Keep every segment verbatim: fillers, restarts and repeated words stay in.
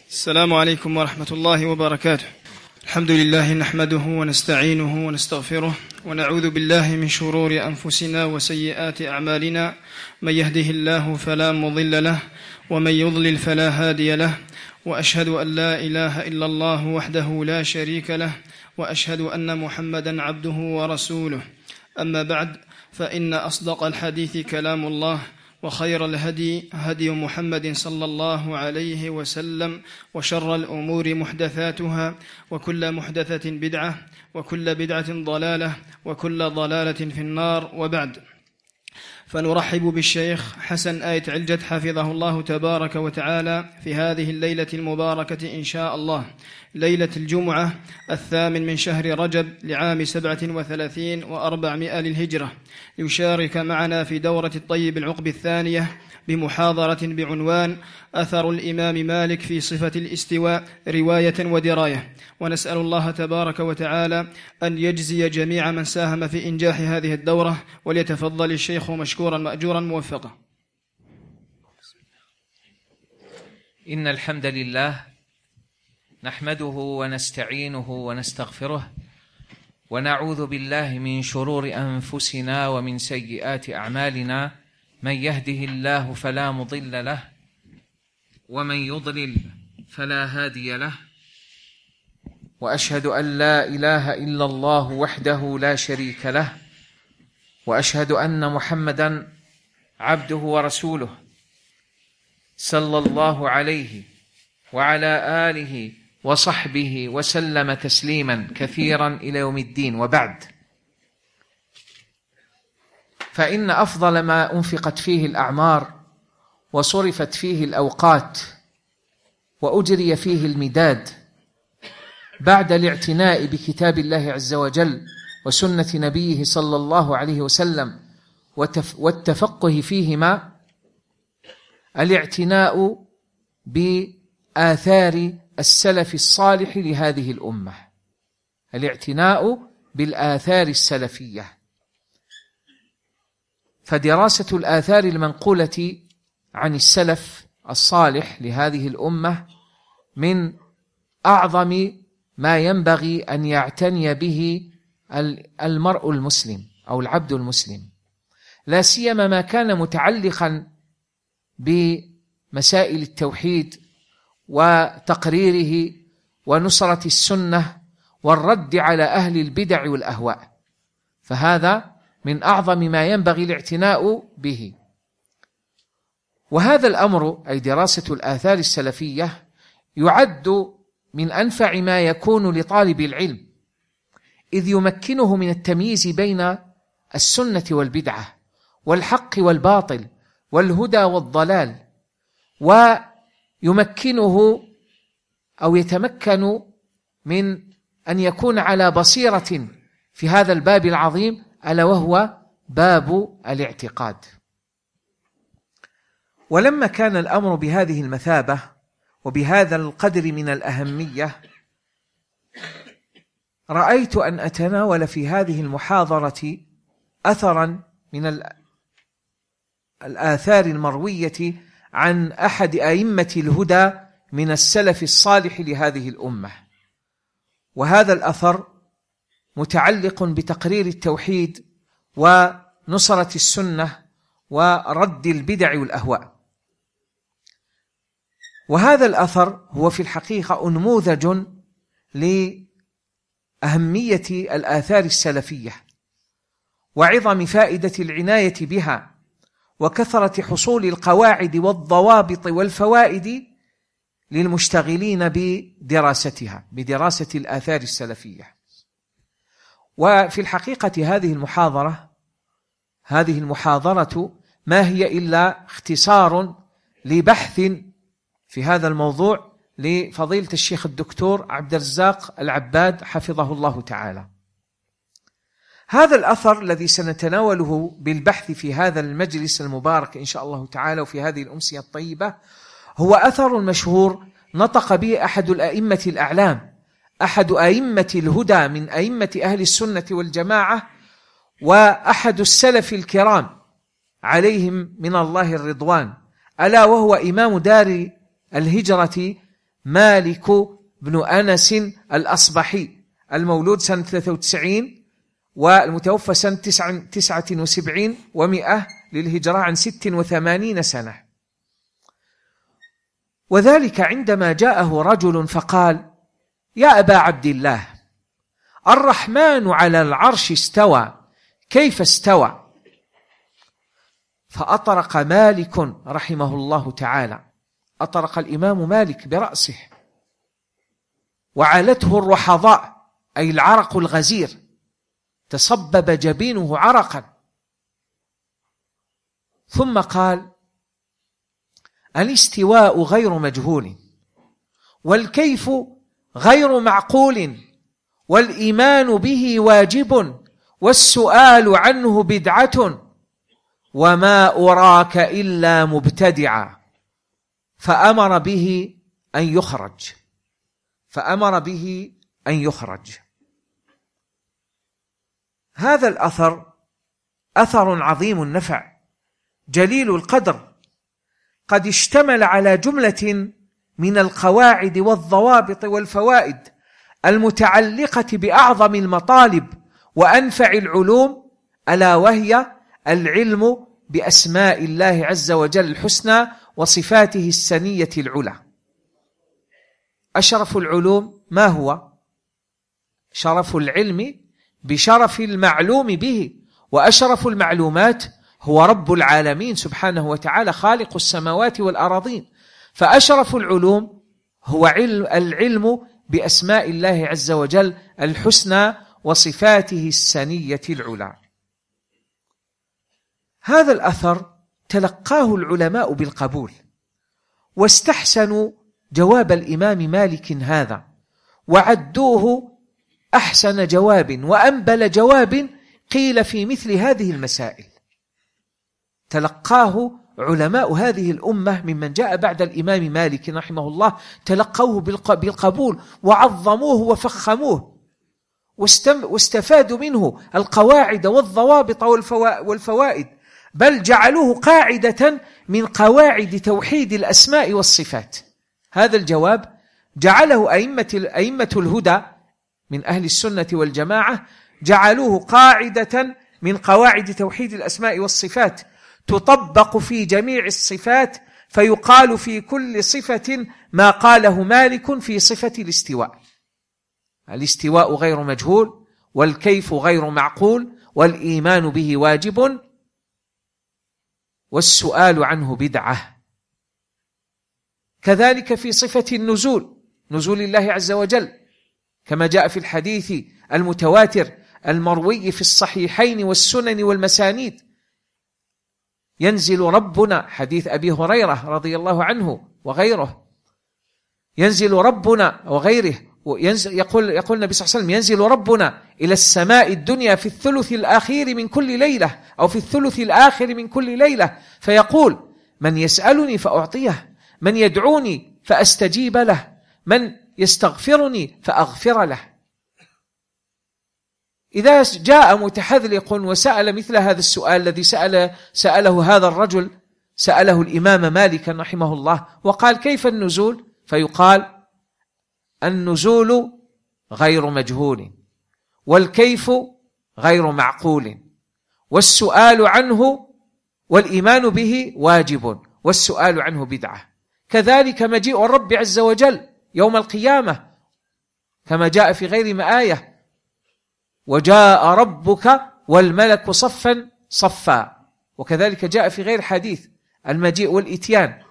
السلام عليكم ورحمة الله وبركاته. الحمد لله نحمده ونستعينه ونستغفره ونعوذ بالله من شرور أنفسنا وسيئات أعمالنا، من يهده الله فلا مضل له ومن يضلل فلا هادي له، وأشهد أن لا إله إلا الله وحده لا شريك له، وأشهد أن محمدا عبده ورسوله. أما بعد، فإن أصدق الحديث كلام الله، وخير الهدي هدي محمد صلى الله عليه وسلم، وشر الأمور محدثاتها، وكل محدثة بدعة، وكل بدعة ضلالة، وكل ضلالة في النار. وبعد، فنرحب بالشيخ حسن آيت علجت حفظه الله تبارك وتعالى في هذه الليلة المباركة إن شاء الله، ليلة الجمعة الثامن من شهر رجب لعام سبعة وثلاثين وأربعمائة للهجرة، يشارك معنا في دورة الطيب العقب الثانية بمحاضرة بعنوان أثر الإمام مالك في صفة الاستواء رواية ودراية. ونسأل الله تبارك وتعالى أن يجزي جميع من ساهم في إنجاح هذه الدورة، وليتفضل الشيخ مشكورا مأجورا موفقا. إن الحمد لله نحمده ونستعينه ونستغفره، ونعوذ بالله من شرور أنفسنا ومن سيئات أعمالنا، من يهده الله فلا مضل له ومن يضلل فلا هادي له، وأشهد أن لا إله إلا الله وحده لا شريك له، وأشهد أن محمدا عبده ورسوله صلى الله عليه وعلى آله وصحبه وسلم تسليما كثيرا إلى يوم الدين. وبعد، فإن أفضل ما أنفقت فيه الأعمار وصرفت فيه الأوقات وأجري فيه المداد بعد الاعتناء بكتاب الله عز وجل وسنة نبيه صلى الله عليه وسلم والتفقه فيهما، الاعتناء بآثار السلف الصالح لهذه الأمة، الاعتناء بالآثار السلفية. فدراسة الآثار المنقولة عن السلف الصالح لهذه الأمة من أعظم ما ينبغي أن يعتني به المرء المسلم أو العبد المسلم، لا سيما ما كان متعلقا بمسائل التوحيد وتقريره ونصرة السنة والرد على أهل البدع والأهواء، فهذا من أعظم ما ينبغي الاعتناء به. وهذا الأمر، أي دراسة الآثار السلفية، يعد من أنفع ما يكون لطالب العلم، إذ يمكنه من التمييز بين السنة والبدعة والحق والباطل والهدى والضلال، ويمكنه أو يتمكن من أن يكون على بصيرة في هذا الباب العظيم، ألا وهو باب الاعتقاد. ولما كان الأمر بهذه المثابة وبهذا القدر من الأهمية، رأيت أن أتناول في هذه المحاضرة أثرا من الآثار المروية عن أحد أئمة الهدى من السلف الصالح لهذه الأمة، وهذا الأثر متعلق بتقرير التوحيد ونصرة السنة ورد البدع والأهواء. وهذا الأثر هو في الحقيقة نموذج لأهمية الآثار السلفية وعظم فائدة العناية بها وكثرة حصول القواعد والضوابط والفوائد للمشتغلين بدراستها، بدراسة الآثار السلفية. وفي الحقيقة هذه المحاضرة هذه المحاضرة ما هي إلا اختصار لبحث في هذا الموضوع لفضيلة الشيخ الدكتور عبد الرزاق العباد حفظه الله تعالى. هذا الأثر الذي سنتناوله بالبحث في هذا المجلس المبارك إن شاء الله تعالى وفي هذه الأمسية الطيبة هو أثر مشهور نطق به أحد الأئمة الأعلام، أحد أئمة الهدى من أئمة أهل السنة والجماعة، وأحد السلف الكرام عليهم من الله الرضوان، ألا وهو إمام دار الهجرة مالك بن أنس الأصبحي، المولود سنة ثلاثة وتسعين والمتوفى سنة تسعة وسبعين ومئة للهجرة، عن ست وثمانين سنة. وذلك عندما جاءه رجل فقال: يا أبا عبد الله، الرحمن على العرش استوى، كيف استوى؟ فأطرق مالك رحمه الله تعالى، أطرق الإمام مالك برأسه، وعلته الرحضاء أي العرق الغزير، تصبب جبينه عرقا، ثم قال: الاستواء غير مجهول، والكيف غير معقول، والإيمان به واجب، والسؤال عنه بدعة، وما أراك إلا مبتدعا. فأمر به أن يخرج فأمر به أن يخرج. هذا الأثر أثر عظيم النفع جليل القدر، قد اشتمل على جملة من القواعد والضوابط والفوائد المتعلقة بأعظم المطالب وأنفع العلوم، ألا وهي العلم بأسماء الله عز وجل الحسنى وصفاته السنية العلى. أشرف العلوم ما هو؟ شرف العلم بشرف المعلوم به، وأشرف المعلومات هو رب العالمين سبحانه وتعالى خالق السماوات والأراضين. فأشرف العلوم هو العلم بأسماء الله عز وجل الحسنى وصفاته السنية العلى. هذا الأثر تلقاه العلماء بالقبول، واستحسنوا جواب الإمام مالك هذا، وعدوه أحسن جواب وأنبل جواب قيل في مثل هذه المسائل. تلقاه علماء هذه الأمة ممن جاء بعد الإمام مالك رحمه الله، تلقوه بالقبول وعظموه وفخموه، واستفادوا منه القواعد والضوابط والفوائد، بل جعلوه قاعدة من قواعد توحيد الأسماء والصفات. هذا الجواب جعله أئمة أئمة الهدى من أهل السنة والجماعة، جعلوه قاعدة من قواعد توحيد الأسماء والصفات، تطبق في جميع الصفات، فيقال في كل صفة ما قاله مالك في صفة الاستواء: الاستواء غير مجهول، والكيف غير معقول، والإيمان به واجب، والسؤال عنه بدعة. كذلك في صفة النزول، نزول الله عز وجل، كما جاء في الحديث المتواتر المروي في الصحيحين والسنن والمسانيد: ينزل ربنا، حديث أبي هريرة رضي الله عنه وغيره، ينزل ربنا وغيره، ينزل يقول يقول النبي صلى الله عليه وسلم: ينزل ربنا إلى السماء الدنيا في الثلث الأخير من كل ليلة، أو في الثلث الآخر من كل ليلة، فيقول: من يسألني فأعطيه، من يدعوني فأستجيب له، من يستغفرني فأغفر له. إذا جاء متحذلق وسأل مثل هذا السؤال الذي سأل سأله هذا الرجل، سأله الإمام مالك رحمه الله وقال: كيف النزول؟ فيقال: النزول غير مجهول، والكيف غير معقول، والسؤال عنه والإيمان به واجب، والسؤال عنه بدعة. كذلك مجيء الرب عز وجل يوم القيامة، كما جاء في غير ما آية: وجاء ربك والملك صفا صفا. وكذلك جاء في غير حديث المجيء والإتيان: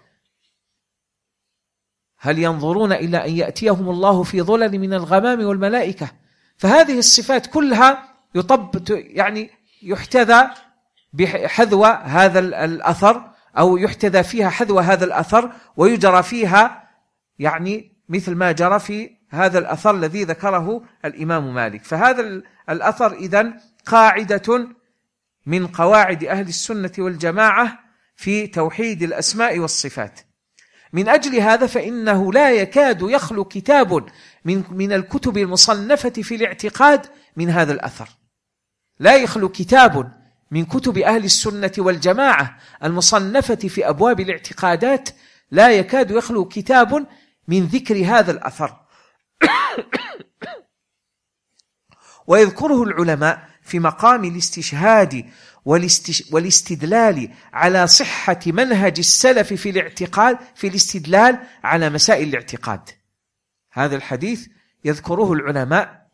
هل ينظرون إلا أن يأتيهم الله في ظلل من الغمام والملائكة. فهذه الصفات كلها يطب يعني يحتذى بحذو هذا الأثر، أو يحتذى فيها حذو هذا الأثر، ويجرى فيها يعني مثل ما جرى في هذا الأثر الذي ذكره الإمام مالك. فهذا الأثر إذن قاعدة من قواعد أهل السنة والجماعة في توحيد الأسماء والصفات. من أجل هذا فإنه لا يكاد يخلو كتاب من من الكتب المصنفة في الاعتقاد من هذا الأثر. لا يخلو كتاب من كتب أهل السنة والجماعة المصنفة في أبواب الاعتقادات، لا يكاد يخلو كتاب من ذكر هذا الأثر ويذكره العلماء في مقام الاستشهاد والاستدلال على صحة منهج السلف في الاعتقاد في الاستدلال على مسائل الاعتقاد. هذا الحديث يذكره العلماء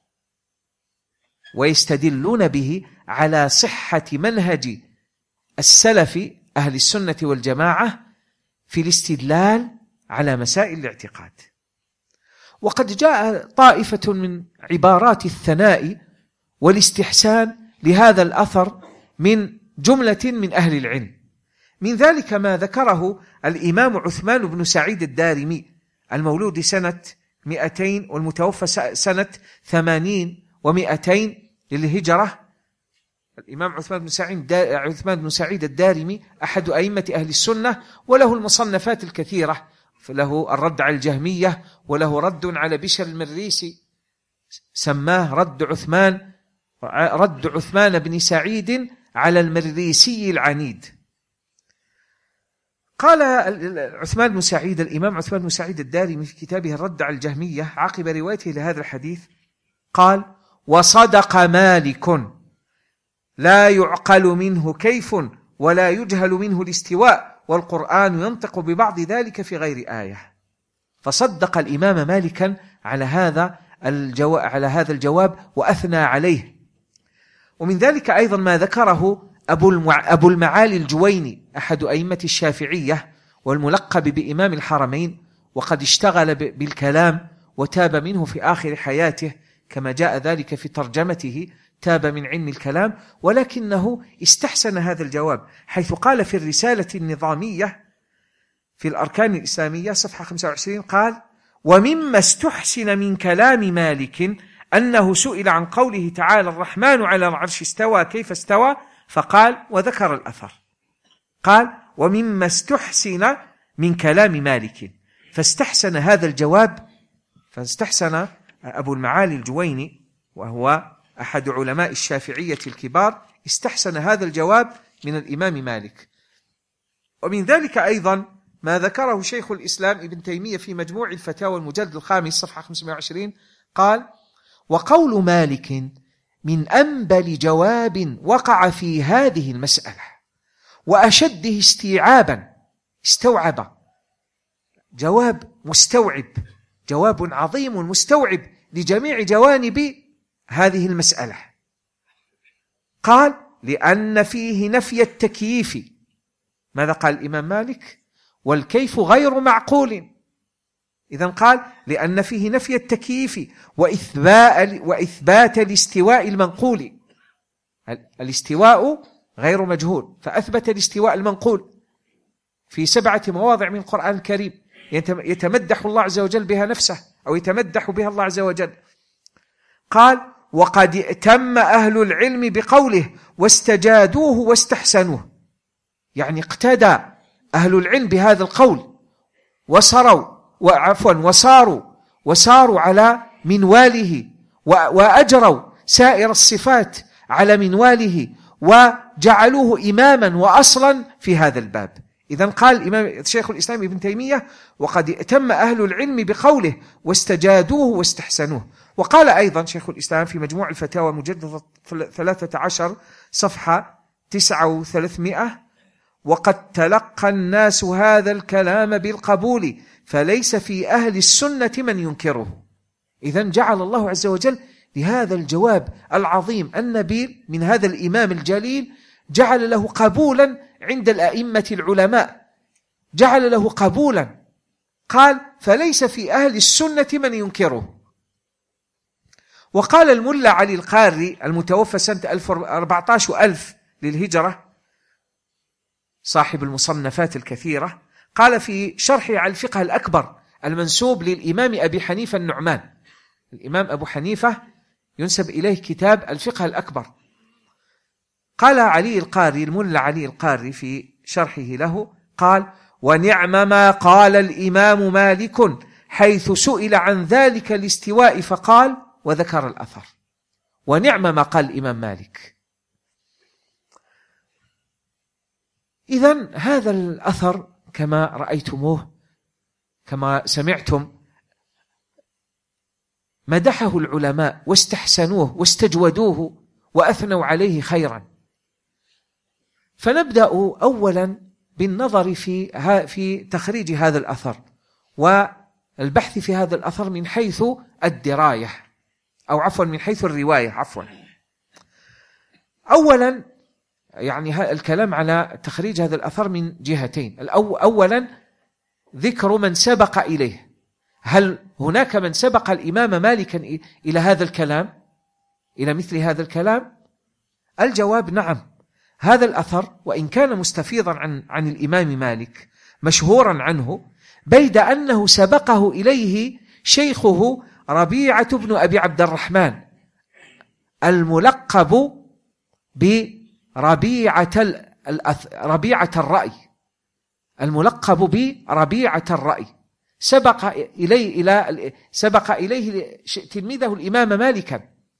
ويستدلون به على صحة منهج السلف أهل السنة والجماعة في الاستدلال على مسائل الاعتقاد. وقد جاء طائفة من عبارات الثناء والاستحسان لهذا الأثر من جملة من أهل العلم، من ذلك ما ذكره الإمام عثمان بن سعيد الدارمي المولود سنة مئتين والمتوفى سنة ثمانين ومئتين للهجرة. الإمام عثمان بن سعيد عثمان بن سعيد الدارمي أحد أئمة أهل السنة، وله المصنفات الكثيرة، فله الرد على الجهمية، وله رد على بشر المريسي سماه رد عثمان رد عثمان بن سعيد على المريسي العنيد. قال عثمان بن سعيد الإمام عثمان بن سعيد الدارمي في كتابه الرد على الجهمية عقب روايته لهذا الحديث قال: وصدق مالك لا يعقل منه كيف ولا يجهل منه الاستواء، والقرآن ينطق ببعض ذلك في غير آية. فصدق الإمام مالكا على هذا الجواب على هذا الجواب وأثنى عليه. ومن ذلك أيضا ما ذكره أبو المعالي الجويني أحد أئمة الشافعية والملقب بإمام الحرمين، وقد اشتغل بالكلام وتاب منه في آخر حياته كما جاء ذلك في ترجمته، تاب من علم الكلام، ولكنه استحسن هذا الجواب حيث قال في الرسالة النظامية في الأركان الإسلامية صفحة خمسة وعشرين قال: ومما استحسن من كلام مالك أنه سئل عن قوله تعالى الرحمن على العرش استوى كيف استوى، فقال وذكر الأثر. قال: ومما استحسن من كلام مالك، فاستحسن هذا الجواب فاستحسن أبو المعالي الجويني وهو أحد علماء الشافعية الكبار استحسن هذا الجواب من الإمام مالك. ومن ذلك أيضا ما ذكره شيخ الإسلام ابن تيمية في مجموع الفتاوى المجلد الخامس صفحة خمسمائة وعشرين قال: وقول مالك من أنبل جواب وقع في هذه المسألة وأشده استيعابا، استوعب، جواب مستوعب، جواب عظيم مستوعب لجميع جوانب هذه المسألة. قال: لأن فيه نفي التكييف. ماذا قال الإمام مالك؟ والكيف غير معقول. إذن قال: لأن فيه نفي التكييف وإثبات الاستواء المنقول. الاستواء غير مجهول، فأثبت الاستواء المنقول في سبعة مواضع من القرآن الكريم يتمدح الله عز وجل بها نفسه أو يتمدح بها الله عز وجل. قال: وقد ائتم أهل العلم بقوله واستجادوه واستحسنوه، يعني اقتدى أهل العلم بهذا القول وصروا وعفوا وصاروا وصاروا على منواله وأجروا سائر الصفات على منواله وجعلوه إماما وأصلا في هذا الباب. إذن قال الإمام شيخ الإسلام ابن تيمية: وقد ائتم أهل العلم بقوله واستجادوه واستحسنوه. وقال أيضا شيخ الإسلام في مجموع الفتاوى مجلد ثلاثة عشر صفحة تسعة وثلاثمائة: وقد تلقى الناس هذا الكلام بالقبول فليس في أهل السنة من ينكره. إذن جعل الله عز وجل لهذا الجواب العظيم النبيل من هذا الإمام الجليل جعل له قبولا عند الأئمة العلماء، جعل له قبولا. قال: فليس في أهل السنة من ينكره. وقال الملا علي القاري المتوفى سنة أربعة عشر وألف للهجرة صاحب المصنفات الكثيرة، قال في شرحه على الفقه الأكبر المنسوب للإمام أبي حنيفة النعمان، الإمام أبو حنيفة ينسب إليه كتاب الفقه الأكبر، قال علي القاري الملا علي القاري في شرحه له قال: ونعم ما قال الإمام مالك حيث سئل عن ذلك الاستواء فقال وذكر الأثر. ونعم ما قال الإمام مالك. إذن هذا الأثر كما رأيتموه كما سمعتم مدحه العلماء واستحسنوه واستجودوه وأثنوا عليه خيرا. فنبدأ أولا بالنظر في في تخريج هذا الأثر والبحث في هذا الأثر من حيث الدراية، أو عفوا من حيث الرواية عفوا. أولا يعني الكلام على تخريج هذا الأثر من جهتين. أولا ذكر من سبق إليه. هل هناك من سبق الإمام مالكا إلى هذا الكلام، إلى مثل هذا الكلام؟ الجواب نعم. هذا الأثر وإن كان مستفيضا عن, عن الإمام مالك مشهورا عنه، بيد أنه سبقه إليه شيخه ربيعة بن أبي عبد الرحمن الملقب بربيعة ربيعة الرأي، الملقب بربيعة الرأي. سبق إليه إلى سبق إليه تلميذه الإمام مالكا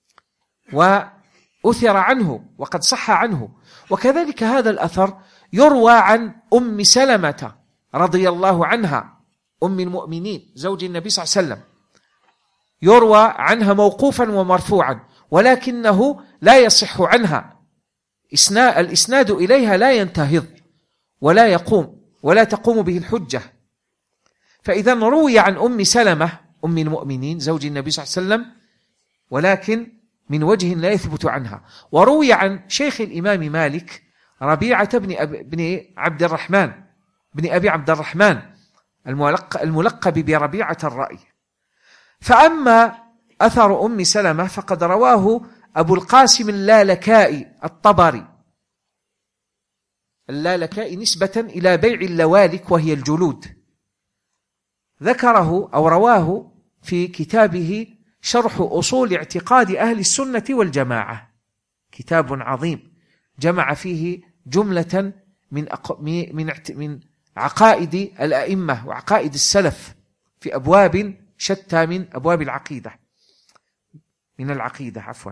وأثر عنه وقد صح عنه. وكذلك هذا الأثر يروى عن أم سلمة رضي الله عنها أم المؤمنين زوج النبي صلى الله عليه وسلم، يروى عنها موقوفا ومرفوعا، ولكنه لا يصح عنها، الإسناد إليها لا ينتهض ولا يقوم ولا تقوم به الحجة. فإذا روي عن أم سلمة أم المؤمنين زوج النبي صلى الله عليه وسلم، ولكن من وجه لا يثبت عنها. وروي عن شيخ الإمام مالك ربيعة بن, أب... بن عبد الرحمن بن أبي عبد الرحمن الملقب بربيعة الرأي. فأما أثر أم سلمة فقد رواه أبو القاسم اللالكائي الطبري. اللالكائي نسبة إلى بيع اللوالك وهي الجلود، ذكره أو رواه في كتابه شرح أصول اعتقاد أهل السنة والجماعة، كتاب عظيم جمع فيه جملة من من من عقائد الأئمة وعقائد السلف في أبواب شتى من أبواب العقيدة من العقيدة عفوا.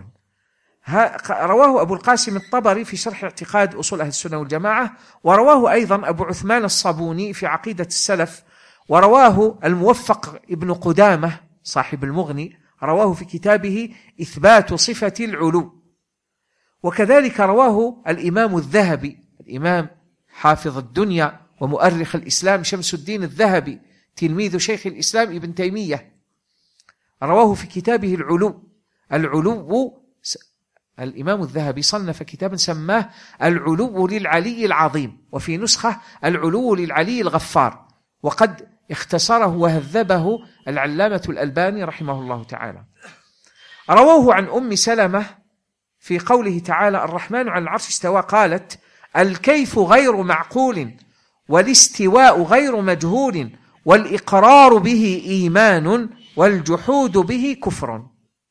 رواه أبو القاسم الطبري في شرح اعتقاد أصول أهل السنة والجماعة، ورواه أيضا أبو عثمان الصابوني في عقيدة السلف، ورواه الموفق ابن قدامة صاحب المغني رواه في كتابه إثبات صفة العلو. وكذلك رواه الإمام الذهبي، الإمام حافظ الدنيا ومؤرخ الإسلام شمس الدين الذهبي تلميذ شيخ الإسلام ابن تيمية، رواه في كتابه العلو. العلو الإمام الذهبي صنف كتابا سماه العلو للعلي العظيم، وفي نسخة العلو للعلي الغفار، وقد اختصره وهذبه العلامة الألباني رحمه الله تعالى. رواه عن أم سلمة في قوله تعالى الرحمن على العرش استوى، قالت الكيف غير معقول والاستواء غير مجهول والإقرار به إيمان والجحود به كفر.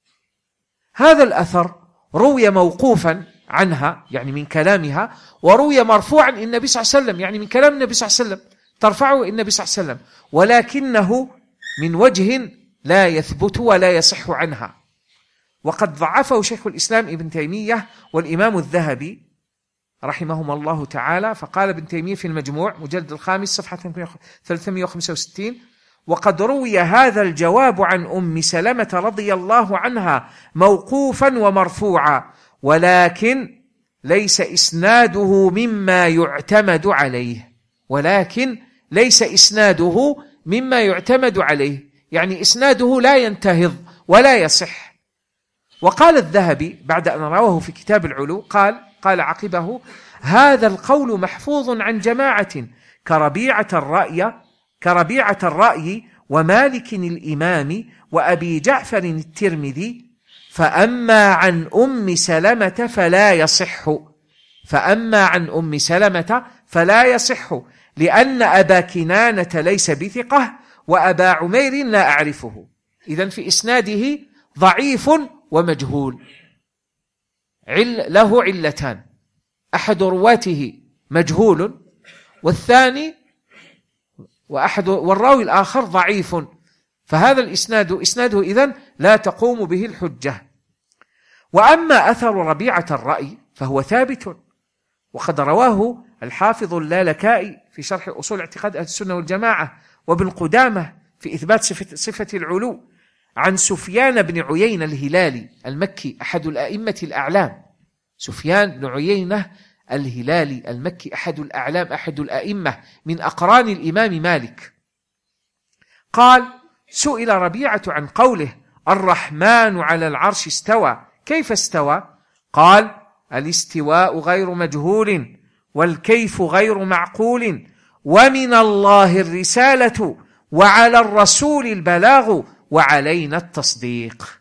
هذا الأثر روي موقوفا عنها يعني من كلامها، وروي مرفوعا النبي صلى الله عليه وسلم يعني من كلام النبي صلى الله عليه وسلم، ترفعه النبي صلى الله عليه وسلم، ولكنه من وجه لا يثبت ولا يصح عنها. وقد ضعفه شيخ الإسلام ابن تيمية والإمام الذهبي رحمهما الله تعالى. فقال ابن تيمية في المجموع مجلد الخامس صفحة ثلاثمائة وخمسة وستين: وقد روي هذا الجواب عن أم سلمة رضي الله عنها موقوفا ومرفوعا، ولكن ليس إسناده مما يعتمد عليه ولكن ليس إسناده مما يعتمد عليه يعني إسناده لا ينتهض ولا يصح. وقال الذهبي بعد أن رواه في كتاب العلو قال قال عقبه: هذا القول محفوظ عن جماعة كربيعة الرأي كربيعة الرأي ومالك الإمام وأبي جعفر الترمذي، فأما عن أم سلمة فلا يصح فأما عن أم سلمة فلا يصح لأن أبا كنانة ليس بثقة وأبا عمير لا أعرفه. إذن في إسناده ضعيف ومجهول، عل له علتان: أحد رواته مجهول، والثاني وأحد والراوي الآخر ضعيف، فهذا الإسناد إسناده إذن لا تقوم به الحجة. وأما أثر ربيعة الرأي فهو ثابت، وقد رواه الحافظ اللالكائي في شرح أصول اعتقاد أهل السنة والجماعة، وابن قدامة في إثبات صفة, صفة العلو، عن سفيان بن عيينة الهلالي المكي أحد الأئمة الأعلام، سفيان بن عيينة الهلالي المكي أحد الأعلام أحد الأئمة من أقران الإمام مالك، قال: سئل ربيعة عن قوله الرحمن على العرش استوى كيف استوى؟ قال: الاستواء غير مجهول والكيف غير معقول ومن الله الرسالة وعلى الرسول البلاغ وعلينا التصديق.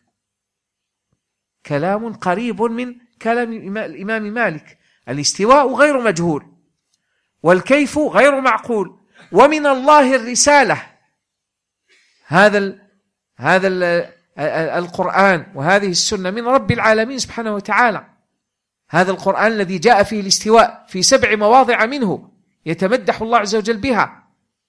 كلام قريب من كلام الإمام مالك، الاستواء غير مجهول والكيف غير معقول ومن الله الرسالة. هذا ال هذا ال القرآن وهذه السنة من رب العالمين سبحانه وتعالى. هذا القرآن الذي جاء فيه الاستواء في سبع مواضع منه يتمدح الله عز وجل بها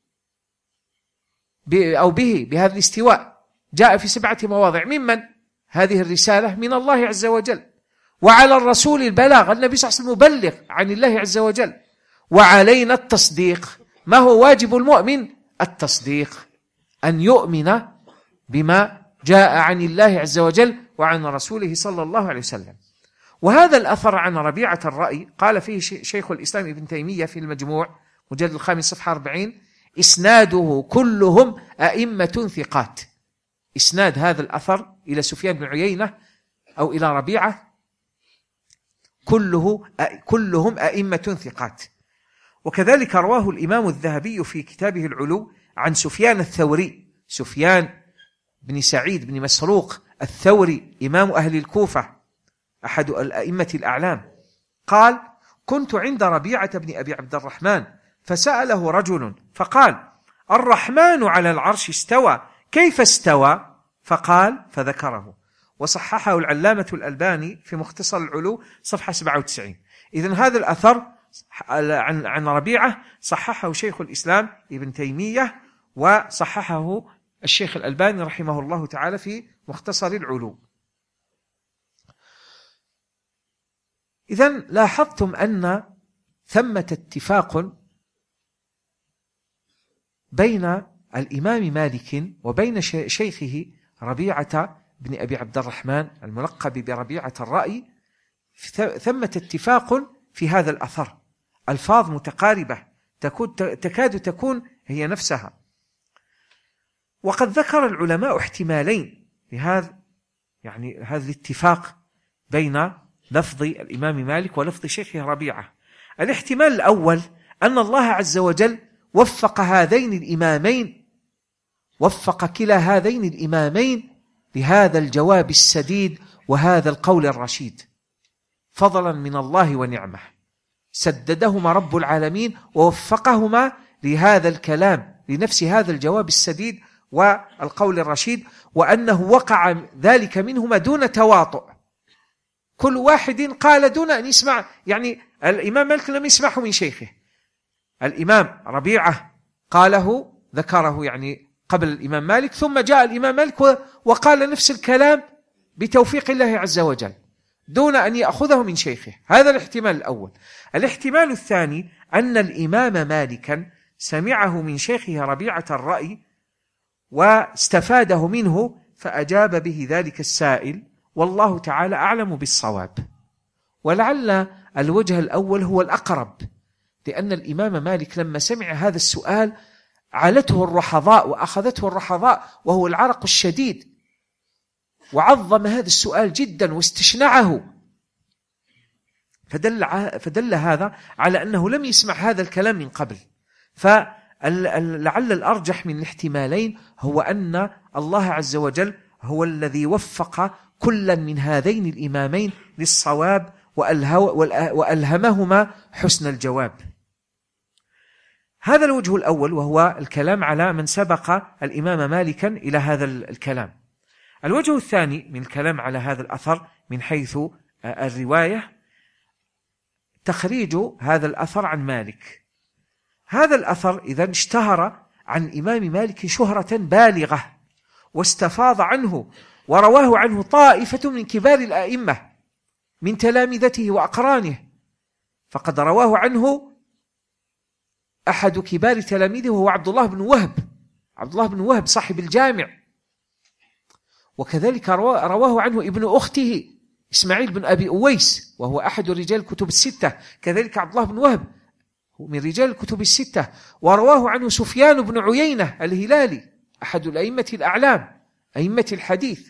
أو به بهذا الاستواء، جاء في سبعة مواضع. ممن هذه الرسالة؟ من الله عز وجل. وعلى الرسول البلاغ، النبي صلى الله عليه وسلم مبلغ عن الله عز وجل. وعلينا التصديق. ما هو واجب المؤمن؟ التصديق، أن يؤمن بما جاء عن الله عز وجل وعن رسوله صلى الله عليه وسلم. وهذا الأثر عن ربيعة الرأي قال فيه شيخ الإسلام ابن تيمية في المجموع مجلد الخامس صفحة أربعين: إسناده كلهم أئمة ثقات. إسناد هذا الأثر إلى سفيان بن عيينة أو إلى ربيعة كله كلهم أئمة ثقات. وكذلك رواه الإمام الذهبي في كتابه العلو عن سفيان الثوري، سفيان بن سعيد بن مسروق الثوري إمام أهل الكوفة أحد الأئمة الأعلام، قال: كنت عند ربيعة بن أبي عبد الرحمن فسأله رجل فقال: الرحمن على العرش استوى كيف استوى؟ فقال فذكره، وصححه العلامة الألباني في مختصر العلو صفحة سبعة وتسعين. إذن هذا الأثر عن عن ربيعة صححه شيخ الإسلام ابن تيمية وصححه الشيخ الألباني رحمه الله تعالى في مختصر العلو. إذن لاحظتم أن ثمة اتفاق بين الإمام مالك وبين شيخه ربيعة بن أبي عبد الرحمن الملقب بربيعة الرأي، ثمة اتفاق في هذا الأثر، ألفاظ متقاربة تكاد تكون هي نفسها. وقد ذكر العلماء احتمالين لهذا، يعني هذا الاتفاق بين لفظ الإمام مالك ولفظ شيخه ربيعة. الاحتمال الأول أن الله عز وجل وفق هذين الإمامين، وفق كلا هذين الإمامين لهذا الجواب السديد وهذا القول الرشيد فضلا من الله ونعمه، سددهما رب العالمين ووفقهما لهذا الكلام لنفس هذا الجواب السديد والقول الرشيد، وأنه وقع ذلك منهما دون تواطؤ، كل واحد قال دون أن يسمع. يعني الإمام مالك لم يسمعه من شيخه، الإمام ربيعة قاله ذكره يعني قبل الإمام مالك، ثم جاء الإمام مالك وقال نفس الكلام بتوفيق الله عز وجل دون أن يأخذه من شيخه. هذا الاحتمال الأول. الاحتمال الثاني أن الإمام مالكا سمعه من شيخه ربيعة الرأي واستفاده منه فأجاب به ذلك السائل، والله تعالى أعلم بالصواب. ولعل الوجه الأول هو الأقرب، لأن الإمام مالك لما سمع هذا السؤال علته الرحضاء وأخذته الرحضاء وهو العرق الشديد، وعظم هذا السؤال جدا واستشنعه، فدل, فدل هذا على أنه لم يسمع هذا الكلام من قبل. فلعل الأرجح من الاحتمالين هو أن الله عز وجل هو الذي وفق كلا من هذين الإمامين للصواب وألهمهما حسن الجواب. هذا الوجه الأول، وهو الكلام على من سبق الإمام مالكا إلى هذا الكلام. الوجه الثاني من الكلام على هذا الأثر من حيث الرواية تخريج هذا الأثر عن مالك. هذا الأثر إذن اشتهر عن الإمام مالك شهرة بالغة واستفاض عنه ورواه عنه طائفة من كبار الأئمة من تلامذته وأقرانه، فقد رواه عنه أحد كبار تلاميذه هو عبد الله بن وهب، عبد الله بن وهب صاحب الجامع، وكذلك رواه عنه ابن أخته إسماعيل بن أبي أويس وهو أحد رجال الكتب الستة، كذلك عبد الله بن وهب من رجال الكتب الستة، ورواه عنه سفيان بن عيينة الهلالي أحد الأئمة الأعلام أئمة الحديث،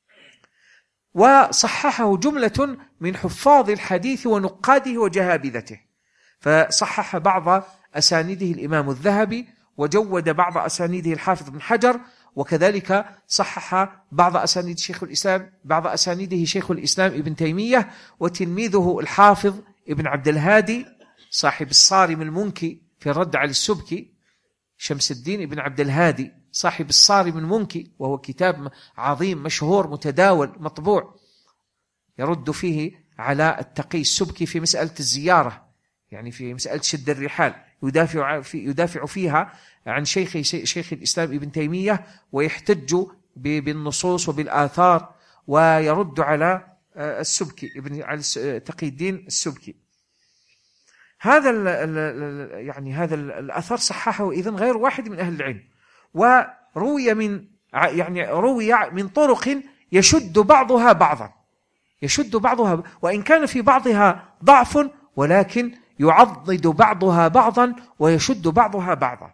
وصححه جملة من حفاظ الحديث ونقاده وجهابذته، فصحح بعض أسانيده الإمام الذهبي، وجود بعض أسانيده الحافظ بن حجر، وكذلك صحح بعض أسانيد شيخ الإسلام بعض أسانيده شيخ الإسلام ابن تيمية، وتلميذه الحافظ ابن عبد الهادي صاحب الصارم المنكي في الرد على السبكي، شمس الدين ابن عبد الهادي صاحب الصارم المنكي، وهو كتاب عظيم مشهور متداول مطبوع يرد فيه على التقي السبكي في مسألة الزيارة، يعني في مسألة شد الرحال، يدافع, في يدافع فيها عن شيخ, شيخ الإسلام ابن تيمية، ويحتج بالنصوص وبالآثار، ويرد على السبكي ابن على تقي الدين السبكي. هذا ال ال يعني هذا الأثر صححه إذن غير واحد من أهل العلم، وروي من يعني روي من طرق يشد بعضها بعضا يشد بعضها وإن كان في بعضها ضعف، ولكن يعضد بعضها بعضا ويشد بعضها بعضا.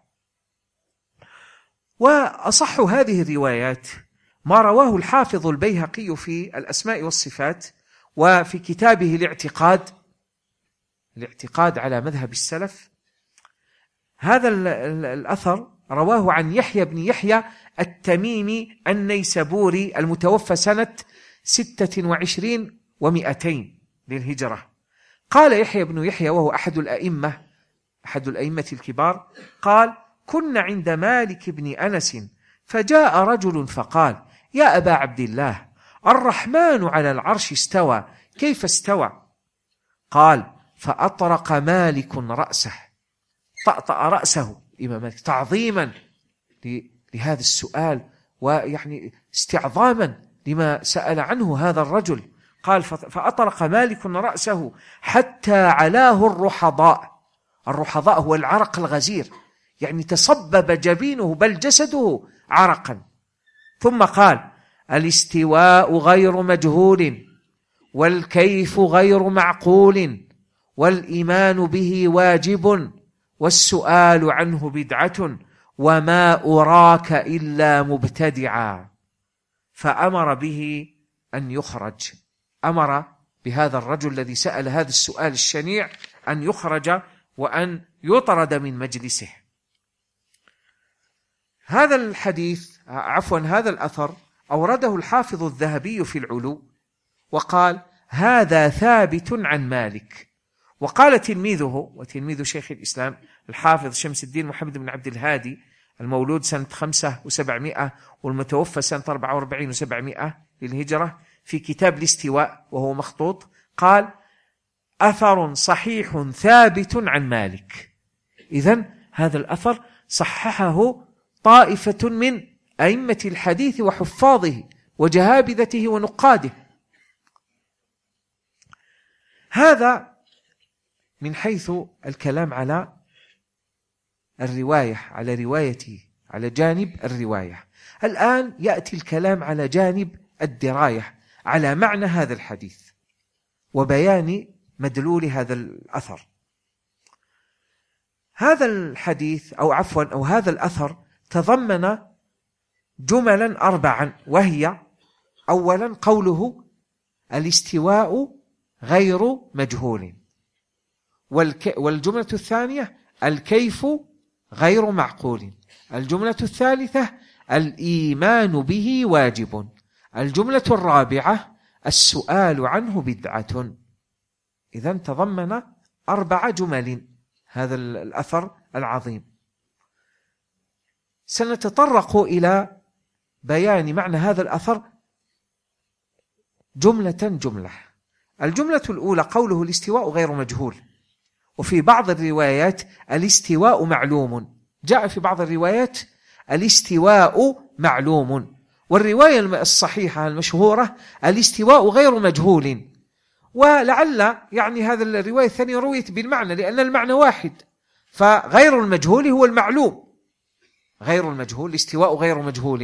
وأصح هذه الروايات ما رواه الحافظ البيهقي في الأسماء والصفات، وفي كتابه الاعتقاد الاعتقاد على مذهب السلف. هذا الأثر رواه عن يحيى بن يحيى التميمي النيسابوري المتوفى سنة ستة وعشرين ومئتين للهجرة. قال يحيى بن يحيى وهو أحد الأئمة أحد الأئمة الكبار، قال: كنا عند مالك بن أنس فجاء رجل فقال: يا أبا عبد الله، الرحمن على العرش استوى، كيف استوى؟ قال: فأطرق مالك رأسه، طأطأ رأسه إمام مالك تعظيما لهذا السؤال، ويعني استعظاما لما سأل عنه هذا الرجل. قال: فأطرق مالك رأسه حتى علاه الرحضاء. الرحضاء هو العرق الغزير، يعني تصبب جبينه بل جسده عرقا. ثم قال: الاستواء غير مجهول، والكيف غير معقول، والإيمان به واجب، والسؤال عنه بدعة، وما أراك إلا مبتدعا. فأمر به أن يخرج، أمر بهذا الرجل الذي سأل هذا السؤال الشنيع أن يخرج وأن يطرد من مجلسه. هذا الحديث عفوا هذا الأثر أورده الحافظ الذهبي في العلو، وقال: هذا ثابت عن مالك. وقال تلميذه وتلميذ شيخ الإسلام الحافظ شمس الدين محمد بن عبد الهادي المولود سنة خمسة وسبعمائة والمتوفى سنة أربعة وأربعين وسبعمائة للهجرة في كتاب الاستواء وهو مخطوط، قال: أثر صحيح ثابت عن مالك. إذن هذا الأثر صححه طائفة من أئمة الحديث وحفاظه وجهابذته ونقاده. هذا من حيث الكلام على الرواية، على روايته، على جانب الرواية. الآن يأتي الكلام على جانب الدراية، على معنى هذا الحديث وبيان مدلول هذا الأثر. هذا الحديث أو عفوا أو هذا الأثر تضمن جملا أربعا، وهي: أولا قوله الاستواء غير مجهول، والجملة الثانية الكيف غير معقول، الجملة الثالثة الإيمان به واجب، الجملة الرابعة السؤال عنه بدعة. إذن تضمن أربع جمل هذا الأثر العظيم. سنتطرق إلى بيان معنى هذا الأثر جملة جملة. الجملة الأولى قوله الاستواء غير مجهول، وفي بعض الروايات الاستواء معلوم، جاء في بعض الروايات الاستواء معلوم، والرواية الصحيحة المشهورة الاستواء غير مجهول. ولعل يعني هذا الرواية الثانية رويت بالمعنى لأن المعنى واحد، فغير المجهول هو المعلوم، غير المجهول الاستواء غير مجهول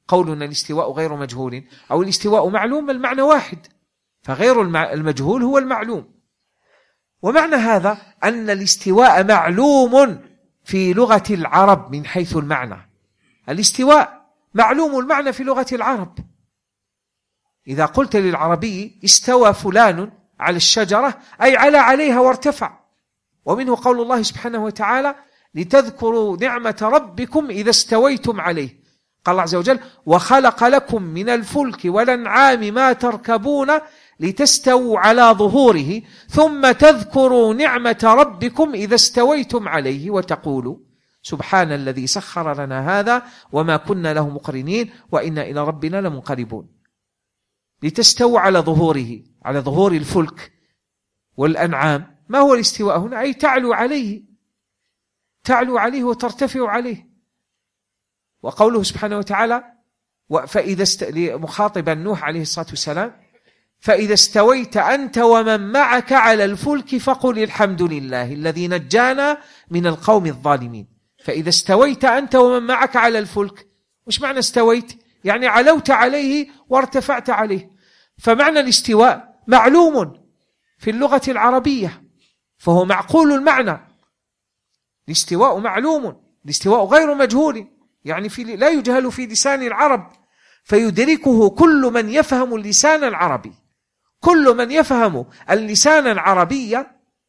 قولنا الاستواء غير مجهول أو الاستواء معلوم المعنى واحد، فغير المجهول هو المعلوم. ومعنى هذا أن الاستواء معلوم في لغة العرب من حيث المعنى. الاستواء معلوم المعنى في لغة العرب. إذا قلت للعربي استوى فلان على الشجرة أي على عليها وارتفع. ومنه قول الله سبحانه وتعالى لتذكروا نعمة ربكم إذا استويتم عليه. قال الله عز وجل وخلق لكم من الفلك والأنعام ما تركبون لتستووا على ظهوره ثم تذكروا نعمة ربكم إذا استويتم عليه وتقولوا سبحان الذي سخر لنا هذا وما كنا له مقرنين وإنا إلى ربنا لمنقلبون. لتستووا على ظهوره، على ظهور الفلك والأنعام. ما هو الاستواء هنا؟ أي تعلو عليه، تعلو عليه وترتفع عليه. وقوله سبحانه وتعالى فإذا است... مخاطبا نوح عليه الصلاة والسلام فإذا استويت أنت ومن معك على الفلك فقل الحمد لله الذي نجانا من القوم الظالمين. فإذا استويت أنت ومن معك على الفلك، وش معنى استويت؟ يعني علوت عليه وارتفعت عليه. فمعنى الاستواء معلوم في اللغة العربية، فهو معقول المعنى. الاستواء معلوم، الاستواء غير مجهول، يعني في لا يجهل في لسان العرب، فيدركه كل من يفهم اللسان العربي. كل من يفهم اللسان العربي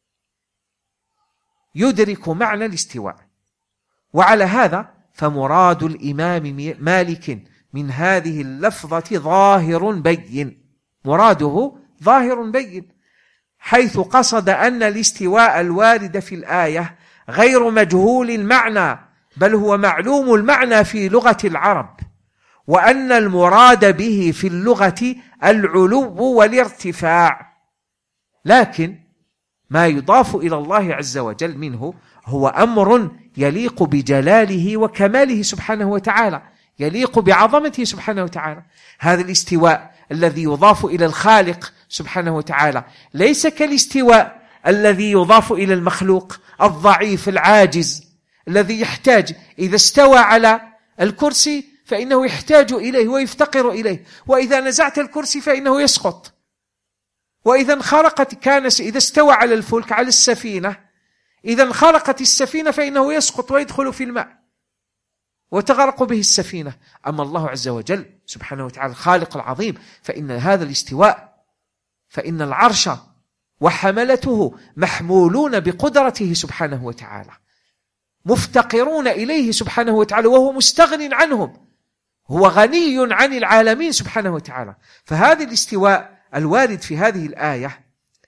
يدرك معنى الاستواء. وعلى هذا فمراد الإمام مالك من هذه اللفظة ظاهر بين، مراده ظاهر بين، حيث قصد أن الاستواء الوارد في الآية غير مجهول المعنى بل هو معلوم المعنى في لغة العرب، وأن المراد به في اللغة العلو والارتفاع. لكن ما يضاف إلى الله عز وجل منه هو أمر يليق بجلاله وكماله سبحانه وتعالى، يليق بعظمته سبحانه وتعالى. هذا الاستواء الذي يضاف إلى الخالق سبحانه وتعالى ليس كالاستواء الذي يضاف إلى المخلوق الضعيف العاجز الذي يحتاج إذا استوى على الكرسي فإنه يحتاج إليه ويفتقر إليه، وإذا نزعت الكرسي فإنه يسقط، وإذا انخرقت كان إذا استوى على الفلك على السفينة إذا انخرقت السفينة فإنه يسقط ويدخل في الماء وتغرق به السفينة. أما الله عز وجل سبحانه وتعالى الخالق العظيم فإن هذا الاستواء فإن العرش وحملته محمولون بقدرته سبحانه وتعالى، مفتقرون إليه سبحانه وتعالى وهو مستغن عنهم، هو غني عن العالمين سبحانه وتعالى. فهذا الاستواء الوارد في هذه الآية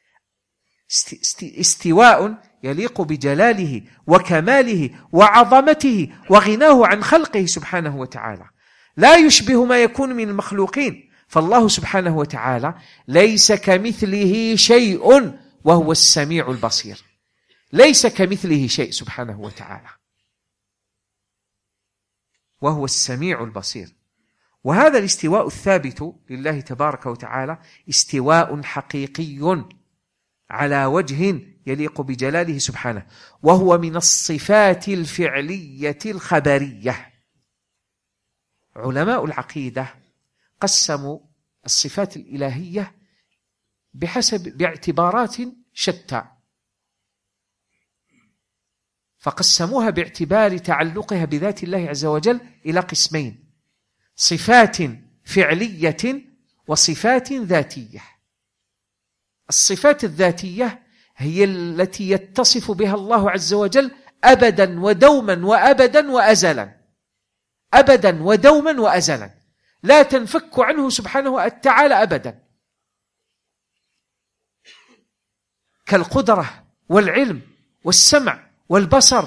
استواء يليق بجلاله وكماله وعظمته وغناه عن خلقه سبحانه وتعالى، لا يشبه ما يكون من المخلوقين. فالله سبحانه وتعالى ليس كمثله شيء وهو السميع البصير، ليس كمثله شيء سبحانه وتعالى وهو السميع البصير. وهذا الاستواء الثابت لله تبارك وتعالى استواء حقيقي على وجه يليق بجلاله سبحانه، وهو من الصفات الفعلية الخبرية. علماء العقيدة قسموا الصفات الإلهية بحسب باعتبارات شتى، فقسموها باعتبار تعلقها بذات الله عز وجل إلى قسمين: صفات فعلية وصفات ذاتية. الصفات الذاتية هي التي يتصف بها الله عز وجل أبدا ودوما وأبدا وأزلا، أبدا ودوما وأزلا، لا تنفك عنه سبحانه وتعالى أبدا، كالقدرة والعلم والسمع والبصر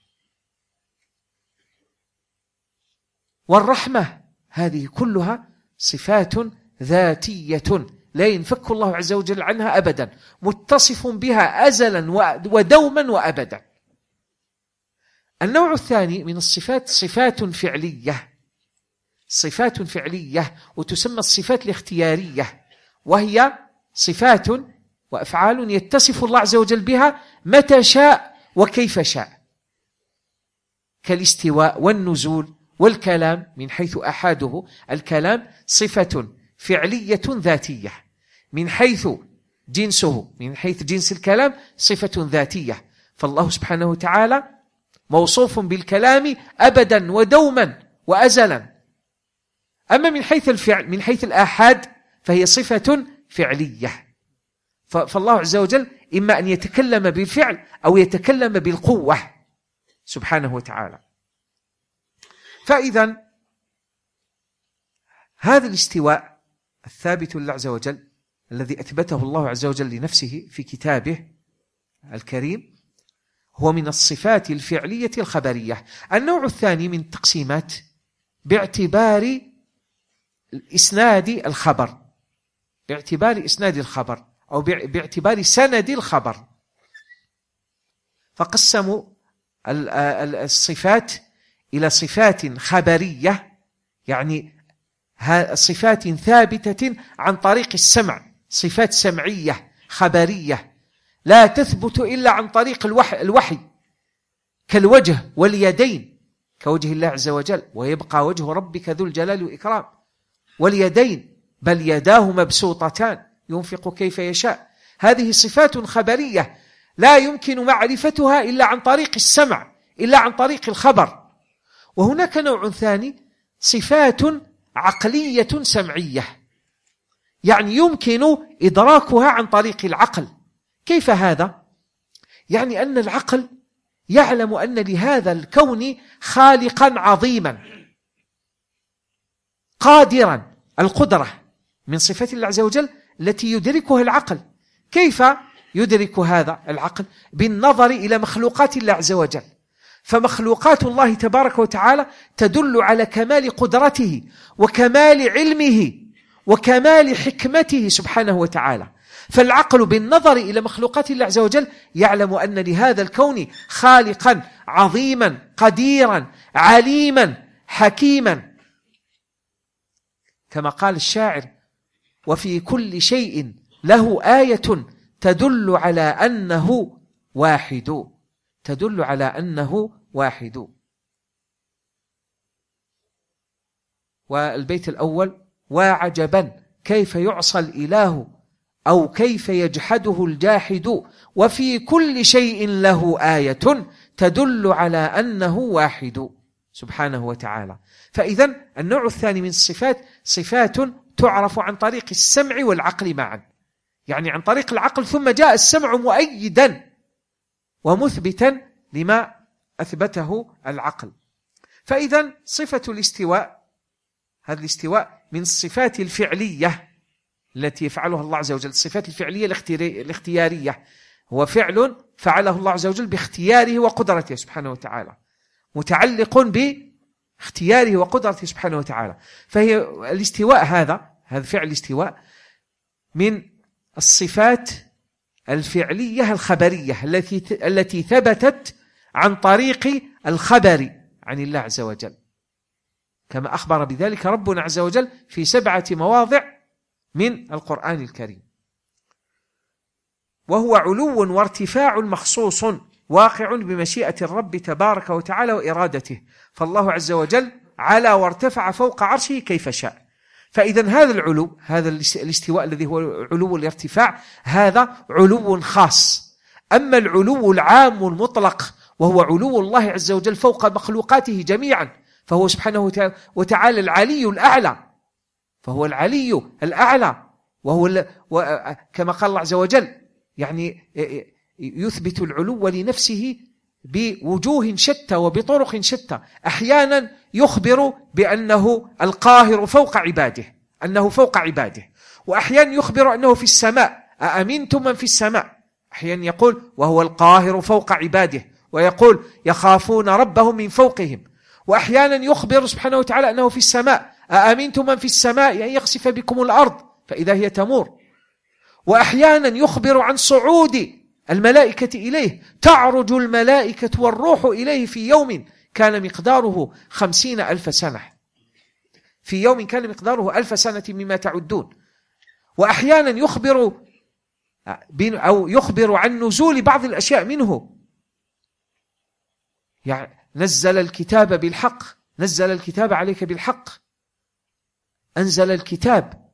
والرحمة. هذه كلها صفات ذاتية لا ينفك الله عز وجل عنها أبدا، متصف بها أزلا ودوما وأبدا. النوع الثاني من الصفات صفات فعلية، صفات فعلية وتسمى الصفات الاختيارية، وهي صفات وأفعال يتصف الله عز وجل بها متى شاء وكيف شاء، كالاستواء والنزول والكلام من حيث أحاده، الكلام صفة فعلية ذاتية، من حيث جنسه، من حيث جنس الكلام صفة ذاتية، فالله سبحانه وتعالى موصوف بالكلام أبدا ودوما وأزلا. أما من حيث الفعل، من حيث الآحاد، فهي صفة فعلية، فالله عز وجل إما أن يتكلم بالفعل أو يتكلم بالقوة سبحانه وتعالى. فإذا هذا الاستواء الثابت لله عز وجل الذي أثبته الله عز وجل لنفسه في كتابه الكريم هو من الصفات الفعلية الخبرية. النوع الثاني من التقسيمات باعتبار إسناد الخبر، باعتبار إسناد الخبر أو باعتبار سند الخبر، فقسموا الصفات إلى صفات خبرية، يعني صفات ثابتة عن طريق السمع، صفات سمعية خبرية لا تثبت إلا عن طريق الوحي, الوحي كالوجه واليدين، كوجه الله عز وجل، ويبقى وجه ربك ذو الجلال والإكرام، واليدين بل يداه مبسوطتان ينفق كيف يشاء. هذه صفات خبرية لا يمكن معرفتها إلا عن طريق السمع، إلا عن طريق الخبر. وهناك نوع ثاني صفات عقلية سمعية، يعني يمكن إدراكها عن طريق العقل. كيف هذا؟ يعني أن العقل يعلم أن لهذا الكون خالقا عظيما قادرا، القدرة من صفات الله عز وجل التي يدركها العقل. كيف يدرك هذا العقل؟ بالنظر إلى مخلوقات الله عز وجل، فمخلوقات الله تبارك وتعالى تدل على كمال قدرته وكمال علمه وكمال حكمته سبحانه وتعالى. فالعقل بالنظر إلى مخلوقات الله عز وجل يعلم أن لهذا الكون خالقا عظيما قديرا عليما حكيما، كما قال الشاعر: وفي كل شيء له آية تدل على أنه واحد، تدل على أنه واحد. والبيت الأول: وعجبا كيف يعصى الإله أو كيف يجحده الجاحد، وفي كل شيء له آية تدل على أنه واحد سبحانه وتعالى. فإذا النوع الثاني من الصفات صفات تعرف عن طريق السمع والعقل معا، يعني عن طريق العقل ثم جاء السمع مؤيدا ومثبتا لما أثبته العقل. فإذا صفة الاستواء، هذا الاستواء من الصفات الفعلية التي يفعلها الله عز وجل، الصفات الفعلية الاختيارية، هو فعل فعله الله عز وجل باختياره وقدرته سبحانه وتعالى، متعلق باختياره وقدرته سبحانه وتعالى. فهي الاستواء هذا هذا فعل الاستواء من الصفات الفعلية الخبرية التي التي ثبتت عن طريق الخبر عن الله عز وجل، كما أخبر بذلك ربنا عز وجل في سبعة مواضع من القرآن الكريم. وهو علو وارتفاع مخصوص واقع بمشيئة الرب تبارك وتعالى وإرادته، فالله عز وجل على وارتفع فوق عرشه كيف شاء. فإذا هذا العلو، هذا الاستواء الذي هو علو الارتفاع، هذا علو خاص. أما العلو العام المطلق وهو علو الله عز وجل فوق مخلوقاته جميعا، فهو سبحانه وتعالى العلي الأعلى، فهو العلي الأعلى، وهو كما قال الله عز وجل يعني يثبت العلو لنفسه بوجوه شتى وبطرق شتى. أحيانا يخبر بأنه القاهر فوق عباده، أنه فوق عباده، وأحيانا يخبر أنه في السماء، أأمنتم من في السماء. أحيانا يقول وهو القاهر فوق عباده، ويقول يخافون ربهم من فوقهم. وأحيانا يخبر سبحانه وتعالى أنه في السماء، أأمنتم من في السماء أن يخسف بكم الأرض فإذا هي تمور. وأحيانا يخبر عن صعود الملائكة إليه، تعرج الملائكة والروح إليه في يوم كان مقداره خمسين ألف سنة، في يوم كان مقداره ألف سنة مما تعدون. وأحيانا يخبر أو يخبر عن نزول بعض الأشياء منه، يعني نزل الكتاب بالحق نزل الكتاب عليك بالحق، أنزل الكتاب.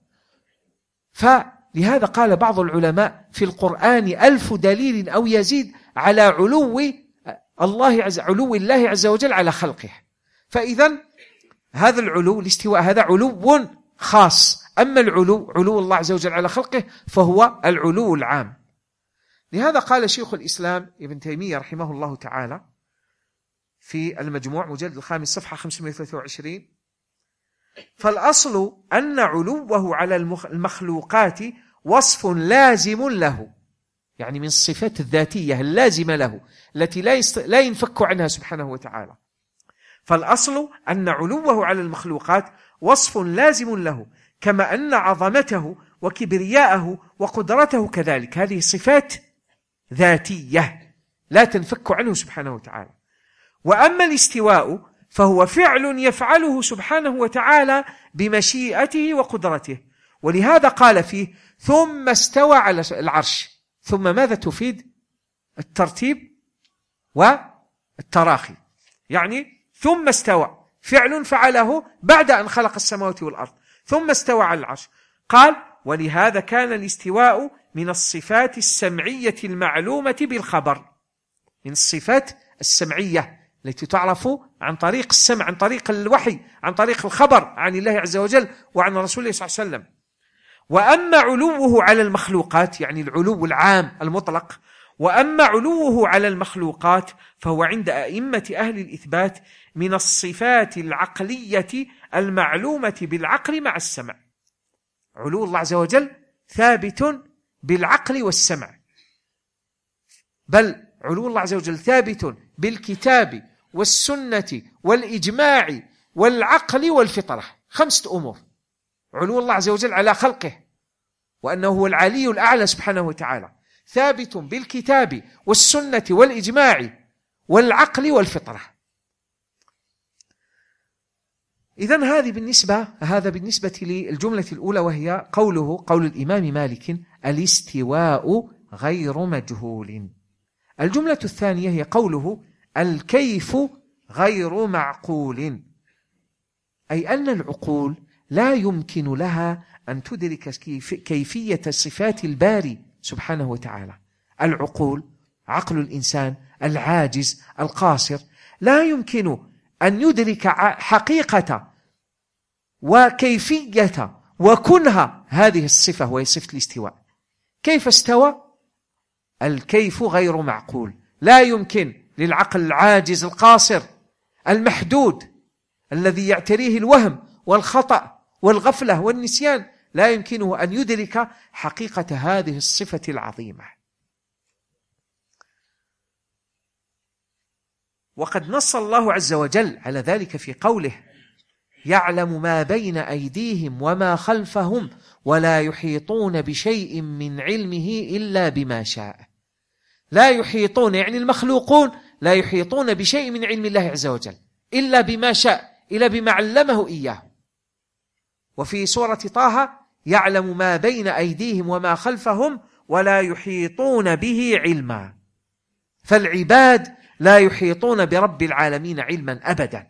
فلهذا قال بعض العلماء في القرآن ألف دليل أو يزيد على علو الله عز علو الله عز وجل على خلقه. فإذا هذا العلو الاستواء هذا علو خاص، أما العلو علو الله عز وجل على خلقه فهو العلو العام. لهذا قال شيخ الإسلام ابن تيمية رحمه الله تعالى في المجموع مجلد الخامس صفحة خمسمائة وثلاثة وعشرين: فالأصل أن علوه على المخلوقات وصف لازم له، يعني من الصفات الذاتية اللازمة له التي لا, يست... لا ينفك عنها سبحانه وتعالى. فالأصل أن علوه على المخلوقات وصف لازم له، كما أن عظمته وكبرياءه وقدرته كذلك، هذه صفات ذاتية لا تنفك عنه سبحانه وتعالى. وأما الاستواء فهو فعل يفعله سبحانه وتعالى بمشيئته وقدرته، ولهذا قال فيه ثم استوى على العرش. ثم ماذا تفيد؟ الترتيب والتراخي، يعني ثم استوى فعل فعله بعد أن خلق السماوات والأرض، ثم استوى على العرش. قال ولهذا كان الاستواء من الصفات السمعية المعلومة بالخبر، من الصفات السمعية التي تعرف عن طريق السمع، عن طريق الوحي، عن طريق الخبر عن الله عز وجل وعن رسوله صلى الله عليه وسلم. وأما علوه على المخلوقات، يعني العلو العام المطلق، وأما علوه على المخلوقات فهو عند أئمة أهل الإثبات من الصفات العقلية المعلومة بالعقل مع السمع. علو الله عز وجل ثابت بالعقل والسمع، بل علو الله عز وجل ثابت بالكتاب والسنة والإجماع والعقل والفطرة، خمسة أمور. علو الله عز وجل على خلقه وأنه هو العلي الأعلى سبحانه وتعالى، ثابت بالكتاب والسنة والإجماع والعقل والفطرة. إذن هذه بالنسبة هذا بالنسبة للجملة الأولى، وهي قوله قول الإمام مالك الاستواء غير مجهول. الجملة الثانية هي قوله الكيف غير معقول، أي أن العقول لا يمكن لها أن تدرك كيفية صفات الباري سبحانه وتعالى. العقول، عقل الإنسان العاجز القاصر، لا يمكن أن يدرك حقيقة وكيفية وكنها هذه الصفة، وهي صفة الاستواء. كيف استوى؟ الكيف غير معقول، لا يمكن للعقل العاجز القاصر المحدود الذي يعتريه الوهم والخطأ والغفلة والنسيان، لا يمكنه أن يدرك حقيقة هذه الصفة العظيمة. وقد نص الله عز وجل على ذلك في قوله يعلم ما بين أيديهم وما خلفهم ولا يحيطون بشيء من علمه إلا بما شاء. لا يحيطون يعني المخلوقون لا يحيطون بشيء من علم الله عز وجل إلا بما شاء، إلا بما علمه إياه. وفي سورة طه يعلم ما بين أيديهم وما خلفهم ولا يحيطون به علما. فالعباد لا يحيطون برب العالمين علما أبدا.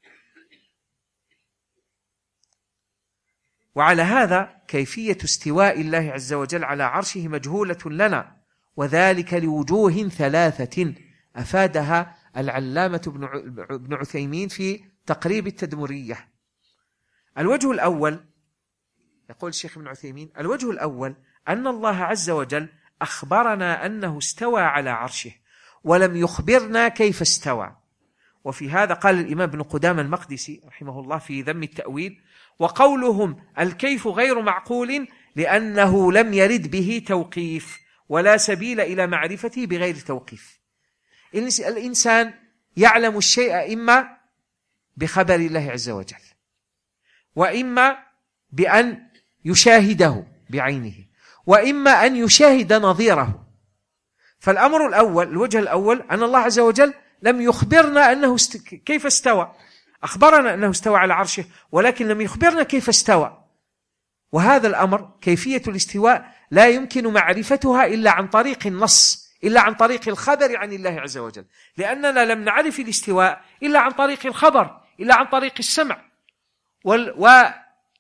وعلى هذا كيفية استواء الله عز وجل على عرشه مجهولة لنا، وذلك لوجوه ثلاثة أفادها العلامة ابن عثيمين في تقريب التدمرية. الوجه الأول، يقول الشيخ ابن عثيمين: الوجه الأول أن الله عز وجل أخبرنا أنه استوى على عرشه ولم يخبرنا كيف استوى. وفي هذا قال الإمام ابن قدامة المقدسي رحمه الله في ذم التأويل: وقولهم الكيف غير معقول لأنه لم يرد به توقيف ولا سبيل إلى معرفته بغير توقيف. الإنسان يعلم الشيء إما بخبر الله عز وجل، وإما بأن يشاهده بعينه، وإما أن يشاهد نظيره. فالأمر الأول، الوجه الأول، أن الله عز وجل لم يخبرنا أنه است... كيف استوى. أخبرنا أنه استوى على عرشه ولكن لم يخبرنا كيف استوى. وهذا الأمر كيفية الاستواء لا يمكن معرفتها إلا عن طريق النص، إلا عن طريق الخبر عن الله عز وجل، لأننا لم نعرف الاستواء إلا عن طريق الخبر، إلا عن طريق السمع، ولم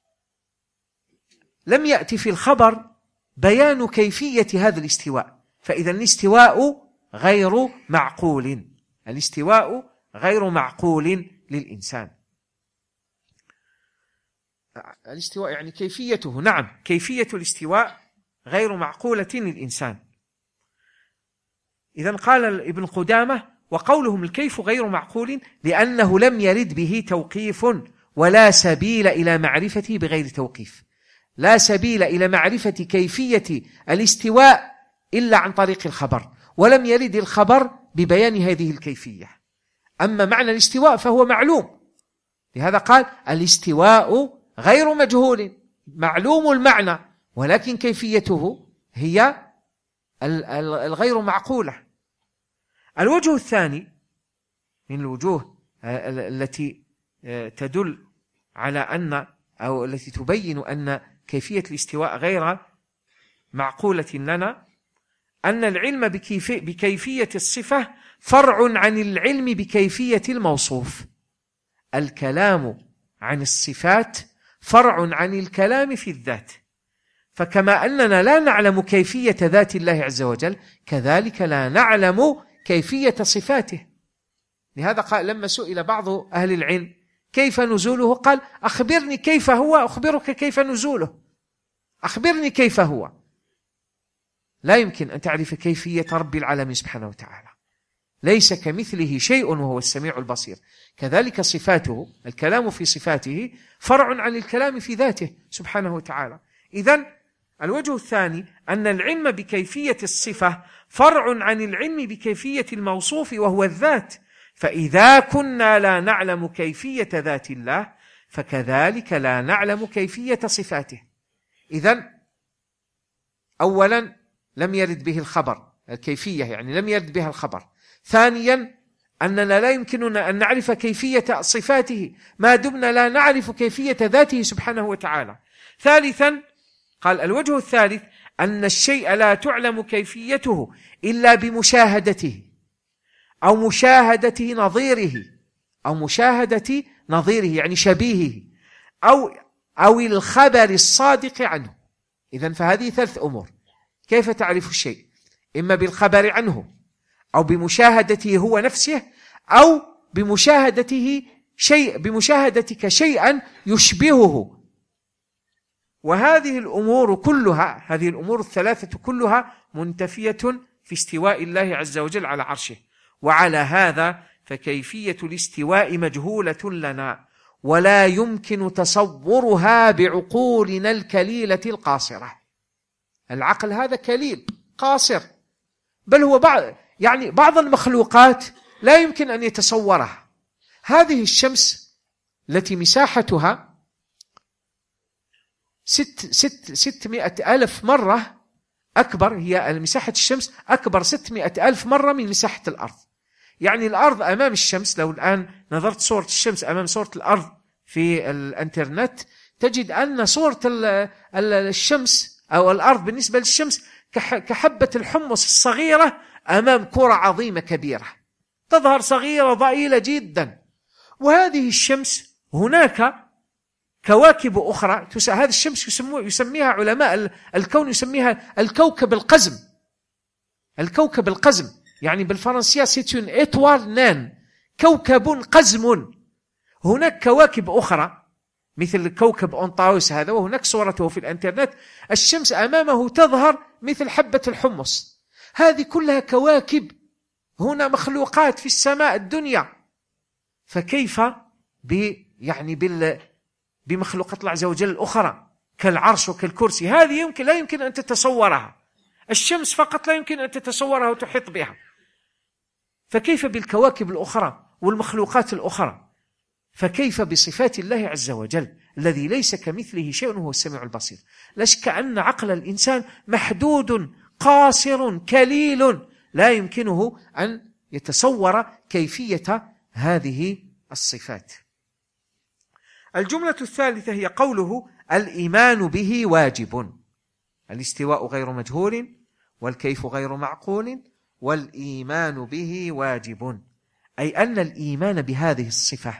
يأتي في الخبر بيان كيفية هذا الاستواء، فإذا الاستواء غير معقول، الاستواء غير معقول للإنسان. الاستواء يعني كيفيته، نعم كيفية الاستواء غير معقولة للإنسان. إذن قال ابن قدامة: وقولهم الكيف غير معقول لأنه لم يرد به توقيف ولا سبيل إلى معرفته بغير توقيف، لا سبيل إلى معرفة كيفية الاستواء إلا عن طريق الخبر، ولم يرد الخبر ببيان هذه الكيفية. أما معنى الاستواء فهو معلوم، لهذا قال: الاستواء غير مجهول، معلوم المعنى، ولكن كيفيته هي الغير معقولة. الوجه الثاني من الوجوه التي تدل على أن أو التي تبين أن كيفية الاستواء غير معقولة لنا، أن العلم بكيفية الصفة فرع عن العلم بكيفية الموصوف. الكلام عن الصفات فرع عن الكلام في الذات، فكما أننا لا نعلم كيفية ذات الله عز وجل، كذلك لا نعلم كيفية صفاته. لهذا قال لما سئل بعض أهل العلم كيف نزوله، قال: أخبرني كيف هو أخبرك كيف نزوله، أخبرني كيف هو. لا يمكن أن تعرف كيفية رب العالمين سبحانه وتعالى، ليس كمثله شيء وهو السميع البصير. كذلك صفاته، الكلام في صفاته فرع عن الكلام في ذاته سبحانه وتعالى. إذن الوجه الثاني أن العلم بكيفية الصفة فرع عن العلم بكيفية الموصوف وهو الذات، فإذا كنا لا نعلم كيفية ذات الله فكذلك لا نعلم كيفية صفاته. إذن أولا لم يرد به الخبر، الكيفية يعني لم يرد بها الخبر. ثانيا أننا لا يمكننا أن نعرف كيفية صفاته ما دمنا لا نعرف كيفية ذاته سبحانه وتعالى. ثالثا قال الوجه الثالث أن الشيء لا تعلم كيفيته إلا بمشاهدته أو مشاهدة نظيره أو مشاهدة نظيره يعني شبيهه أو أو الخبر الصادق عنه. إذن فهذه ثلاث أمور. كيف تعرف الشيء؟ إما بالخبر عنه أو بمشاهدته هو نفسه أو بمشاهدته شيء بمشاهدتك شيئا يشبهه. وهذه الأمور كلها هذه الأمور الثلاثة كلها منتفية في استواء الله عز وجل على عرشه. وعلى هذا فكيفية الاستواء مجهولة لنا ولا يمكن تصورها بعقولنا الكليلة القاصرة. العقل هذا كليل قاصر، بل هو بعض يعني بعض المخلوقات لا يمكن أن يتصورها. هذه الشمس التي مساحتها ست ست ستمائة ألف مرة أكبر، هي مساحة الشمس أكبر ستمائة ألف مرة من مساحة الأرض. يعني الأرض أمام الشمس، لو الآن نظرت صورة الشمس أمام صورة الأرض في الانترنت تجد أن صورة الشمس أو الأرض بالنسبة للشمس كحبة الحمص الصغيرة أمام كرة عظيمة كبيرة، تظهر صغيرة ضئيلة جدا. وهذه الشمس هناك كواكب أخرى، هذه الشمس يسميها علماء الكون يسميها الكوكب القزم. الكوكب القزم يعني بالفرنسية سيتون إتوار نان، كوكب قزم. هناك كواكب أخرى مثل كوكب أونطاوس هذا، وهناك صورته في الانترنت، الشمس أمامه تظهر مثل حبة الحمص. هذه كلها كواكب، هنا مخلوقات في السماء الدنيا، فكيف ب يعني بال بمخلوقات الله عز وجل الأخرى كالعرش وكالكرسي؟ هذه يمكن لا يمكن أن تتصورها، الشمس فقط لا يمكن أن تتصورها وتحيط بها، فكيف بالكواكب الأخرى والمخلوقات الأخرى؟ فكيف بصفات الله عز وجل الذي ليس كمثله شيء وهو السميع البصير؟ لا شك أن عقل الإنسان محدود قاصر كليل، لا يمكنه أن يتصور كيفية هذه الصفات. الجملة الثالثة هي قوله الإيمان به واجب. الاستواء غير مجهول والكيف غير معقول والإيمان به واجب، أي أن الإيمان بهذه الصفة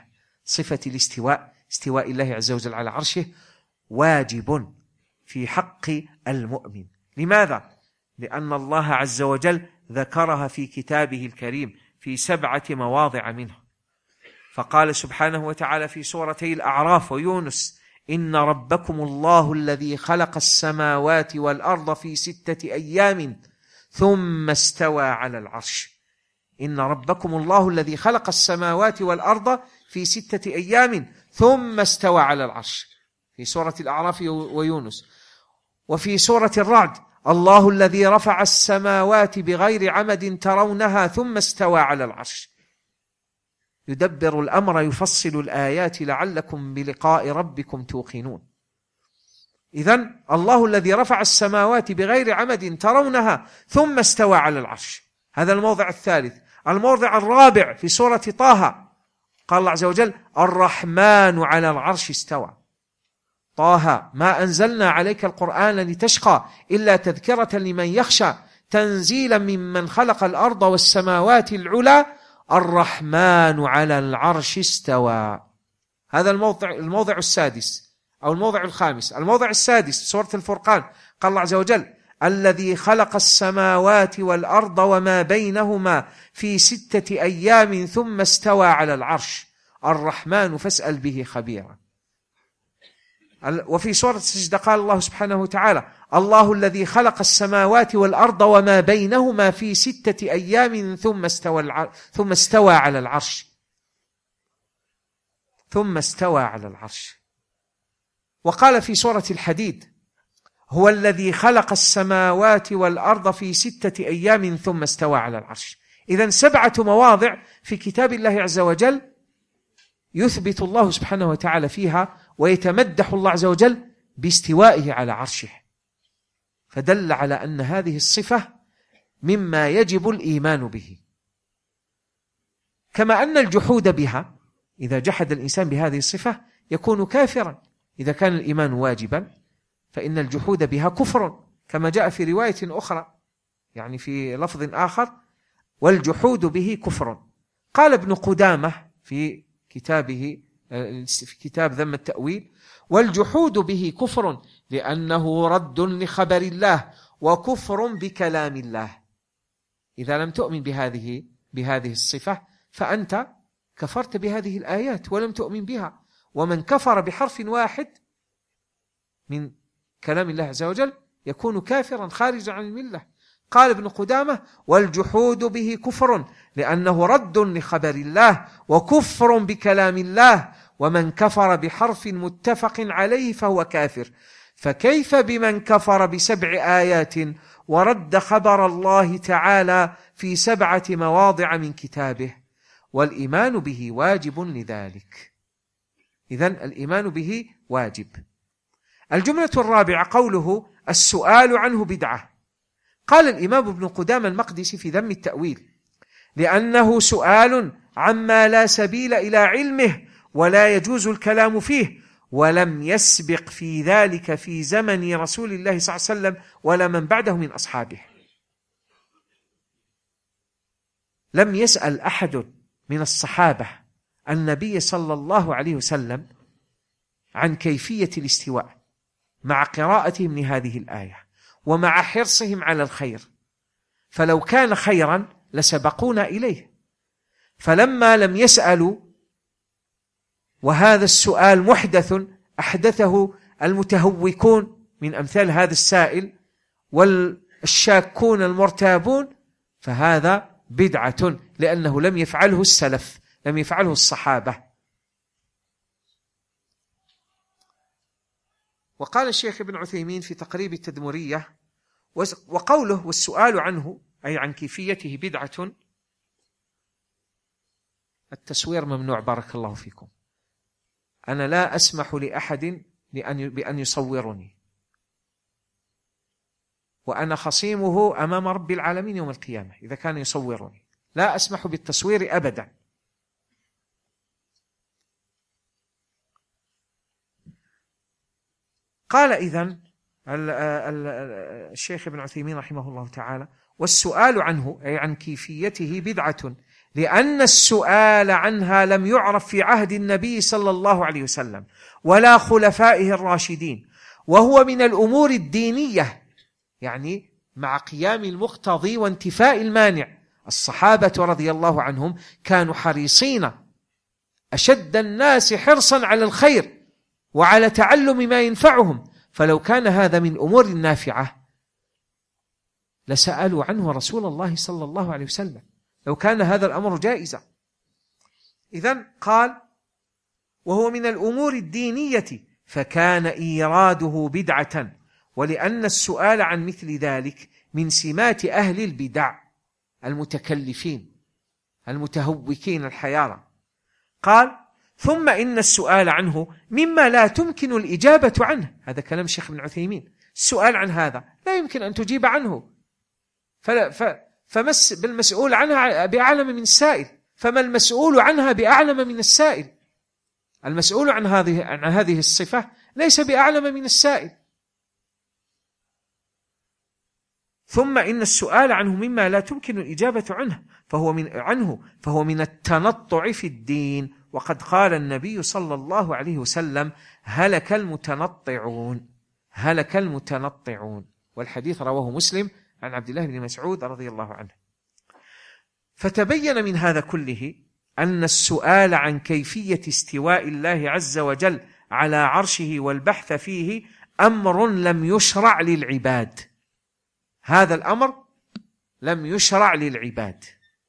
صفة الاستواء، استواء الله عز وجل على عرشه، واجب في حق المؤمن. لماذا؟ لأن الله عز وجل ذكرها في كتابه الكريم في سبعة مواضع منه، فقال سبحانه وتعالى في سورتي الأعراف ويونس: إن ربكم الله الذي خلق السماوات والأرض في ستة أيام ثم استوى على العرش. إن ربكم الله الذي خلق السماوات والأرض في ستة أيام ثم استوى على العرش، في سورة الأعراف ويونس. وفي سورة الرعد: الله الذي رفع السماوات بغير عمد ترونها ثم استوى على العرش. يدبر الأمر يفصل الآيات لعلكم بلقاء ربكم توقنون. إذن الله الذي رفع السماوات بغير عمد ترونها ثم استوى على العرش، هذا الموضع الثالث. الموضع الرابع في سورة طه قال الله عز وجل: الرحمن على العرش استوى. طه ما أنزلنا عليك القرآن لتشقى إلا تذكرة لمن يخشى تنزيلا ممن خلق الأرض والسماوات العلى الرحمن على العرش استوى. هذا الموضع الموضع السادس أو الموضع الخامس. الموضع السادس سورة الفرقان قال الله عز وجل: الذي خلق السماوات والأرض وما بينهما في ستة أيام ثم استوى على العرش الرحمن فاسأل به خبيرا. وفي سورة السجدة قال الله سبحانه وتعالى: الله الذي خلق السماوات والأرض وما بينهما في ستة أيام ثم استوى الع... ثم استوى على العرش ثم استوى على العرش. وقال في سورة الحديد: هو الذي خلق السماوات والأرض في ستة أيام ثم استوى على العرش. إذن سبعة مواضع في كتاب الله عز وجل يثبت الله سبحانه وتعالى فيها ويتمدح الله عز وجل باستوائه على عرشه، فدل على أن هذه الصفة مما يجب الإيمان به. كما أن الجحود بها، إذا جحد الإنسان بهذه الصفة يكون كافرا. إذا كان الإيمان واجبا فإن الجحود بها كفر، كما جاء في رواية أخرى، يعني في لفظ آخر: والجحود به كفر. قال ابن قدامة في كتابه في كتاب ذم التأويل: والجحود به كفر لأنه رد لخبر الله وكفر بكلام الله. إذا لم تؤمن بهذه بهذه الصفة فأنت كفرت بهذه الآيات ولم تؤمن بها. ومن كفر بحرف واحد من كلام الله عز وجل يكون كافرا خارجا عن الملة. قال ابن قدامة: والجحود به كفر لأنه رد لخبر الله وكفر بكلام الله، ومن كفر بحرف متفق عليه فهو كافر. فكيف بمن كفر بسبع آيات ورد خبر الله تعالى في سبعة مواضع من كتابه؟ والإيمان به واجب لذلك. إذن الإيمان به واجب. الجملة الرابعة قوله: السؤال عنه بدعة. قال الإمام ابن قدامة المقدسي في ذم التأويل: لأنه سؤال عما لا سبيل إلى علمه ولا يجوز الكلام فيه، ولم يسبق في ذلك في زمن رسول الله صلى الله عليه وسلم ولا من بعده من أصحابه. لم يسأل أحد من الصحابة النبي صلى الله عليه وسلم عن كيفية الاستواء مع قراءتهم لهذه الآية ومع حرصهم على الخير، فلو كان خيرا لسبقونا إليه. فلما لم يسألوا، وهذا السؤال محدث أحدثه المتهوكون من أمثال هذا السائل والشاكون المرتابون، فهذا بدعة، لأنه لم يفعله السلف، لم يفعله الصحابة. وقال الشيخ ابن عثيمين في تقريب التدمرية: وقوله والسؤال عنه أي عن كيفيته بدعة، التسوير ممنوع بارك الله فيكم. أنا لا أسمح لأحد بأن يصورني، وأنا خصيمه أمام رب العالمين يوم القيامة إذا كان يصورني. لا أسمح بالتصوير أبدا. قال إذن الشيخ ابن عثيمين رحمه الله تعالى: والسؤال عنه أي عن كيفيته بدعة، لأن السؤال عنها لم يعرف في عهد النبي صلى الله عليه وسلم ولا خلفائه الراشدين، وهو من الأمور الدينية، يعني مع قيام المقتضي وانتفاء المانع. الصحابة رضي الله عنهم كانوا حريصين أشد الناس حرصا على الخير وعلى تعلم ما ينفعهم، فلو كان هذا من أمور النافعة لسألوا عنه رسول الله صلى الله عليه وسلم، لو كان هذا الأمر جائزا. إذن قال وهو من الأمور الدينية فكان إيراده بدعة، ولأن السؤال عن مثل ذلك من سمات أهل البدع المتكلفين المتهوكين الحيارى. قال ثم إن السؤال عنه مما لا تمكن الإجابة عنه. هذا كلام الشيخ ابن عثيمين. السؤال عن هذا لا يمكن أن تجيب عنه، فمس بالمسؤول عنها بأعلم من السائل، فما المسؤول عنها بأعلم من السائل؟ المسؤول عن هذه عن هذه الصفة ليس بأعلم من السائل. ثم إن السؤال عنه مما لا تمكن الإجابة عنه فهو من عنه فهو من التنطع في الدين، وقد قال النبي صلى الله عليه وسلم هلك المتنطعون هلك المتنطعون، والحديث رواه مسلم عن عبد الله بن مسعود رضي الله عنه. فتبين من هذا كله أن السؤال عن كيفية استواء الله عز وجل على عرشه والبحث فيه أمر لم يشرع للعباد. هذا الأمر لم يشرع للعباد،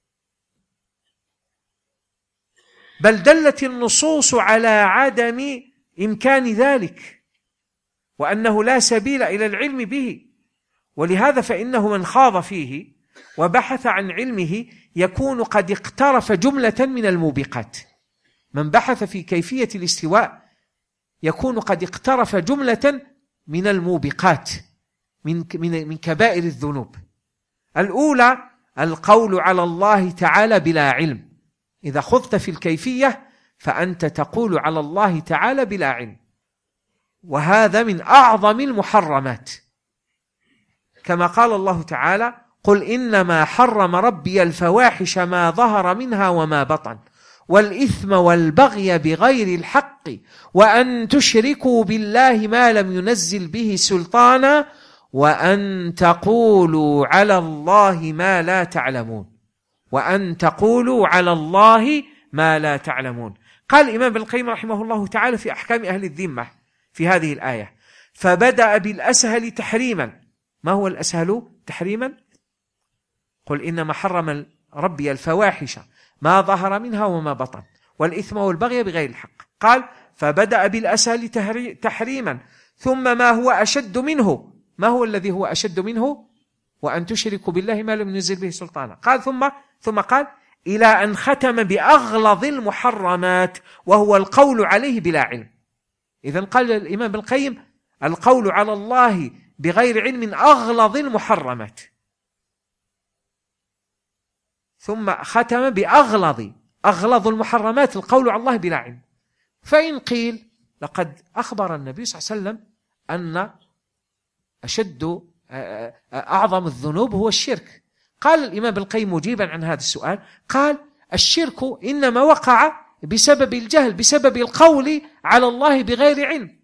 بل دلت النصوص على عدم إمكان ذلك، وأنه لا سبيل إلى العلم به. ولهذا فإنه من خاض فيه وبحث عن علمه يكون قد اقترف جملة من الموبقات. من بحث في كيفية الاستواء يكون قد اقترف جملة من الموبقات، من من كبائر الذنوب. الأولى القول على الله تعالى بلا علم. إذا خضت في الكيفية فأنت تقول على الله تعالى بلا علم، وهذا من أعظم المحرمات، كما قال الله تعالى قل إنما حرم ربي الفواحش ما ظهر منها وما بطن والإثم والبغي بغير الحق وأن تشركوا بالله ما لم ينزل به سلطانا وأن تقولوا على الله ما لا تعلمون وأن تقولوا على الله ما لا تعلمون. قال الإمام ابن القيم رحمه الله تعالى في أحكام أهل الذمة في هذه الآية فبدأ بالأسهل تحريما. ما هو الأسهل تحريما؟ قل إنما حرم ربي الفواحش ما ظهر منها وما بطن والإثم والبغي بغير الحق. قال فبدأ بالأسهل تحريما ثم ما هو أشد منه. ما هو الذي هو أشد منه؟ وأن تشركوا بالله ما لم ينزل به سلطانا. قال ثم ثم قال إلى أن ختم بأغلظ المحرمات وهو القول عليه بلا علم. إذن قال الإمام ابن القيم القول على الله بغير علم أغلظ المحرمات، ثم ختم بأغلظ أغلظ المحرمات القول على الله بلا علم. فإن قيل لقد أخبر النبي صلى الله عليه وسلم أن أشد أعظم الذنوب هو الشرك. قال الإمام ابن القيم مجيبا عن هذا السؤال قال الشرك إنما وقع بسبب الجهل، بسبب القول على الله بغير علم.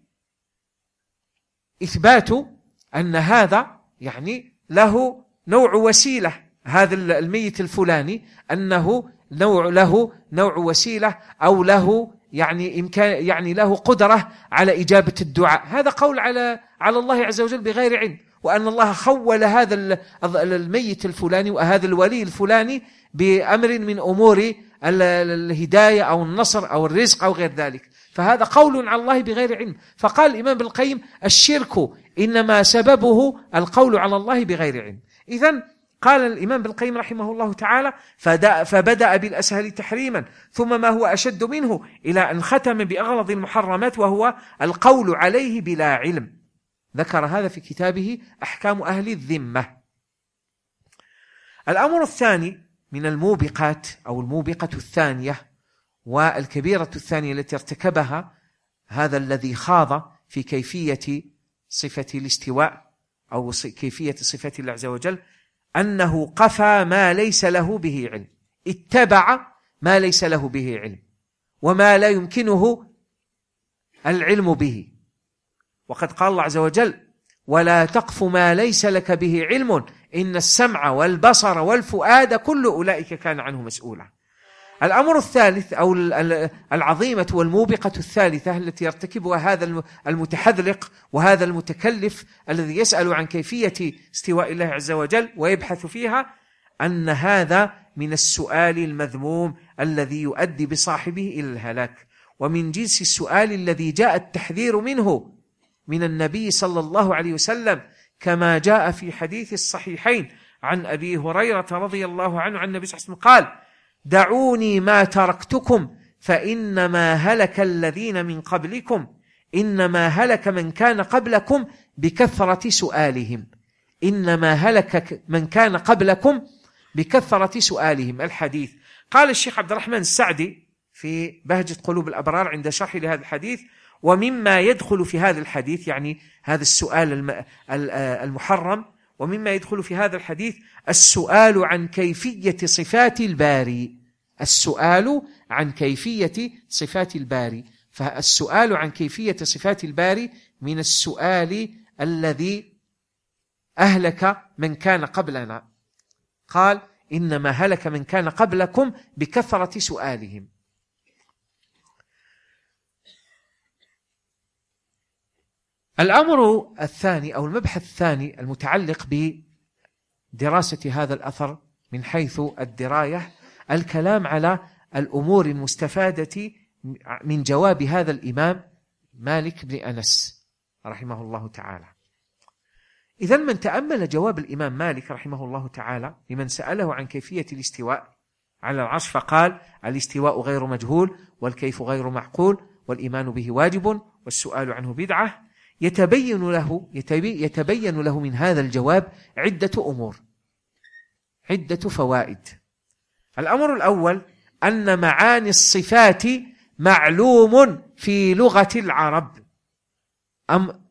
إثبات أن هذا يعني له نوع وسيلة، هذا الميت الفلاني أنه نوع له نوع وسيلة أو له يعني إمكان يعني له قدرة على إجابة الدعاء، هذا قول على على الله عز وجل بغير علم. وأن الله خول هذا الميت الفلاني وهذا الولي الفلاني بأمر من أمور الهداية أو النصر أو الرزق أو غير ذلك، فهذا قول على الله بغير علم. فقال الإمام ابن القيم الشرك إنما سببه القول على الله بغير علم. إذن قال الإمام ابن القيم رحمه الله تعالى فبدأ بالأسهل تحريما ثم ما هو أشد منه إلى أن ختم بأغلظ المحرمات وهو القول عليه بلا علم. ذكر هذا في كتابه أحكام أهل الذمة. الأمر الثاني من الموبقات أو الموبقة الثانية والكبيرة الثانية التي ارتكبها هذا الذي خاض في كيفية صفة الاستواء أو كيفية صفة الله عز وجل أنه قفى ما ليس له به علم. اتبع ما ليس له به علم وما لا يمكنه العلم به. وقد قال الله عز وجل: ولا تقف ما ليس لك به علم إن السمع والبصر والفؤاد كل أولئك كان عنه مسؤولا. الأمر الثالث أو العظيمة والموبقة الثالثة التي يرتكبها هذا المتحذلق وهذا المتكلف الذي يسأل عن كيفية استواء الله عز وجل ويبحث فيها، أن هذا من السؤال المذموم الذي يؤدي بصاحبه إلى الهلاك، ومن جنس السؤال الذي جاء التحذير منه من النبي صلى الله عليه وسلم، كما جاء في حديث الصحيحين عن أبي هريرة رضي الله عنه عن النبي صلى الله عليه وسلم قال: دعوني ما تركتكم فإنما هلك الذين من قبلكم إنما هلك من كان قبلكم بكثرة سؤالهم إنما هلك من كان قبلكم بكثرة سؤالهم. الحديث. قال الشيخ عبد الرحمن السعدي في بهجة قلوب الأبرار عند شرح لهذا الحديث: ومما يدخل في هذا الحديث، يعني هذا السؤال المحرم، ومما يدخل في هذا الحديث السؤال عن كيفية صفات الباري السؤال عن كيفية صفات الباري فالسؤال عن كيفية صفات الباري من السؤال الذي أهلك من كان قبلنا. قال: إنما هلك من كان قبلكم بكثرة سؤالهم. الأمر الثاني أو المبحث الثاني المتعلق بدراسة هذا الأثر من حيث الدراية، الكلام على الأمور المستفادة من جواب هذا الإمام مالك بن أنس رحمه الله تعالى. إذن من تأمل جواب الإمام مالك رحمه الله تعالى لمن سأله عن كيفية الاستواء على العرش، فقال: الاستواء غير مجهول، والكيف غير معقول، والإيمان به واجب، والسؤال عنه بدعة. يتبين له يتبين له من هذا الجواب عدة أمور، عدة فوائد. الأمر الأول أن معاني الصفات معلوم في لغة العرب. أم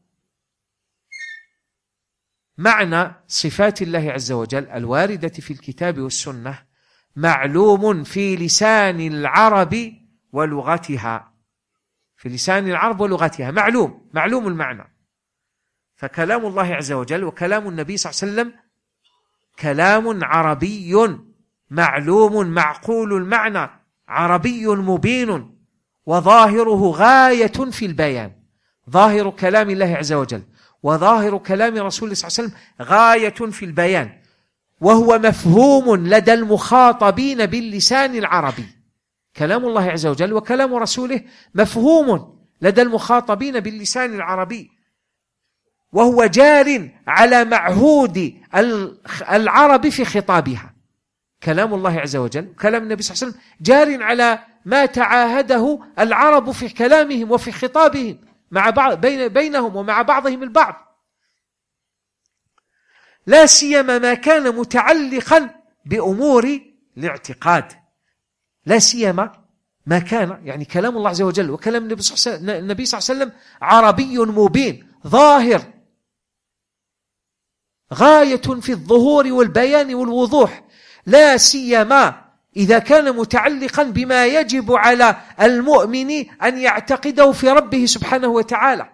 معنى صفات الله عز وجل الواردة في الكتاب والسنة معلوم في لسان العرب ولغتها، في لسان العرب ولغتها معلوم معلوم المعنى. فكلام الله عز وجل وكلام النبي صلى الله عليه وسلم كلام عربي معلوم معقول المعنى، عربي مبين، وظاهره غاية في البيان. ظاهر كلام الله عز وجل وظاهر كلام رسول الله صلى الله عليه وسلم غاية في البيان، وهو مفهوم لدى المخاطبين باللسان العربي. كلام الله عز وجل وكلام رسوله مفهوم لدى المخاطبين باللسان العربي، وهو جار على معهود العرب في خطابها. كلام الله عز وجل كلام النبي صلى الله عليه وسلم جار على ما تعاهده العرب في كلامهم وفي خطابهم مع بعض بين بينهم ومع بعضهم البعض، لا سيما ما كان متعلقا بأمور الاعتقاد، لا سيما ما كان يعني كلام الله عز وجل وكلام النبي صلى الله عليه وسلم عربي مبين ظاهر غاية في الظهور والبيان والوضوح، لا سيما إذا كان متعلقا بما يجب على المؤمن أن يعتقده في ربه سبحانه وتعالى.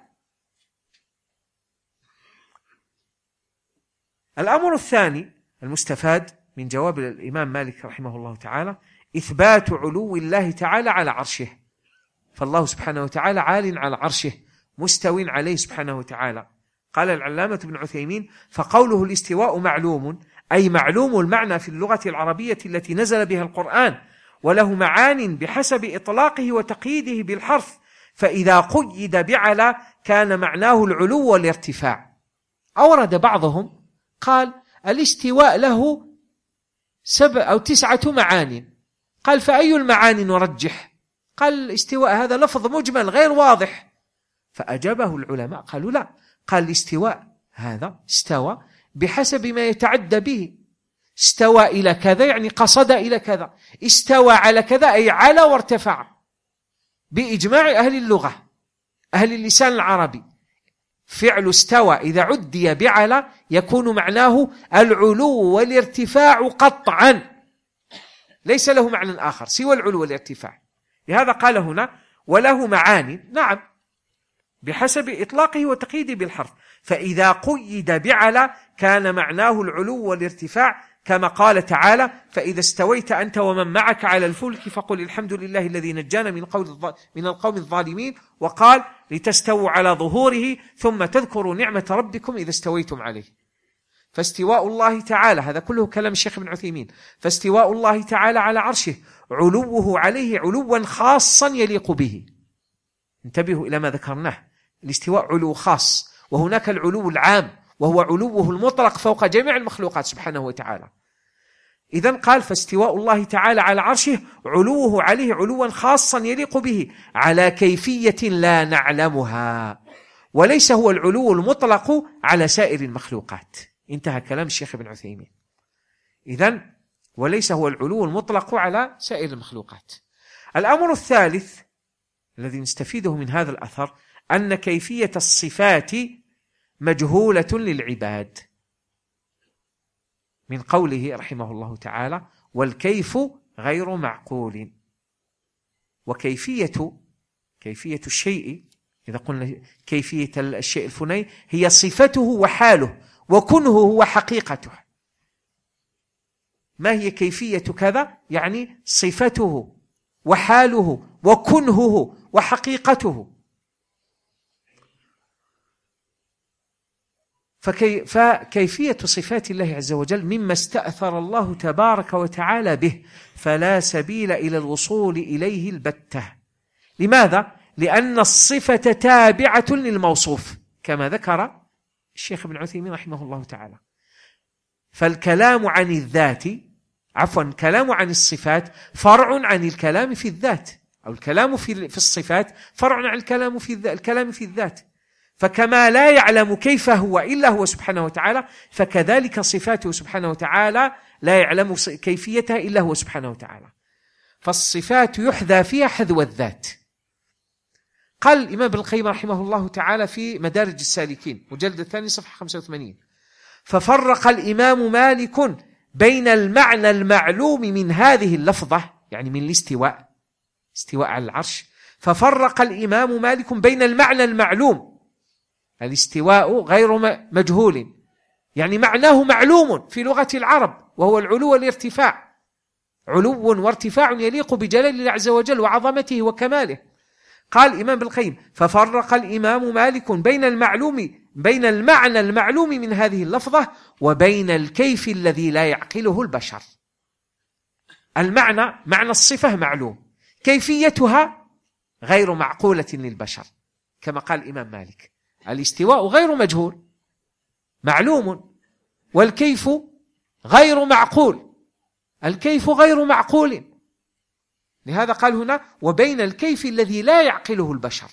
الأمر الثاني المستفاد من جواب الإمام مالك رحمه الله تعالى إثبات علو الله تعالى على عرشه، فالله سبحانه وتعالى عال على عرشه مستو عليه سبحانه وتعالى. قال العلامة ابن عثيمين: فقوله الاستواء معلوم أي معلوم المعنى في اللغة العربية التي نزل بها القرآن، وله معان بحسب إطلاقه وتقييده بالحرف، فإذا قيد بعلى كان معناه العلو والارتفاع. أورد بعضهم قال الاستواء له سبع أو تسعة معان. قال فأي المعاني نرجح؟ قال الاستواء هذا لفظ مجمل غير واضح. فأجابه العلماء قالوا لا، قال الاستواء هذا استوى بحسب ما يتعدى به، استوى إلى كذا يعني قصد إلى كذا، استوى على كذا أي على وارتفع، بإجماع أهل اللغة أهل اللسان العربي. فعل استوى إذا عدي بعلى يكون معناه العلو والارتفاع قطعا، ليس له معنى آخر سوى العلو والارتفاع. لهذا قال هنا وله معاني، نعم، بحسب إطلاقه وتقييده بالحرف، فإذا قيد بعلى كان معناه العلو والارتفاع، كما قال تعالى فإذا استويت أنت ومن معك على الفلك فقل الحمد لله الذي نجانا من قول من القوم الظالمين، وقال لتستووا على ظهوره ثم تذكروا نعمة ربكم إذا استويتم عليه. فاستواء الله تعالى، هذا كله كلام الشيخ ابن عثيمين، فاستواء الله تعالى على عرشه علوه عليه علوا خاصا يليق به. انتبهوا إلى ما ذكرناه، الاستواء علو خاص، وهناك العلو العام وهو علوه المطلق فوق جميع المخلوقات سبحانه وتعالى. إذن قال فاستواء الله تعالى على عرشه علوه عليه علوا خاصا يليق به على كيفية لا نعلمها، وليس هو العلو المطلق على سائر المخلوقات. انتهى كلام الشيخ ابن عثيمين. إذن وليس هو العلو المطلق على سائر المخلوقات. الأمر الثالث الذي نستفيده من هذا الأثر أن كيفية الصفات مجهولة للعباد، من قوله رحمه الله تعالى والكيف غير معقول. وكيفية كيفية الشيء، إذا قلنا كيفية الشيء الفلاني، هي صفته وحاله وكنه هو حقيقته. ما هي كيفية كذا؟ يعني صفته وحاله وكنهه وحقيقته. فكي فكيفية صفات الله عز وجل مما استأثر الله تبارك وتعالى به، فلا سبيل إلى الوصول إليه البتة. لماذا؟ لأن الصفة تابعة للموصوف كما ذكر الشيخ ابن عثيمين رحمه الله تعالى. فالكلام عن الذات عفوا الكلام عن الصفات فرع عن الكلام في الذات، أو الكلام في في الصفات فرع عن الكلام في الكلام في الذات. فكما لا يعلم كيف هو إلا هو سبحانه وتعالى، فكذلك صفاته سبحانه وتعالى لا يعلم كيفيتها إلا هو سبحانه وتعالى. فالصفات يحذى فيها حذو الذات. قال الإمام ابن القيم رحمه الله تعالى في مدارج السالكين مجلد الثاني صفحة خمسة وثمانين: ففرق الإمام مالك بين المعنى المعلوم من هذه اللفظة، يعني من الاستواء، استواء على العرش، ففرق الإمام مالك بين المعنى المعلوم، الاستواء غير مجهول، يعني معناه معلوم في لغة العرب، وهو العلو والارتفاع، علو وارتفاع يليق بجلال الله عز وجل وعظمته وكماله. قال الإمام ابن القيم: ففرق الإمام مالك بين المعلوم بين المعنى المعلوم من هذه اللفظة وبين الكيف الذي لا يعقله البشر. المعنى معنى الصفة معلوم، كيفيتها غير معقولة للبشر، كما قال الإمام مالك: الاستواء غير مجهول معلوم، والكيف غير معقول، الكيف غير معقول. لهذا قال هنا: وبين الكيف الذي لا يعقله البشر.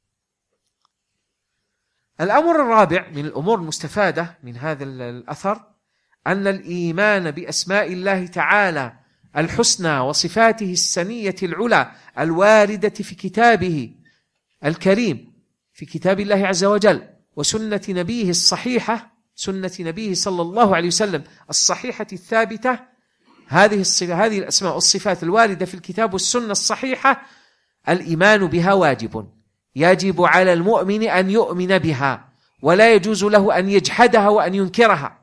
الأمر الرابع من الأمور المستفادة من هذا الأثر أن الإيمان بأسماء الله تعالى الحسنى وصفاته السنية العلى الواردة في كتابه الكريم، في كتاب الله عز وجل، وسنة نبيه الصحيحة، سنة نبيه صلى الله عليه وسلم الصحيحة الثابتة، هذه الصفة هذه الأسماء والصفات الواردة في الكتاب والسنة الصحيحة الإيمان بها واجب، يجب على المؤمن أن يؤمن بها، ولا يجوز له أن يجحدها وأن ينكرها.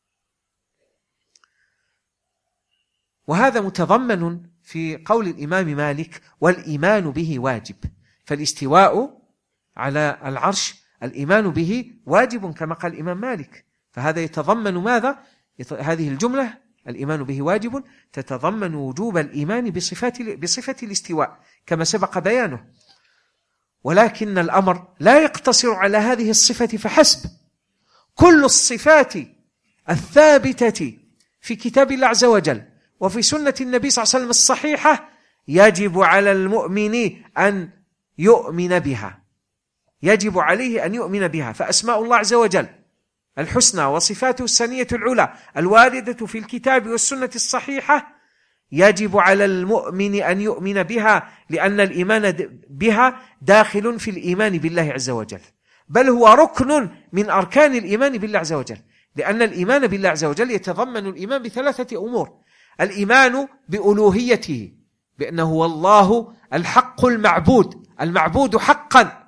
وهذا متضمن في قول الإمام مالك: والإيمان به واجب. فالاستواء على العرش الإيمان به واجب كما قال الإمام مالك، فهذا يتضمن ماذا؟ هذه الجملة الإيمان به واجب تتضمن وجوب الإيمان بصفة بصفة الاستواء كما سبق بيانه. ولكن الأمر لا يقتصر على هذه الصفة فحسب، كل الصفات الثابتة في كتاب الله عز وجل وفي سنة النبي صلى الله عليه وسلم الصحيحة يجب على المؤمن أن يؤمن بها، يجب عليه أن يؤمن بها. فأسماء الله عز وجل الحسنى وصفاته السنية العلى الواردة في الكتاب والسنة الصحيحة يجب على المؤمن أن يؤمن بها، لأن الإيمان بها داخل في الإيمان بالله عز وجل، بل هو ركن من أركان الإيمان بالله عز وجل، لأن الإيمان بالله عز وجل يتضمن الإيمان بثلاثة أمور: الإيمان بألوهيته، بأنه هو الله الحق المعبود، المعبود حقا.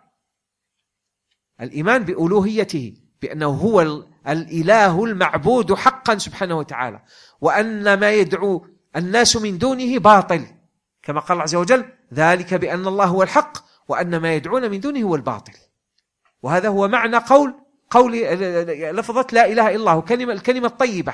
الإيمان بألوهيته، بأنه هو الإله المعبود حقا سبحانه وتعالى، وأن ما يدعو الناس من دونه باطل، كما قال عز وجل: ذلك بأن الله هو الحق وأن ما يدعون من دونه هو الباطل. وهذا هو معنى قول قول لفظة لا إله إلا الله، كلمة الكلمة الطيبة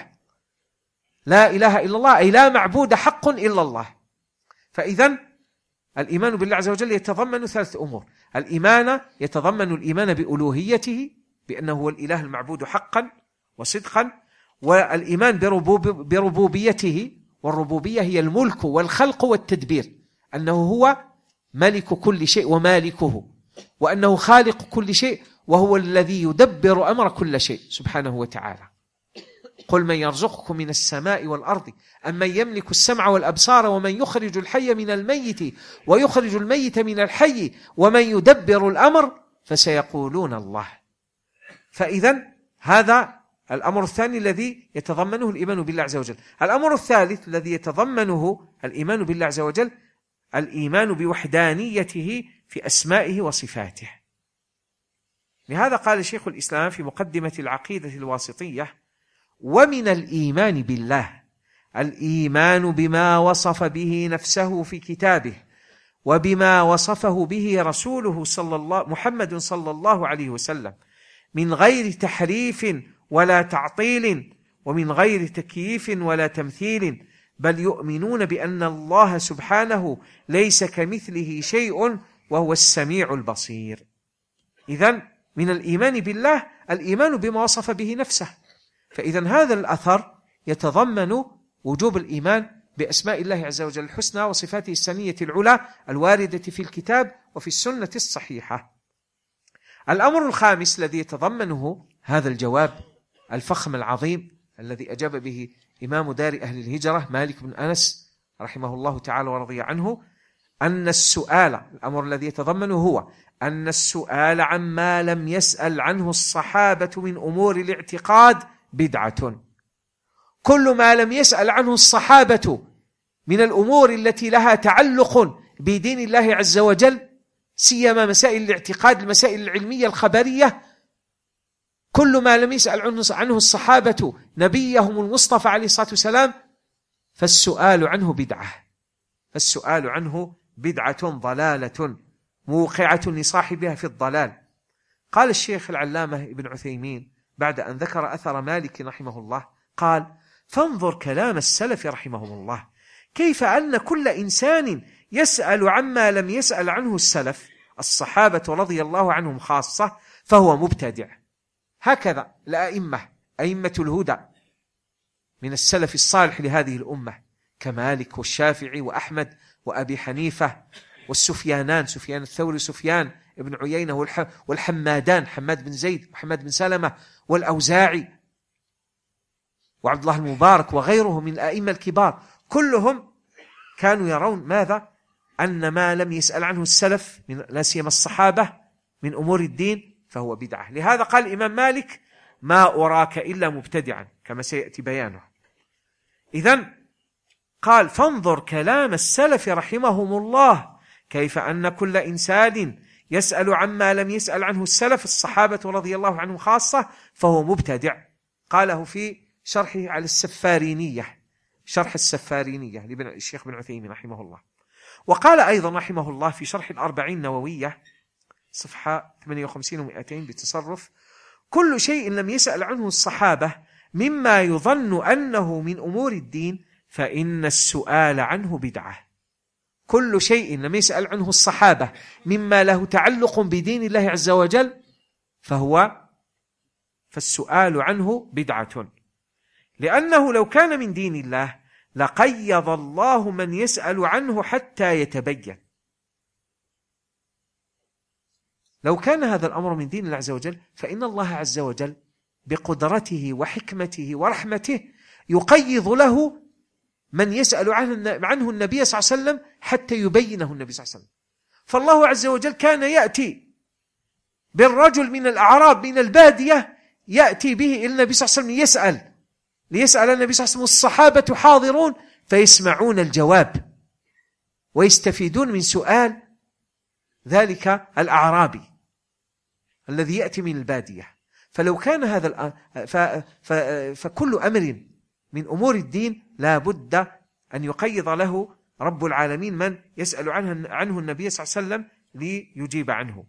لا إله إلا الله، أي لا معبود حق إلا الله. فإذن الإيمان بالله عز وجل يتضمن ثلاث أمور: الإيمان يتضمن الإيمان بألوهيته، بأنه هو الإله المعبود حقا وصدقا، والإيمان بربوب بربوبيته، والربوبية هي الملك والخلق والتدبير، أنه هو ملك كل شيء ومالكه، وأنه خالق كل شيء، وهو الذي يدبر أمر كل شيء سبحانه وتعالى. قل من يرزقكم من السماء والأرض أمن يملك السمع والأبصار ومن يخرج الحي من الميت ويخرج الميت من الحي ومن يدبر الأمر فسيقولون الله. فإذن هذا الأمر الثاني الذي يتضمنه الإيمان بالله عز وجل. الأمر الثالث الذي يتضمنه الإيمان بالله عز وجل الإيمان بوحدانيته في أسمائه وصفاته. لهذا قال شيخ الإسلام في مقدمة العقيدة الواسطية: ومن الإيمان بالله الإيمان بما وصف به نفسه في كتابه وبما وصفه به رسوله صلى الله محمد صلى الله عليه وسلم من غير تحريف ولا تعطيل ومن غير تكييف ولا تمثيل، بل يؤمنون بأن الله سبحانه ليس كمثله شيء وهو السميع البصير. إذن من الإيمان بالله الإيمان بما وصف به نفسه. فإذن هذا الأثر يتضمن وجوب الإيمان بأسماء الله عز وجل الحسنى وصفاته السنية العلى الواردة في الكتاب وفي السنة الصحيحة. الأمر الخامس الذي يتضمنه هذا الجواب الفخم العظيم الذي أجاب به إمام دار أهل الهجرة مالك بن أنس رحمه الله تعالى ورضي عنه، أن السؤال الأمر الذي يتضمنه هو أن السؤال عما لم يسأل عنه الصحابة من أمور الاعتقاد بدعة. كل ما لم يسأل عنه الصحابة من الأمور التي لها تعلق بدين الله عز وجل، سيما مسائل الاعتقاد المسائل العلمية الخبرية، كل ما لم يسأل عنه الصحابة نبيهم المصطفى عليه الصلاة والسلام فالسؤال عنه بدعة، فالسؤال عنه بدعة ضلالة موقعة لصاحبها في الضلال. قال الشيخ العلامة ابن عثيمين بعد أن ذكر أثر مالك رحمه الله قال: فانظر كلام السلف رحمهم الله، كيف أن كل إنسان يسأل عما لم يسأل عنه السلف الصحابة رضي الله عنهم خاصة فهو مبتدع. هكذا الأئمة أئمة الهدى من السلف الصالح لهذه الأمة كمالك والشافعي وأحمد وأبي حنيفة والسفيانان، سفيان الثوري سفيان ابن عيينة والحمادان حماد بن زيد وحماد بن سلمة والأوزاعي وعبد الله المبارك وغيرهم من الأئمة الكبار، كلهم كانوا يرون ماذا؟ أن ما لم يسأل عنه السلف من لا سيما الصحابة من أمور الدين فهو بدعة. لهذا قال الإمام مالك: ما أراك إلا مبتدعا، كما سيأتي بيانه. إذن قال: فانظر كلام السلف رحمهم الله، كيف أن كل إنسان يسأل عما لم يسأل عنه السلف الصحابة رضي الله عنهم خاصة فهو مبتدع. قاله في شرحه على السفارينية، شرح السفارينية للشيخ بن عثيمين رحمه الله. وقال أيضا رحمه الله في شرح الأربعين النووية صفحة ثمانية وخمسين ومئتين بالتصرف: كل شيء لم يسأل عنه الصحابة مما يظن أنه من أمور الدين فإن السؤال عنه بدعة. كل شيء لم يسأل عنه الصحابة مما له تعلق بدين الله عز وجل فهو فالسؤال عنه بدعة، لأنه لو كان من دين الله لقيض الله من يسأل عنه حتى يتبين. لو كان هذا الأمر من دين الله عز وجل فإن الله عز وجل بقدرته وحكمته ورحمته يقيض له من يسأل عنه النبي صلى الله عليه وسلم حتى يبينه النبي صلى الله عليه وسلم. فالله عز وجل كان يأتي بالرجل من الأعراب من البادية، يأتي به إلى النبي صلى الله عليه وسلم يسأل ليسأل النبي صلى الله عليه وسلم، الصحابة حاضرون فيسمعون الجواب ويستفيدون من سؤال ذلك الأعرابي الذي يأتي من البادية. فلو كان هذا ف... ف... فكل أمر من أمور الدين لا بد أن يقيض له رب العالمين من يسأل عنه, عنه النبي صلى الله عليه وسلم ليجيب عنه.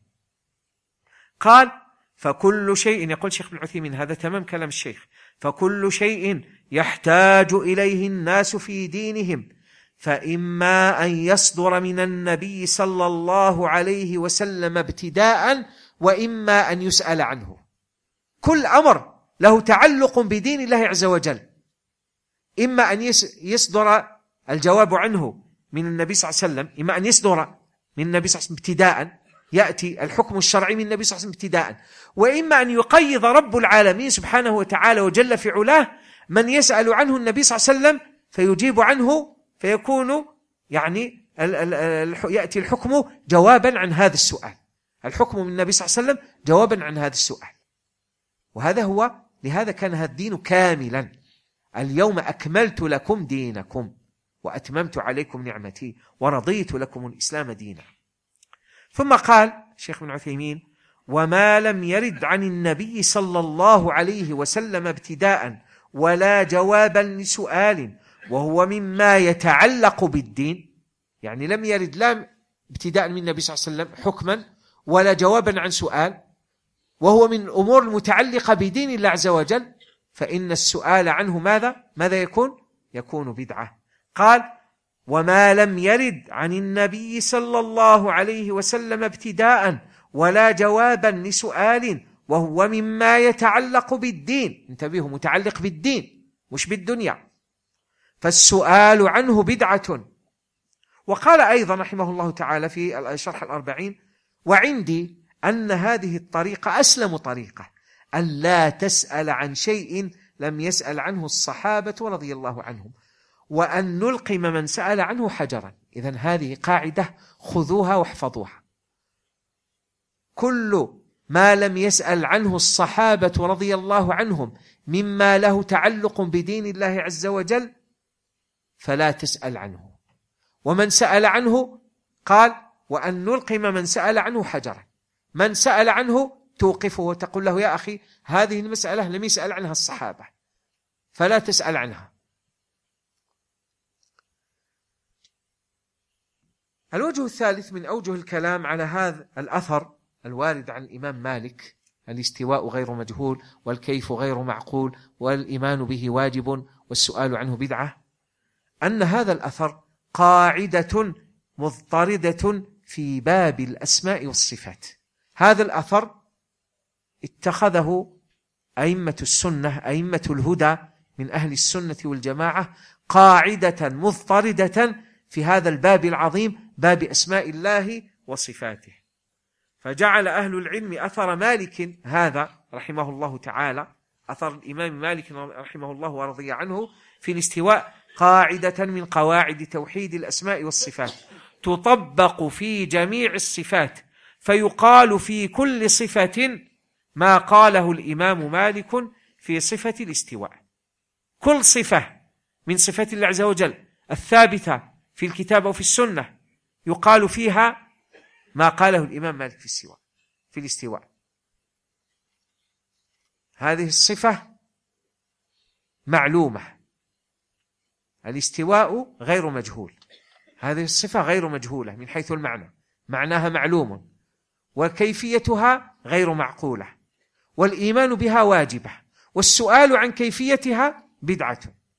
قال فكل شيء، يقول شيخ ابن عثيمين، هذا تمام كلام الشيخ، فكل شيء يحتاج إليه الناس في دينهم فإما أن يصدر من النبي صلى الله عليه وسلم ابتداء وإما أن يسأل عنه. كل أمر له تعلق بدين الله عز وجل إما أن يصدر الجواب عنه من النبي صلى الله عليه وسلم، إما أن يصدر من النبي صلى الله عليه وسلم ابتداء، يأتي الحكم الشرعي من النبي صلى الله عليه وسلم ابتداء، وإما أن يقيض رب العالمين سبحانه وتعالى وجل في علاه من يسأل عنه النبي صلى الله عليه وسلم فيجيب عنه، فيكون يعني يأتي الحكم جوابا عن هذا السؤال، الحكم من النبي صلى الله عليه وسلم جوابا عن هذا السؤال. وهذا هو، لهذا كان هذا الدين كاملا. اليوم أكملت لكم دينكم وأتممت عليكم نعمتي ورضيت لكم الإسلام دينا. ثم قال الشيخ ابن عثيمين وما لم يرد عن النبي صلى الله عليه وسلم ابتداء ولا جوابا لسؤال وهو مما يتعلق بالدين، يعني لم يرد لا ابتداء من النبي صلى الله عليه وسلم حكما ولا جوابا عن سؤال وهو من الأمور المتعلقة بدين الله عز وجل، فإن السؤال عنه ماذا؟ ماذا يكون؟ يكون بدعة. قال وما لم يرد عن النبي صلى الله عليه وسلم ابتداء ولا جوابا لسؤال وهو مما يتعلق بالدين، انتبهوا، متعلق بالدين مش بالدنيا، فالسؤال عنه بدعة. وقال أيضا رحمه الله تعالى في شرح الأربعين وعندي أن هذه الطريقة أسلم طريقة، أن لا تسأل عن شيء لم يسأل عنه الصحابة رضي الله عنهم، وأن نلقم من سأل عنه حجرا. إذن هذه قاعدة خذوها واحفظوها، كل ما لم يسأل عنه الصحابة رضي الله عنهم مما له تعلق بدين الله عز وجل فلا تسأل عنه، ومن سأل عنه قال وأن نلقم من سأل عنه حجرا، من سأل عنه توقفه وتقول له يا أخي هذه المسألة لم يسأل عنها الصحابة فلا تسأل عنها. الوجه الثالث من أوجه الكلام على هذا الأثر الوارد عن الإمام مالك، الاستواء غير مجهول والكيف غير معقول والإيمان به واجب والسؤال عنه بدعة، أن هذا الأثر قاعدة مضطردة في باب الأسماء والصفات. هذا الأثر اتخذه أئمة السنة، أئمة الهدى من أهل السنة والجماعة قاعدة مضطردة في هذا الباب العظيم، باب أسماء الله وصفاته. فجعل أهل العلم أثر مالك هذا رحمه الله تعالى، أثر الإمام مالك رحمه الله ورضي عنه في الاستواء، قاعدة من قواعد توحيد الأسماء والصفات تطبق في جميع الصفات، فيقال في كل صفة ما قاله الإمام مالك في صفة الاستواء. كل صفة من صفات الله عز وجل الثابتة في الكتاب وفي السنة يقال فيها ما قاله الإمام مالك في الاستواء في الاستواء. هذه الصفة معلومة، الاستواء غير مجهول، هذه الصفة غير مجهولة من حيث المعنى، معناها معلوم، وكيفيتها غير معقولة، والإيمان بها واجبة، والسؤال عن كيفيتها بدعة.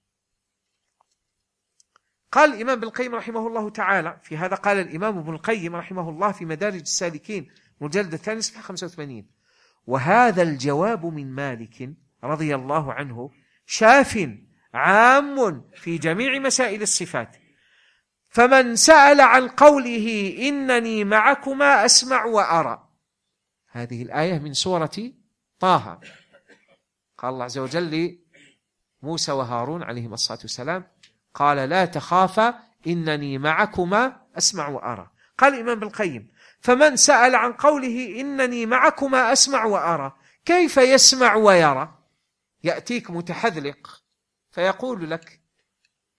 قال الإمام ابن القيم رحمه الله تعالى في هذا، قال الإمام ابن القيم رحمه الله في مدارج السالكين مجلد الثاني صفحة خمسة وثمانين وهذا الجواب من مالك رضي الله عنه شاف عام في جميع مسائل الصفات، فمن سأل عن قوله إنني معكما أسمع وأرى، هذه الآية من سورة طه، قال الله عز وجل لموسى وهارون عليهما الصلاة والسلام قال لا تخافا إنني معكما أسمع وأرى. قال الإمام ابن القيم فمن سأل عن قوله إنني معكما أسمع وأرى كيف يسمع ويرى؟ يأتيك متحذلق فيقول لك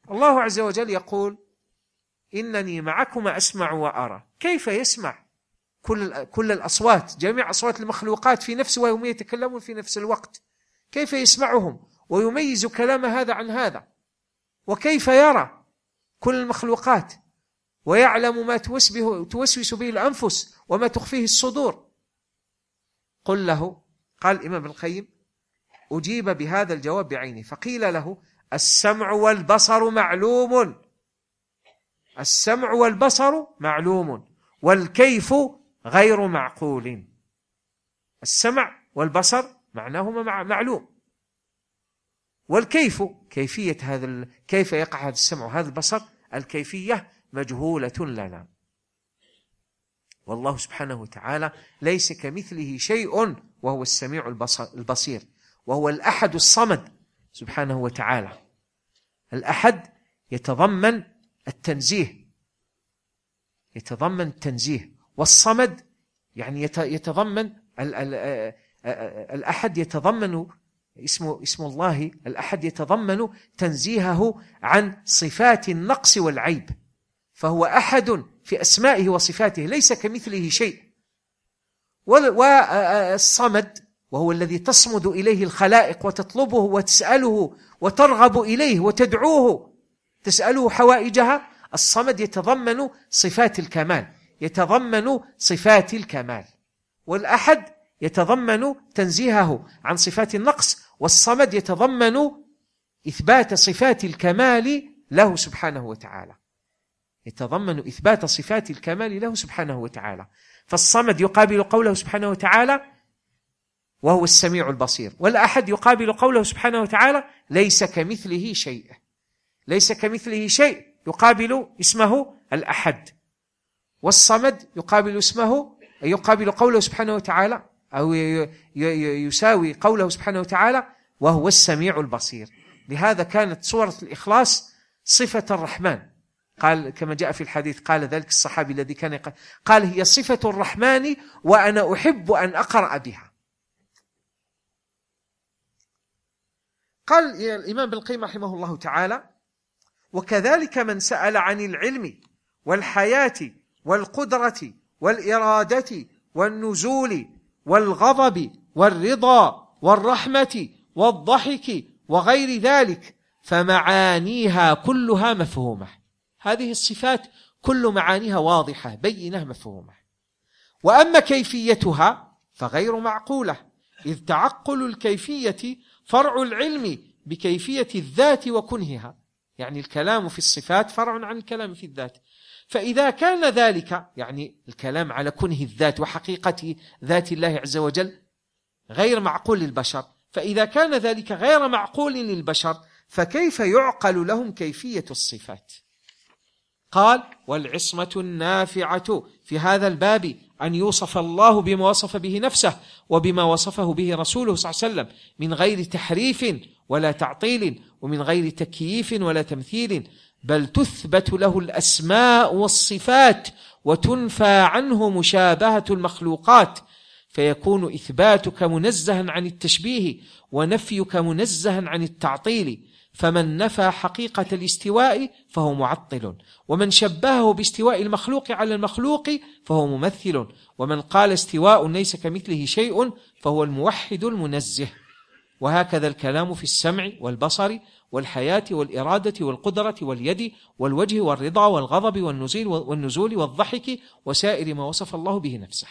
الله عز وجل يقول إنني معكما أسمع وأرى. كيف يسمع كل, كل الأصوات، جميع أصوات المخلوقات في نفس وهم يتكلمون في نفس الوقت؟ كيف يسمعهم ويميز كلام هذا عن هذا؟ وكيف يرى كل المخلوقات ويعلم ما توسوس به الأنفس وما تخفيه الصدور؟ قل له، قال الإمام ابن القيم: أجيب بهذا الجواب بعينه، فقيل له: السمع والبصر معلوم، السمع والبصر معلوم، والكيف غير معقول. السمع والبصر معناهما معلوم، والكيف، كيفية هذا ال... كيف يقع هذا السمع وهذا البصر، الكيفية مجهولة لنا. والله سبحانه وتعالى ليس كمثله شيء وهو السميع البصير، وهو الأحد الصمد سبحانه وتعالى. الأحد يتضمن التنزيه، يتضمن التنزيه، والصمد يعني يتضمن الأحد يتضمن اسم اسم الله الأحد يتضمن تنزيهه عن صفات النقص والعيب، فهو أحد في أسمائه وصفاته ليس كمثله شيء. والصمد وهو الذي تصمد إليه الخلائق وتطلبه وتسأله وترغب إليه وتدعوه، تسأله حوائجها. الصمد يتضمن صفات الكمال، يتضمن صفات الكمال. والأحد يتضمن تنزيهه عن صفات النقص، والصمد يتضمن إثبات صفات الكمال له سبحانه وتعالى، يتضمن إثبات صفات الكمال له سبحانه وتعالى. فالصمد يقابل قوله سبحانه وتعالى وهو السميع البصير، والأحد يقابل قوله سبحانه وتعالى ليس كمثله شيء. ليس كمثله شيء يقابل اسمه الأحد، والصمد يقابل اسمه يقابل قوله سبحانه وتعالى أو يساوي قوله سبحانه وتعالى وهو السميع البصير. لهذا كانت سورة الإخلاص صفة الرحمن، قال كما جاء في الحديث، قال ذلك الصحابي الذي كان يقال، قال: هي صفة الرحمن وأنا أحب أن أقرأ بها. قال الإمام ابن القيم رحمه الله تعالى: وكذلك من سأل عن العلم والحياة والقدرة والإرادة والنزول والغضب والرضا والرحمة والضحك وغير ذلك فمعانيها كلها مفهومة. هذه الصفات كل معانيها واضحة بينة مفهومة. وأما كيفيتها فغير معقولة، إذ تعقل الكيفية فرع العلم بكيفية الذات وكنهها. يعني الكلام في الصفات فرع عن الكلام في الذات، فإذا كان ذلك يعني الكلام على كنه الذات وحقيقة ذات الله عز وجل غير معقول للبشر، فإذا كان ذلك غير معقول للبشر فكيف يعقل لهم كيفية الصفات؟ قال: والعصمة النافعة في هذا الباب أن يوصف الله بما وصف به نفسه وبما وصفه به رسوله صلى الله عليه وسلم من غير تحريف ولا تعطيل ومن غير تكييف ولا تمثيل، بل تثبت له الأسماء والصفات وتنفى عنه مشابهة المخلوقات، فيكون إثباتك منزها عن التشبيه ونفيك منزها عن التعطيل. فمن نفى حقيقة الاستواء فهو معطل، ومن شبهه باستواء المخلوق على المخلوق فهو ممثل، ومن قال استواء ليس كمثله شيء فهو الموحد المنزه. وهكذا الكلام في السمع والبصر والحياة والإرادة والقدرة واليد والوجه والرضا والغضب والنزول والنزول والضحك وسائر ما وصف الله به نفسه.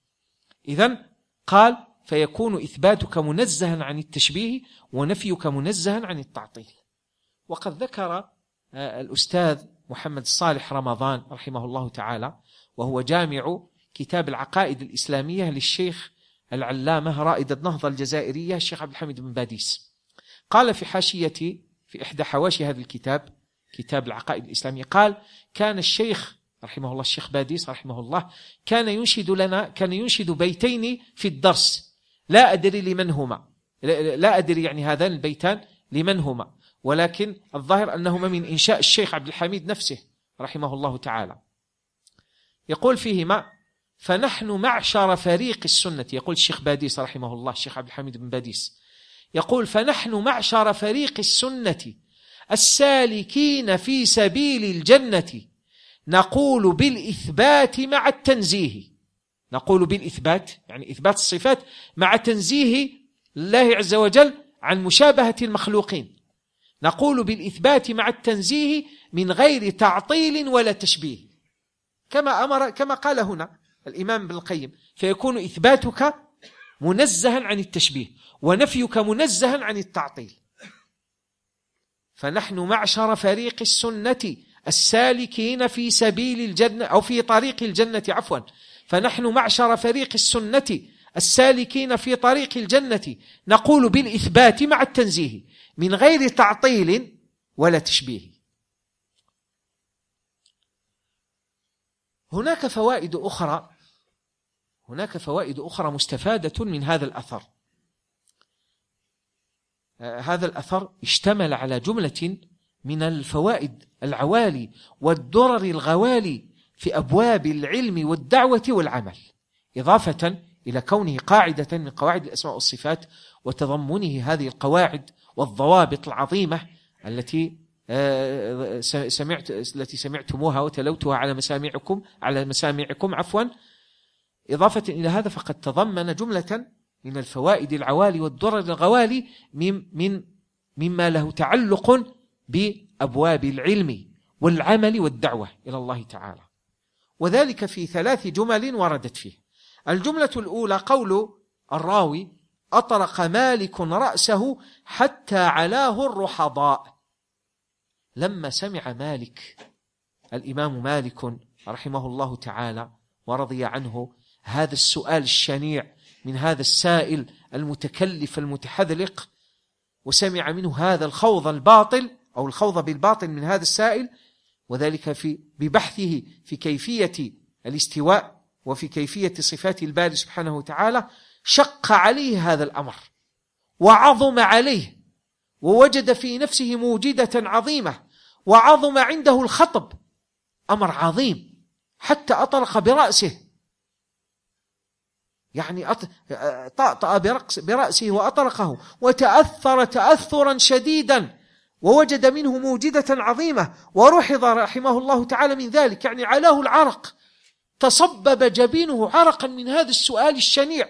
إذن قال: فيكون إثباتك منزها عن التشبيه ونفيك منزها عن التعطيل. وقد ذكر الأستاذ محمد الصالح رمضان رحمه الله تعالى، وهو جامع كتاب العقائد الإسلامية للشيخ العلامة رائد النهضة الجزائرية الشيخ عبد الحميد بن باديس، قال في حاشية في إحدى حواشي هذا الكتاب كتاب العقائد الإسلامية، قال: كان الشيخ رحمه الله الشيخ باديس رحمه الله كان ينشد لنا كان ينشد بيتين في الدرس، لا أدري لمن هما، لا أدري يعني هذان البيتان لمن هما، ولكن الظاهر أنهما من إنشاء الشيخ عبد الحميد نفسه رحمه الله تعالى. يقول فيهما: فنحن معشر فريق السنة، يقول الشيخ باديس رحمه الله الشيخ عبد الحميد بن باديس، يقول: فنحن معشر فريق السنة السالكين في سبيل الجنة نقول بالإثبات مع التنزيه. نقول بالإثبات يعني إثبات الصفات مع تنزيه الله عز وجل عن مشابهة المخلوقين. نقول بالإثبات مع التنزيه من غير تعطيل ولا تشبيه، كما أمر كما قال هنا الإمام ابن القيم، فيكون إثباتك منزها عن التشبيه ونفيك منزها عن التعطيل. فنحن معشر فريق السنة السالكين في سبيل الجنة أو في طريق الجنة عفوا فنحن معشر فريق السنة السالكين في طريق الجنة نقول بالإثبات مع التنزيه من غير تعطيل ولا تشبيه. هناك فوائد أخرى هناك فوائد أخرى مستفادة من هذا الأثر. هذا الأثر اشتمل على جملة من الفوائد العوالي والدرر الغوالي في أبواب العلم والدعوة والعمل، إضافة إلى كونه قاعدة من قواعد الأسماء والصفات وتضمنه هذه القواعد والضوابط العظيمة التي سمعت التي سمعتموها وتلوتها على مسامعكم على مسامعكم عفوا. إضافة إلى هذا فقد تضمن جملة من الفوائد العوالي والدرر الغوالي من من مما له تعلق بأبواب العلم والعمل والدعوة إلى الله تعالى، وذلك في ثلاث جمل وردت فيه. الجملة الأولى قول الراوي: أطرق مالك رأسه حتى علاه الرحضاء. لما سمع مالك الإمام مالك رحمه الله تعالى ورضي عنه هذا السؤال الشنيع من هذا السائل المتكلف المتحذلق، وسمع منه هذا الخوض الباطل أو الخوض بالباطل من هذا السائل، وذلك في ببحثه في كيفية الاستواء وفي كيفية صفات الباري سبحانه وتعالى، شق عليه هذا الأمر وعظم عليه ووجد في نفسه موجدة عظيمة وعظم عنده الخطب، أمر عظيم، حتى أطرق برأسه، يعني طأطأ برأسه وأطرقه وتأثر تأثرا شديدا ووجد منه موجدة عظيمة ورحض رحمه الله تعالى من ذلك، يعني علاه العرق، تصبب جبينه عرقا من هذا السؤال الشنيع.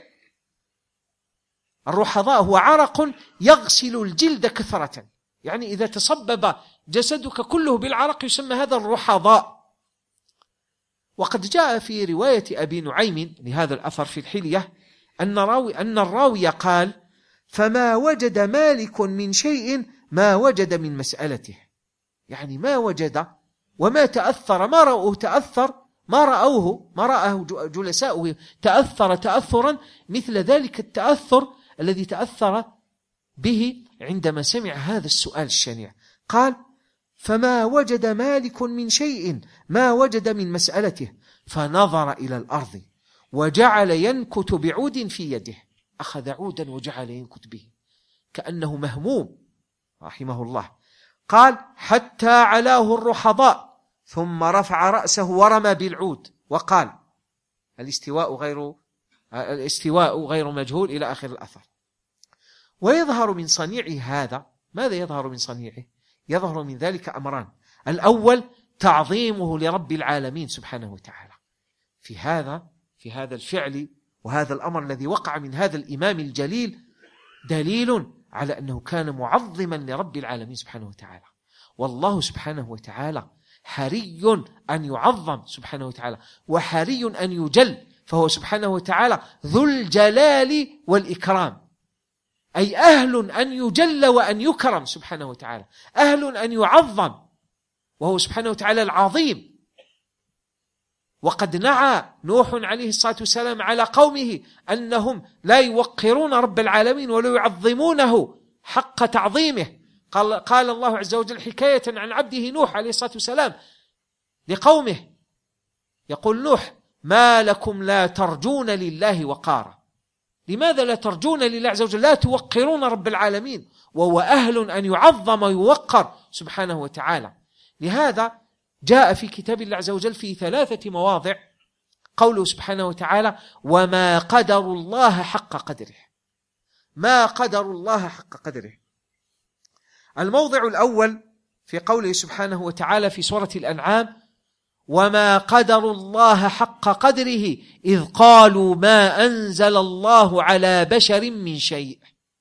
الرحضاء هو عرق يغسل الجلد كثرة، يعني إذا تصبب جسدك كله بالعرق يسمى هذا الرحضاء. وقد جاء في رواية أبي نعيم لهذا الأثر في الحلية أن, راوي أن الراوي قال: فما وجد مالك من شيء ما وجد من مسألته، يعني ما وجد وما تأثر، ما رأوه تأثر ما رأوه ما رأه جلساؤه تأثر تأثرا مثل ذلك التأثر الذي تأثر به عندما سمع هذا السؤال الشنيع. قال: فما وجد مالك من شيء ما وجد من مسألته، فنظر إلى الأرض وجعل ينكت بعود في يده، أخذ عودا وجعل ينكت به كأنه مهموم رحمه الله. قال: حتى علاه الرحضاء، ثم رفع رأسه ورمى بالعود وقال: الاستواء غير الاستواء غير مجهول إلى آخر الأثر. ويظهر من صنيعه هذا، ماذا يظهر من صنيعه؟ يظهر من ذلك أمران: الأول تعظيمه لرب العالمين سبحانه وتعالى في هذا في هذا الفعل وهذا الأمر الذي وقع من هذا الإمام الجليل، دليل على أنه كان معظما لرب العالمين سبحانه وتعالى. والله سبحانه وتعالى حري أن يعظم سبحانه وتعالى، وحري أن يجل، فهو سبحانه وتعالى ذو الجلال والإكرام، أي أهل أن يجل وأن يكرم سبحانه وتعالى، أهل أن يعظم، وهو سبحانه وتعالى العظيم. وقد نعى نوح عليه الصلاة والسلام على قومه أنهم لا يوقرون رب العالمين ولا يعظمونه حق تعظيمه. قال, قال الله عز وجل حكاية عن عبده نوح عليه الصلاة والسلام لقومه، يقول نوح: ما لكم لا ترجون لله وقارا. لماذا لا ترجون لله عز وجل؟ لا توقرون رب العالمين، وهو أهل أن يعظم ويوقر سبحانه وتعالى. لهذا جاء في كتاب الله عز وجل في ثلاثة مواضع قوله سبحانه وتعالى: وما قدر الله حق قدره. ما قدر الله حق قدره. الموضع الأول في قوله سبحانه وتعالى في سورة الأنعام: وما قدروا الله حق قدره إذ قالوا ما أنزل الله على بشر من شيء.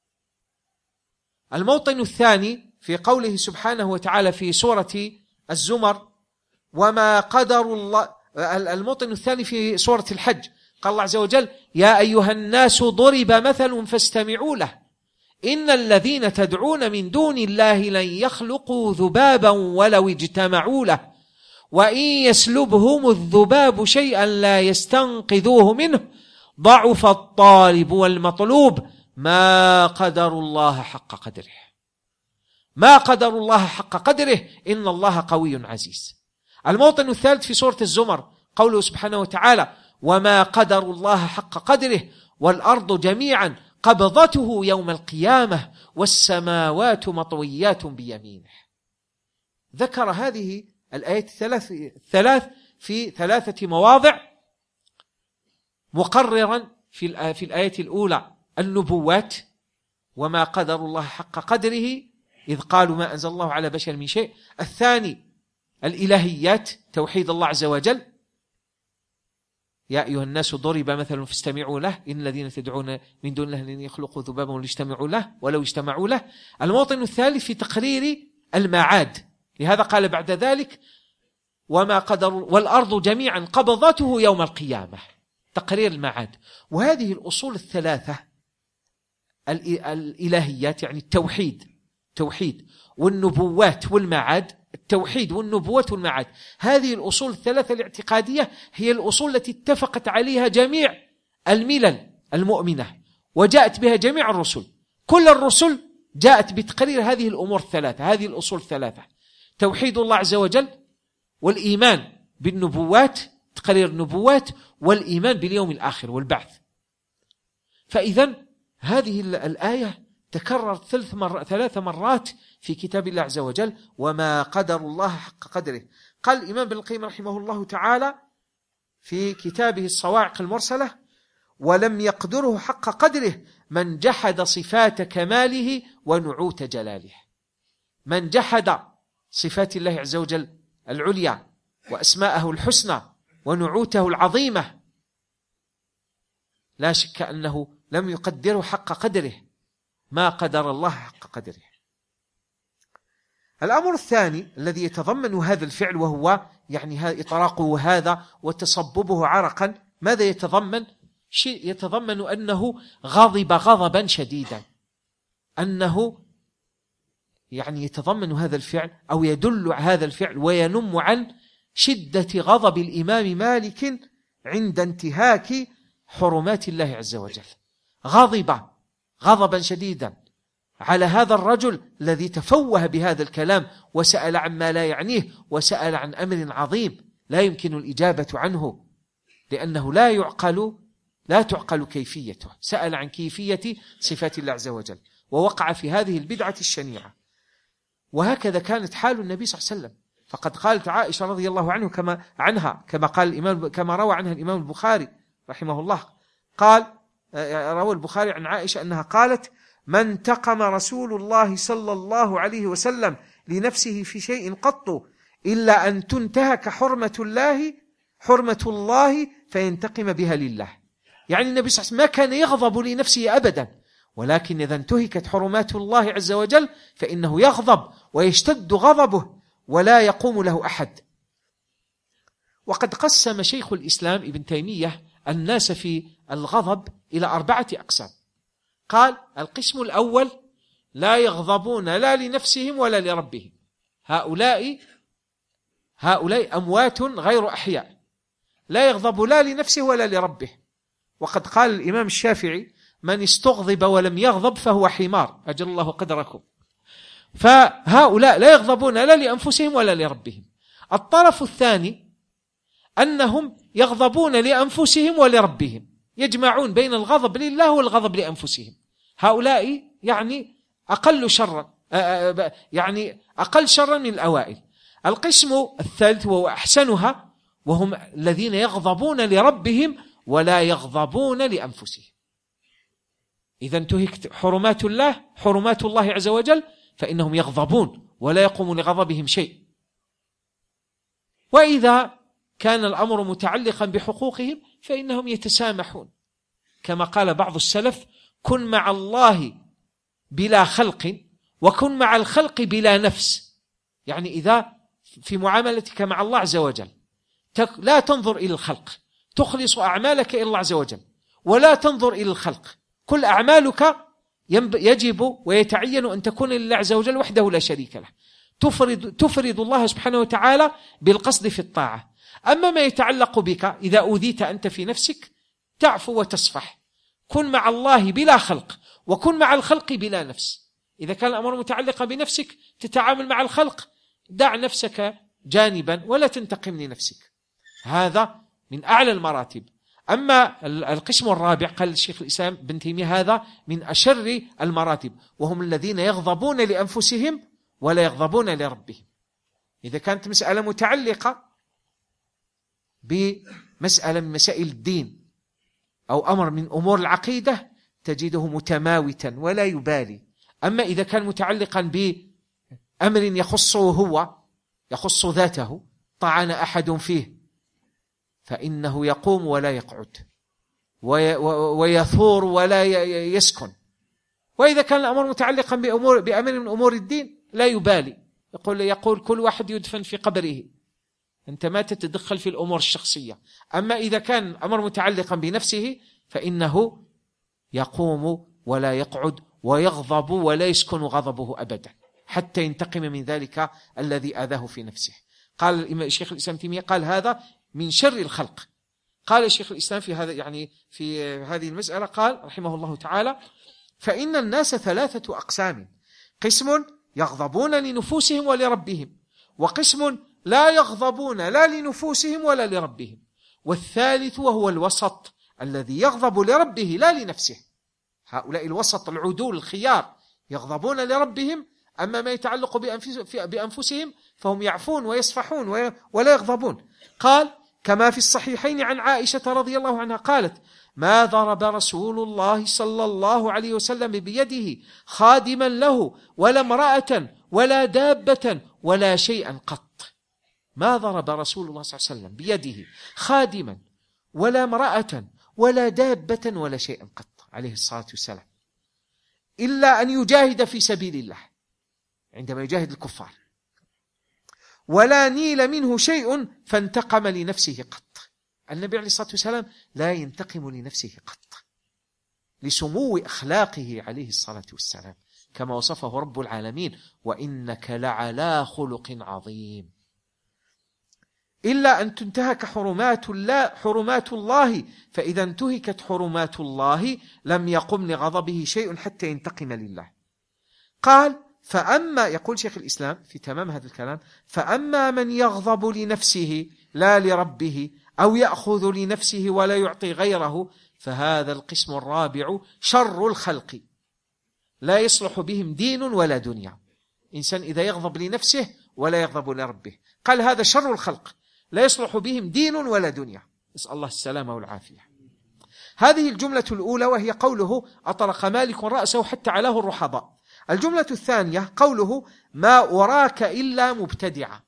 الموطن الثاني في قوله سبحانه وتعالى في سورة الزمر: وما قدروا الله. الموطن الثاني في سورة الحج قال الله عز وجل: يا أيها الناس ضرب مثل فاستمعوا له إن الذين تدعون من دون الله لن يخلقوا ذبابا ولو اجتمعوا له وإن يسلبهم الذباب شيئا لا يستنقذوه منه ضعف الطالب والمطلوب ما قدروا الله حق قدره. ما قدروا الله حق قدره إن الله قوي عزيز. الموطن الثالث في سورة الزمر قوله سبحانه وتعالى: وما قدروا الله حق قدره والأرض جميعا قبضته يوم القيامة والسماوات مطويات بيمينه. ذكر هذه الآيات الثلاث, الثلاث في ثلاثة مواضع، مقررا في, في الآية الأولى النبوات: وما قدر الله حق قدره إذ قالوا ما أنزل الله على بشر من شيء. الثاني الإلهيات، توحيد الله عز وجل: يا أيها الناس ضرب مثل فاستمعوا له إن الذين تدعون من دون الله لن يخلقوا ذبابا ولو اجتمعوا له ولو اجتمعوا له. الموطن الثالث في تقرير المعاد، لهذا قال بعد ذلك: وما قدر والأرض جميعا قبضته يوم القيامة، تقرير المعاد. وهذه الأصول الثلاثة الإلهيات يعني التوحيد توحيد والنبوات والمعاد، التوحيد والنبوات والمعاد، هذه الأصول الثلاثة الاعتقادية هي الأصول التي اتفقت عليها جميع الملل المؤمنة وجاءت بها جميع الرسل. كل الرسل جاءت بتقرير هذه الأمور الثلاثة، هذه الأصول الثلاثة: توحيد الله عز وجل، والإيمان بالنبوات، تقرير النبوات، والإيمان باليوم الآخر والبعث. فإذن هذه الآية تكررت ثلاث, مر... ثلاث مرات في كتاب الله عز وجل: وما قدر الله حق قدره. قال الإمام ابن القيم رحمه الله تعالى في كتابه الصواعق المرسلة: ولم يقدره حق قدره من جحد صفات كماله ونعوت جلاله. من جحد صفات الله عز وجل العليا وأسماءه الحسنى ونعوته العظيمة لا شك أنه لم يقدره حق قدره، ما قدر الله حق قدره. الأمر الثاني الذي يتضمن هذا الفعل، وهو يعني إطراقه هذا وتصببه عرقا، ماذا يتضمن؟ شيء يتضمن أنه غضب غضبا شديدا، أنه يعني يتضمن هذا الفعل أو يدل هذا الفعل وينم عن شدة غضب الإمام مالك عند انتهاك حرمات الله عز وجل. غضب غضبا شديدا على هذا الرجل الذي تفوه بهذا الكلام وسأل عما لا يعنيه، وسأل عن أمر عظيم لا يمكن الإجابة عنه لأنه لا يعقل لا تعقل كيفيته. سأل عن كيفية صفات الله عز وجل ووقع في هذه البدعة الشنيعة. وهكذا كانت حال النبي صلى الله عليه وسلم، فقد قالت عائشة رضي الله عنه كما عنها كما قال الإمام كما روى عنها الإمام البخاري رحمه الله، قال روى البخاري عن عائشة أنها قالت: ما انتقم رسول الله صلى الله عليه وسلم لنفسه في شيء قط إلا أن تنتهك حرمة الله حرمة الله فينتقم بها لله. يعني النبي صلى الله عليه وسلم ما كان يغضب لنفسه أبدا، ولكن إذا انتهكت حرمات الله عز وجل فإنه يغضب ويشتد غضبه ولا يقوم له أحد. وقد قسم شيخ الإسلام ابن تيمية الناس في الغضب إلى أربعة أقسام. قال: القسم الأول لا يغضبون لا لنفسهم ولا لربهم، هؤلاء هؤلاء أموات غير أحياء، لا يغضب لا لنفسه ولا لربه. وقد قال الإمام الشافعي: من استغضب ولم يغضب فهو حمار، أجل الله قدركم. فهؤلاء لا يغضبون لا لأنفسهم ولا لربهم. الطرف الثاني أنهم يغضبون لأنفسهم ولربهم، يجمعون بين الغضب لله والغضب لأنفسهم. هؤلاء يعني أقل شرا، يعني أقل شرا من الأوائل. القسم الثالث وهو أحسنها، وهم الذين يغضبون لربهم ولا يغضبون لأنفسهم. إذا انتهكت حرمات الله حرمات الله عز وجل فإنهم يغضبون ولا يقوم لغضبهم شيء. وإذا كان الأمر متعلقا بحقوقهم فإنهم يتسامحون، كما قال بعض السلف: كن مع الله بلا خلق وكن مع الخلق بلا نفس. يعني إذا في معاملتك مع الله عز وجل لا تنظر إلى الخلق، تخلص أعمالك إلى الله عز وجل ولا تنظر إلى الخلق. كل أعمالك يجب ويتعين أن تكون لله عز وجل وحده لا شريك له، تفرد, تفرد الله سبحانه وتعالى بالقصد في الطاعة. أما ما يتعلق بك إذا أوذيت أنت في نفسك تعفو وتصفح. كن مع الله بلا خلق وكن مع الخلق بلا نفس. إذا كان الأمر متعلقا بنفسك تتعامل مع الخلق، دع نفسك جانبا ولا تنتقم لنفسك. هذا من أعلى المراتب. أما القسم الرابع قال الشيخ الإسلام ابن تيمية هذا من أشر المراتب، وهم الذين يغضبون لأنفسهم ولا يغضبون لربهم. إذا كانت مسألة متعلقة بمسألة من مسائل الدين أو أمر من أمور العقيدة تجده متماوتا ولا يبالي. أما إذا كان متعلقا بأمر يخصه هو، يخص ذاته، طعن أحد فيه فإنه يقوم ولا يقعد ويثور ولا يسكن. وإذا كان الأمر متعلقا بأمور بأمر من أمور الدين لا يبالي، يقول يقول كل واحد يدفن في قبره، أنت ما تتدخل في الأمور الشخصية. أما إذا كان الأمر متعلقا بنفسه فإنه يقوم ولا يقعد ويغضب ولا يسكن غضبه أبدا حتى ينتقم من ذلك الذي آذاه في نفسه. قال الشيخ الإسلام تيمية قال هذا من شر الخلق. قال الشيخ الإسلام في هذا يعني في هذه المسألة قال رحمه الله تعالى: فإن الناس ثلاثة أقسام: قسم يغضبون لنفوسهم ولربهم، وقسم لا يغضبون لا لنفوسهم ولا لربهم، والثالث وهو الوسط الذي يغضب لربه لا لنفسه. هؤلاء الوسط العدول الخيار يغضبون لربهم، أما ما يتعلق بأنفسهم فهم يعفون ويصفحون ولا يغضبون. قال: كما في الصحيحين عن عائشة رضي الله عنها قالت: ما ضرب رسول الله صلى الله عليه وسلم بيده خادما له ولا امرأة ولا دابة ولا شيئا قط. ما ضرب رسول الله صلى الله عليه وسلم بيده خادما ولا امرأة ولا دابة ولا شيئا قط عليه الصلاة والسلام، إلا أن يجاهد في سبيل الله عندما يجاهد الكفار، ولا نيل منه شيء فانتقم لنفسه قط. النبي عليه الصلاة والسلام لا ينتقم لنفسه قط لسمو أخلاقه عليه الصلاة والسلام، كما وصفه رب العالمين: وإنك لعلى خلق عظيم. إلا أن تنتهك حرمات الله, حرمات الله فإذا انتهكت حرمات الله لم يقم لغضبه شيء حتى ينتقم لله. قال: فأما، يقول شيخ الإسلام في تمام هذا الكلام: فأما من يغضب لنفسه لا لربه أو يأخذ لنفسه ولا يعطي غيره فهذا القسم الرابع شر الخلق لا يصلح بهم دين ولا دنيا. إنسان إذا يغضب لنفسه ولا يغضب لربه قال هذا شر الخلق لا يصلح بهم دين ولا دنيا، نسأل الله السلامة والعافية. هذه الجملة الأولى وهي قوله: أطرق مالك رأسه حتى علاه الرحضاء. الجملة الثانية قوله: ما أراك إلا مبتدعا.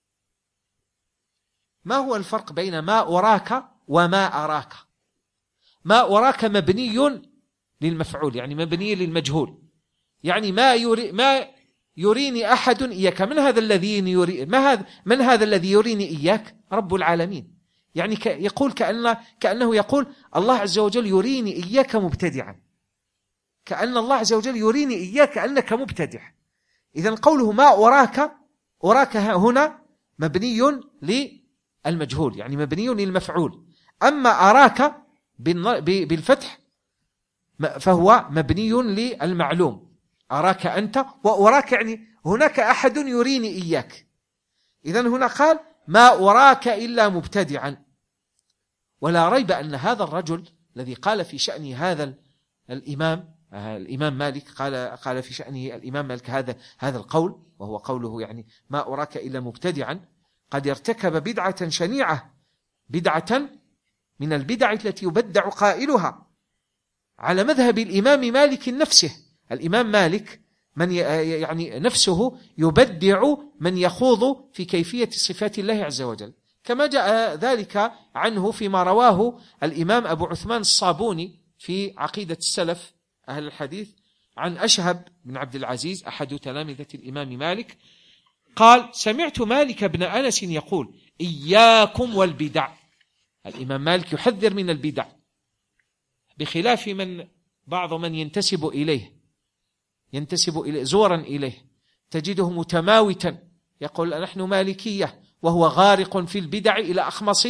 ما هو الفرق بين ما أراك وما أراك؟ ما أراك مبني للمفعول، يعني مبني للمجهول، يعني ما يري ما يريني أحد إياك. من هذا الذي يري ما هذا من هذا الذي يريني إياك؟ رب العالمين. يعني يقول كأنه كأنه يقول الله عز وجل يريني إياك مبتدعا، كأن الله عز وجل يريني إياك أنك مبتدع. إذن قوله ما أراك، أراك هنا مبني للمجهول، يعني مبني للمفعول. أما أراك بالفتح فهو مبني للمعلوم، أراك أنت وأراك يعني هناك أحد يريني إياك. إذن هنا قال ما أراك إلا مبتدعا. ولا ريب أن هذا الرجل الذي قال في شأن هذا الإمام الإمام مالك قال قال في شأنه الإمام مالك هذا هذا القول، وهو قوله يعني ما أراك إلا مبتدعا، قد ارتكب بدعة شنيعة، بدعة من البدع التي يبدع قائلها على مذهب الإمام مالك نفسه. الإمام مالك من يعني نفسه يبدع من يخوض في كيفية صفات الله عز وجل، كما جاء ذلك عنه فيما رواه الإمام أبو عثمان الصابوني في عقيدة السلف أهل الحديث عن أشهب بن عبد العزيز أحد تلامذة الإمام مالك، قال: سمعت مالك بن أنس يقول: إياكم والبدع. الإمام مالك يحذر من البدع، بخلاف من بعض من ينتسب إليه ينتسب إليه زورا إليه، تجده متماوتا يقول نحن مالكية، وهو غارق في البدع إلى أخمص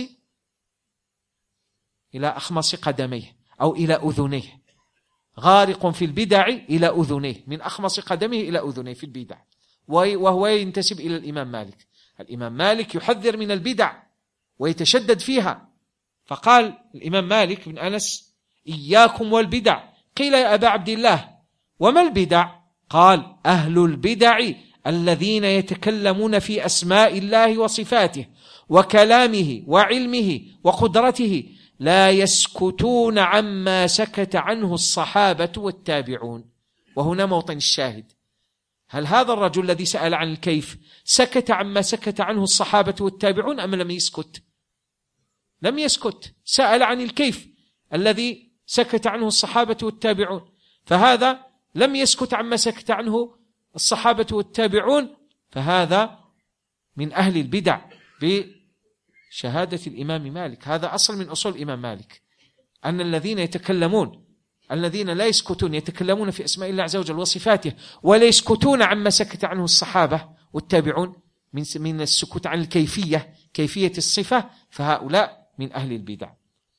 إلى أخمص قدميه أو إلى أذنيه، غارق في البدع إلى أذنيه، من أخمص قدمه إلى أذنيه في البدع، وهو ينتسب إلى الإمام مالك. الإمام مالك يحذر من البدع ويتشدد فيها، فقال الإمام مالك بن أنس: إياكم والبدع. قيل: يا أبا عبد الله وما البدع؟ قال: أهل البدع الذين يتكلمون في أسماء الله وصفاته وكلامه وعلمه وقدرته، لا يسكتون عما سكت عنه الصحابة والتابعون. وهنا موطن الشاهد، هل هذا الرجل الذي سأل عن الكيف سكت عما سكت عنه الصحابة والتابعون أم لم يسكت؟ لم يسكت، سأل عن الكيف الذي سكت عنه الصحابة والتابعون، فهذا لم يسكت عما سكت عنه الصحابة والتابعون، فهذا من أهل البدع بشهادة الإمام مالك. هذا أصل من أصول الإمام مالك، أن الذين يتكلمون الذين لا يسكتون يتكلمون في أسماء الله عز وجل وصفاته ولا يسكتون عما سكت عنه الصحابة والتابعون من من السكوت عن الكيفية كيفية الصفة، فهؤلاء من أهل البدع.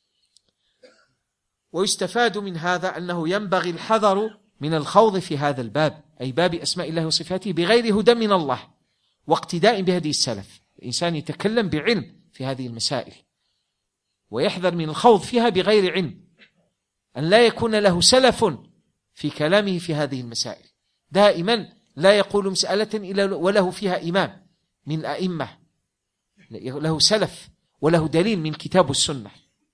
ويستفاد من هذا أنه ينبغي الحذر من الخوض في هذا الباب، أي باب أسماء الله وصفاته، بغير هدى من الله واقتداء بهدي السلف. الإنسان يتكلم بعلم في هذه المسائل ويحذر من الخوض فيها بغير علم، أن لا يكون له سلف في كلامه في هذه المسائل. دائما لا يقول مسألة إلا وله فيها إمام من الأئمة، له سلف وله دليل من كتاب السنة.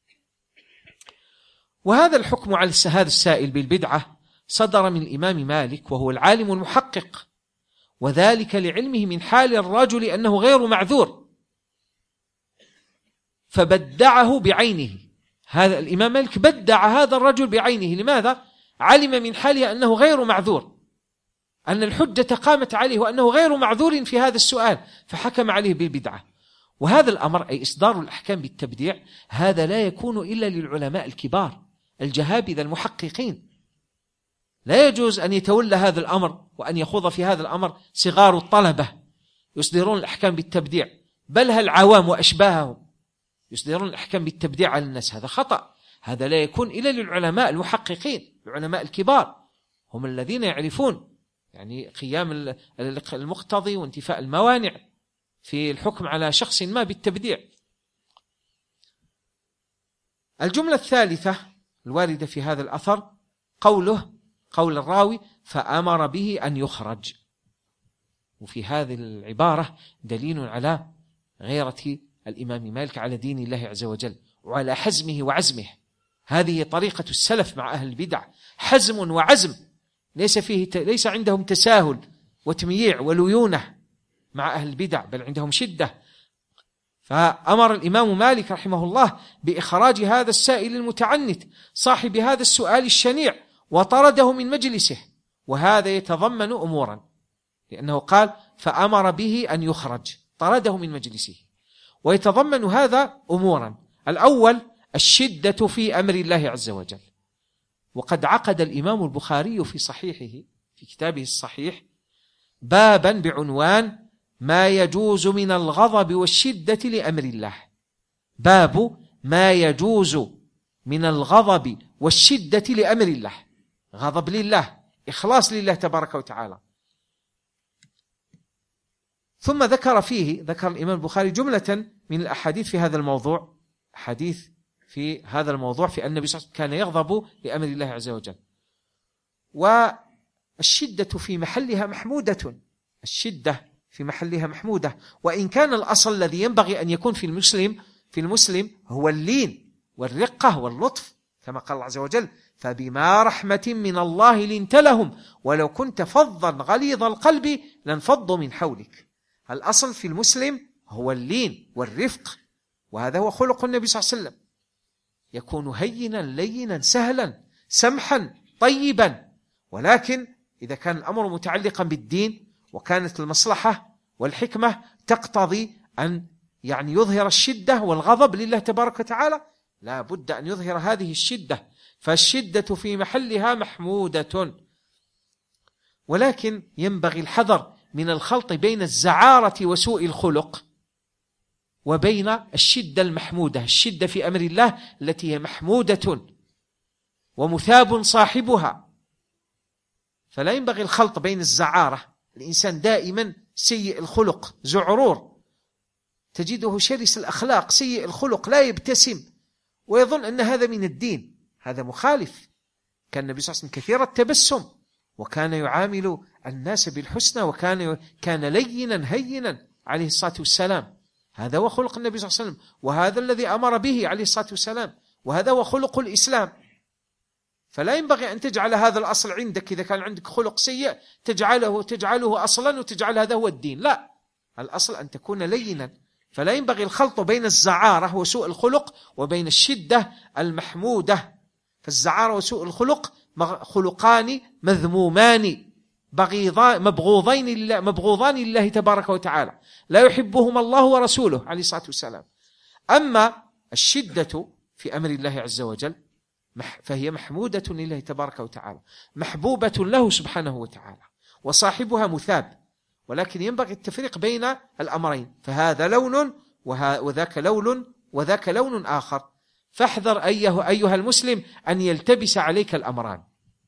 وهذا الحكم على هذا السائل بالبدعة صدر من الإمام مالك وهو العالم المحقق، وذلك لعلمه من حال الرجل أنه غير معذور، فبدعه بعينه. هذا الإمام مالك بدع هذا الرجل بعينه. لماذا؟ علم من حاله أنه غير معذور، أن الحجة قامت عليه وأنه غير معذور في هذا السؤال، فحكم عليه بالبدعة. وهذا الأمر أي إصدار الأحكام بالتبديع هذا لا يكون إلا للعلماء الكبار الجهابذة المحققين. لا يجوز أن يتولى هذا الأمر وأن يخوض في هذا الأمر صغار الطلبة يصدرون الأحكام بالتبديع، بل هالعوام وأشباههم يصدرون الأحكام بالتبديع على الناس. هذا خطأ، هذا لا يكون إلا للعلماء المحققين، العلماء الكبار، هم الذين يعرفون يعني قيام المقتضي وانتفاء الموانع في الحكم على شخص ما بالتبديع. الجملة الثالثة الواردة في هذا الأثر قوله قول الراوي: فأمر به أن يخرج. وفي هذه العبارة دليل على غيرة الإمام مالك على دين الله عز وجل وعلى حزمه وعزمه. هذه طريقة السلف مع أهل البدع، حزم وعزم، ليس فيه ليس عندهم تساهل وتمييع وليونة مع أهل البدع، بل عندهم شدة. فأمر الإمام مالك رحمه الله بإخراج هذا السائل المتعنت صاحب هذا السؤال الشنيع وطرده من مجلسه، وهذا يتضمن أمورا، لأنه قال فأمر به أن يخرج، طرده من مجلسه، ويتضمن هذا أمورا. الأول الشدة في أمر الله عز وجل. وقد عقد الإمام البخاري في صحيحه في كتابه الصحيح بابا بعنوان ما يجوز من الغضب والشدة لأمر الله. باب ما يجوز من الغضب والشدة لأمر الله، غضب لله، إخلاص لله تبارك وتعالى. ثم ذكر فيه ذكر الإمام البخاري جملة من الأحاديث في هذا الموضوع، حديث في هذا الموضوع في أن النبي صلى الله عليه وسلم كان يغضب لأمر الله عز وجل. والشدة في محلها محمودة، الشدة في محلها محمودة، وإن كان الأصل الذي ينبغي أن يكون في المسلم في المسلم هو اللين والرقة واللطف، كما قال الله عز وجل فبما رحمة من الله لنت لهم ولو كنت فظا غليظ القلب لانفضوا من حولك. الأصل في المسلم هو اللين والرفق، وهذا هو خلق النبي صلى الله عليه وسلم، يكون هينا لينا سهلا سمحا طيبا. ولكن إذا كان الأمر متعلقا بالدين وكانت المصلحة والحكمة تقتضي أن يعني يظهر الشدة والغضب لله تبارك وتعالى، لا بد أن يظهر هذه الشدة، فالشدة في محلها محمودة. ولكن ينبغي الحذر من الخلط بين الزعارة وسوء الخلق وبين الشدة المحمودة، الشدة في أمر الله التي هي محمودة ومثاب صاحبها. فلا ينبغي الخلط بين الزعارة، الإنسان دائما سيء الخلق زعرور، تجده شرس الأخلاق سيء الخلق لا يبتسم ويظن أن هذا من الدين، هذا مخالف. كان النبي صلى الله عليه وسلم كثير التبسم وكان يعامل الناس بالحسنى وكان كان لينا هينا عليه الصلاة والسلام. هذا هو خلق النبي صلى الله عليه وسلم، وهذا الذي أمر به عليه الصلاة والسلام، وهذا هو خلق الإسلام. فلا ينبغي أن تجعل هذا الأصل عندك، إذا كان عندك خلق سيء تجعله تجعله أصلا وتجعل هذا هو الدين، لا، الأصل أن تكون لينا. فلا ينبغي الخلط بين الزعارة وسوء الخلق وبين الشدة المحمودة. فالزعارة وسوء الخلق خلقان مذمومان بغيضان مبغوضين لله مبغوضان لله تبارك وتعالى، لا يحبهما الله ورسوله عليه الصلاة والسلام. أما الشدة في أمر الله عز وجل فهي محمودة لله تبارك وتعالى، محبوبة له سبحانه وتعالى، وصاحبها مثاب. ولكن ينبغي التفريق بين الأمرين، فهذا لون وذاك لون وذاك لون آخر. فاحذر أيه أيها المسلم أن يلتبس عليك الأمران.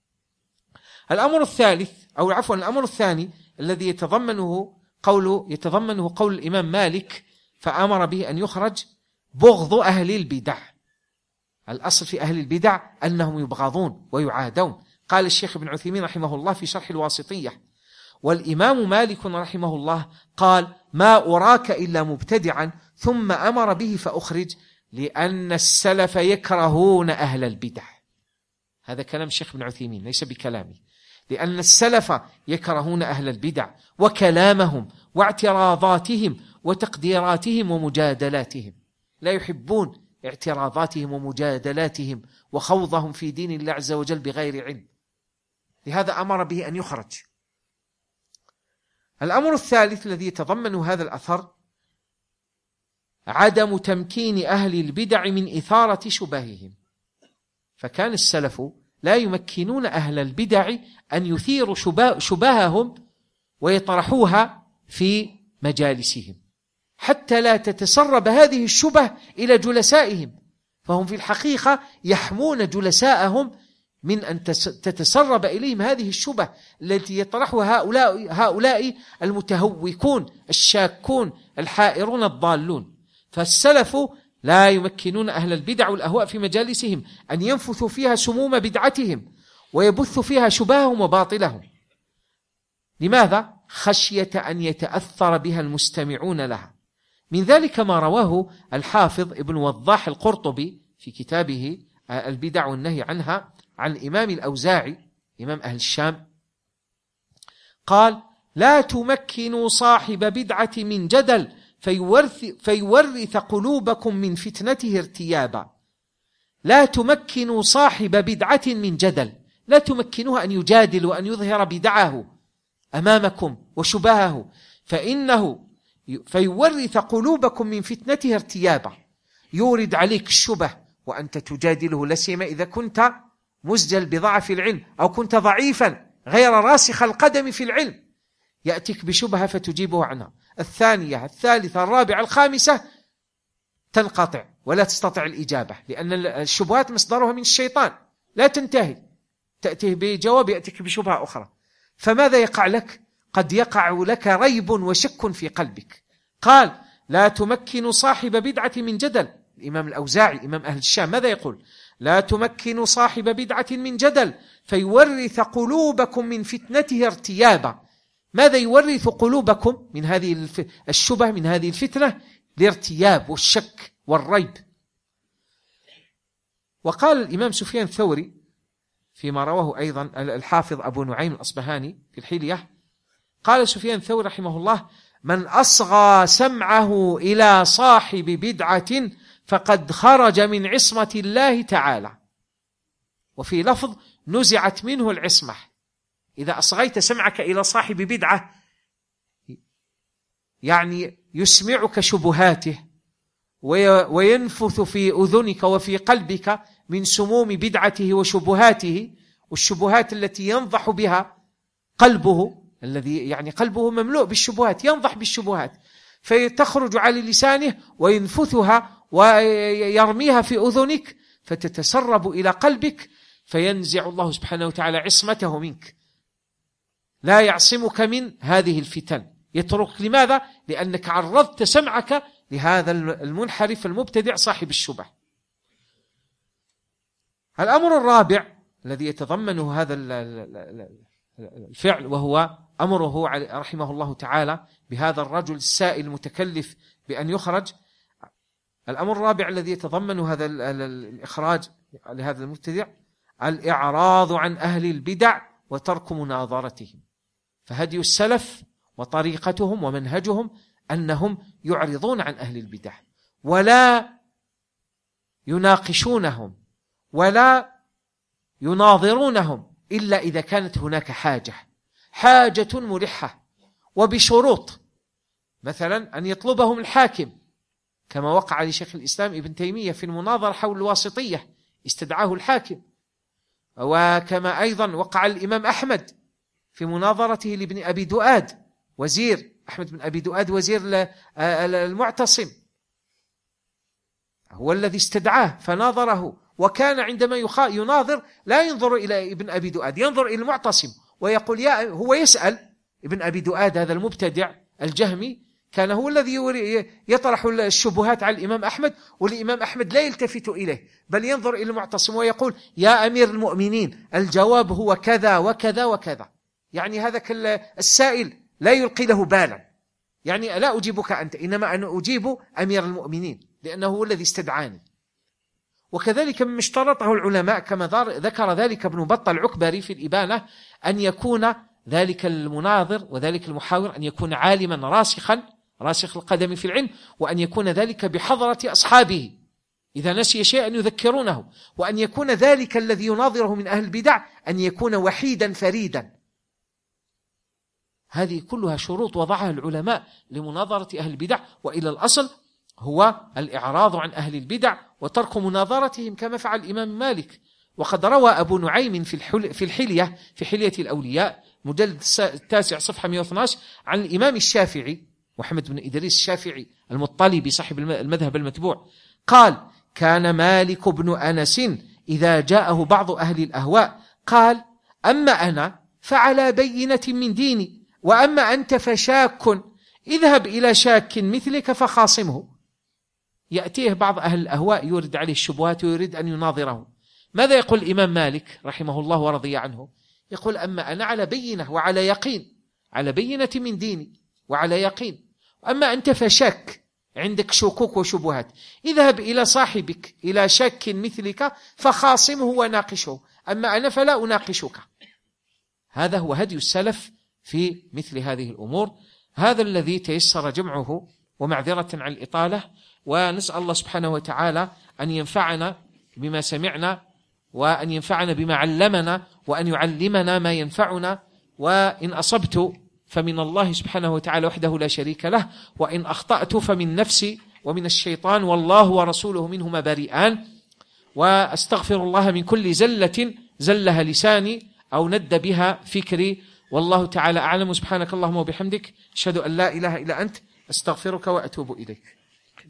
الأمر الثالث أو عفوا الأمر الثاني الذي يتضمنه قول يتضمنه قول الإمام مالك فأمر به أن يخرج بغض أهل البدع. الأصل في أهل البدع أنهم يبغضون ويعادون. قال الشيخ ابن عثيمين رحمه الله في شرح الواسطية: والإمام مالك رحمه الله قال: ما أراك إلا مبتدعا ثم أمر به فأخرج، لأن السلف يكرهون أهل البدع. هذا كلام الشيخ ابن عثيمين ليس بكلامي. لأن السلف يكرهون أهل البدع وكلامهم واعتراضاتهم وتقديراتهم ومجادلاتهم، لا يحبون اعتراضاتهم ومجادلاتهم وخوضهم في دين الله عز وجل بغير علم. لهذا أمر به أن يخرج. الأمر الثالث الذي يتضمن هذا الأثر عدم تمكين أهل البدع من إثارة شبههم. فكان السلف لا يمكنون أهل البدع أن يثيروا شبههم ويطرحوها في مجالسهم حتى لا تتسرب هذه الشبه إلى جلسائهم، فهم في الحقيقة يحمون جلساءهم من أن تتسرب إليهم هذه الشبه التي يطرحها هؤلاء, هؤلاء المتهوكون الشاكون الحائرون الضالون. فالسلف لا يمكنون أهل البدع والأهواء في مجالسهم أن ينفثوا فيها سموم بدعتهم ويبثوا فيها شبههم وباطلهم. لماذا؟ خشية أن يتأثر بها المستمعون لها. من ذلك ما رواه الحافظ ابن وضاح القرطبي في كتابه البدع والنهي عنها عن الإمام الأوزاعي إمام أهل الشام قال: لا تمكنوا صاحب بدعة من جدل فيورث, فيورث قلوبكم من فتنته ارتيابا. لا تمكنوا صاحب بدعة من جدل، لا تمكنوه أن يجادل وأن يظهر بدعه أمامكم وشبهه، فإنه فيورث قلوبكم من فتنته ارتيابا، يورد عليك الشبه وأنت تجادله، لسيما إذا كنت مزجل بضعف العلم أو كنت ضعيفا غير راسخ القدم في العلم، يأتيك بشبهة فتجيبه عنها. الثانية الثالثة الرابعة الخامسة تنقطع ولا تستطيع الإجابة، لأن الشبهات مصدرها من الشيطان لا تنتهي، تأتيه بجواب يأتيك بشبهة أخرى. فماذا يقع لك؟ قد يقع لك ريب وشك في قلبك. قال: لا تمكن صاحب بدعة من جدل. الإمام الأوزاعي إمام أهل الشام ماذا يقول؟ لا تمكن صاحب بدعة من جدل فيورث قلوبكم من فتنته ارتيابا. ماذا يورث قلوبكم من هذه الشبه من هذه الفتنة؟ الارتياب والشك والريب. وقال الإمام سفيان الثوري فيما رواه أيضا الحافظ أبو نعيم الأصبهاني في الحلية، قال سفيان الثوري رحمه الله: من أصغى سمعه إلى صاحب بدعة فقد خرج من عصمة الله تعالى. وفي لفظ: نزعت منه العصمة. إذا أصغيت سمعك إلى صاحب بدعة يعني يسمعك شبهاته وينفث في أذنك وفي قلبك من سموم بدعته وشبهاته، والشبهات التي ينضح بها قلبه، الذي يعني قلبه مملوء بالشبهات، ينضح بالشبهات، فتخرج على لسانه وينفثها ويرميها في أذنك فتتسرب إلى قلبك، فينزع الله سبحانه وتعالى عصمته منك، لا يعصمك من هذه الفتن، يترك. لماذا؟ لأنك عرضت سمعك لهذا المنحرف المبتدع صاحب الشبه. الأمر الرابع الذي يتضمنه هذا الفعل وهو أمره رحمه الله تعالى بهذا الرجل السائل المتكلف بأن يخرج. الأمر الرابع الذي يتضمن هذا الإخراج لهذا المبتدع الإعراض عن أهل البدع وترك مناظرتهم. فهدي السلف وطريقتهم ومنهجهم أنهم يعرضون عن أهل البدع ولا يناقشونهم ولا يناظرونهم إلا إذا كانت هناك حاجة حاجة ملحة وبشروط، مثلا أن يطلبهم الحاكم كما وقع لشيخ الإسلام ابن تيمية في المناظرة حول الواسطية، استدعاه الحاكم، وكما أيضا وقع الإمام أحمد في مناظرته لابن أبي دؤاد وزير أحمد بن أبي دؤاد وزير المعتصم، هو الذي استدعاه فناظره، وكان عندما يناظر لا ينظر إلى ابن أبي دؤاد، ينظر إلى المعتصم ويقول يا هو يسأل ابن أبي دؤاد هذا المبتدع الجهمي، كان هو الذي يطرح الشبهات على الإمام أحمد، والإمام أحمد لا يلتفت إليه بل ينظر إلى المعتصم ويقول يا أمير المؤمنين الجواب هو كذا وكذا وكذا. يعني هذا السائل لا يلقي له بالا، يعني لا أجيبك أنت إنما أنا أجيب أمير المؤمنين لأنه هو الذي استدعاني. وكذلك مما اشترطه العلماء كما ذكر ذلك ابن بطة العكبري في الإبانة أن يكون ذلك المناظر وذلك المحاور أن يكون عالما راسخا راسخ القدم في العلم، وأن يكون ذلك بحضرة أصحابه إذا نسي شيئا يذكرونه، وأن يكون ذلك الذي يناظره من أهل البدع أن يكون وحيدا فريدا. هذه كلها شروط وضعها العلماء لمناظرة أهل البدع، وإلى الأصل هو الإعراض عن أهل البدع وترك مناظرتهم كما فعل الإمام مالك. وقد روى أبو نعيم في, الحل في الحلية في حلية الأولياء مجلد التاسع صفحة مئة واثني عشر عن الإمام الشافعي محمد بن إدريس الشافعي المطلبي صاحب المذهب المتبوع قال: كان مالك بن أنس إذا جاءه بعض أهل الأهواء قال: أما أنا فعلى بينة من ديني، وأما أنت فشاك، اذهب إلى شاك مثلك فخاصمه. يأتيه بعض أهل الأهواء يورد عليه الشبهات ويريد أن يناظره. ماذا يقول الإمام مالك رحمه الله ورضي عنه؟ يقول: أما أنا على بينة وعلى يقين، على بينة من ديني وعلى يقين، أما أنت فشك، عندك شكوك وشبهات، اذهب إلى صاحبك إلى شك مثلك فخاصمه وناقشه، أما أنا فلا أناقشك. هذا هو هدي السلف في مثل هذه الأمور. هذا الذي تيسر جمعه، ومعذرة عن الإطالة، ونسأل الله سبحانه وتعالى أن ينفعنا بما سمعنا، وأن ينفعنا بما علمنا، وأن يعلمنا ما ينفعنا. وإن أصبت فمن الله سبحانه وتعالى وحده لا شريك له، وإن أخطأت فمن نفسي ومن الشيطان، والله ورسوله منهما بريئان. وأستغفر الله من كل زلة زلها لساني أو ند بها فكري، والله تعالى أعلم. سبحانك اللهم وبحمدك، أشهد أن لا إله إلا أنت، أستغفرك وأتوب إليك.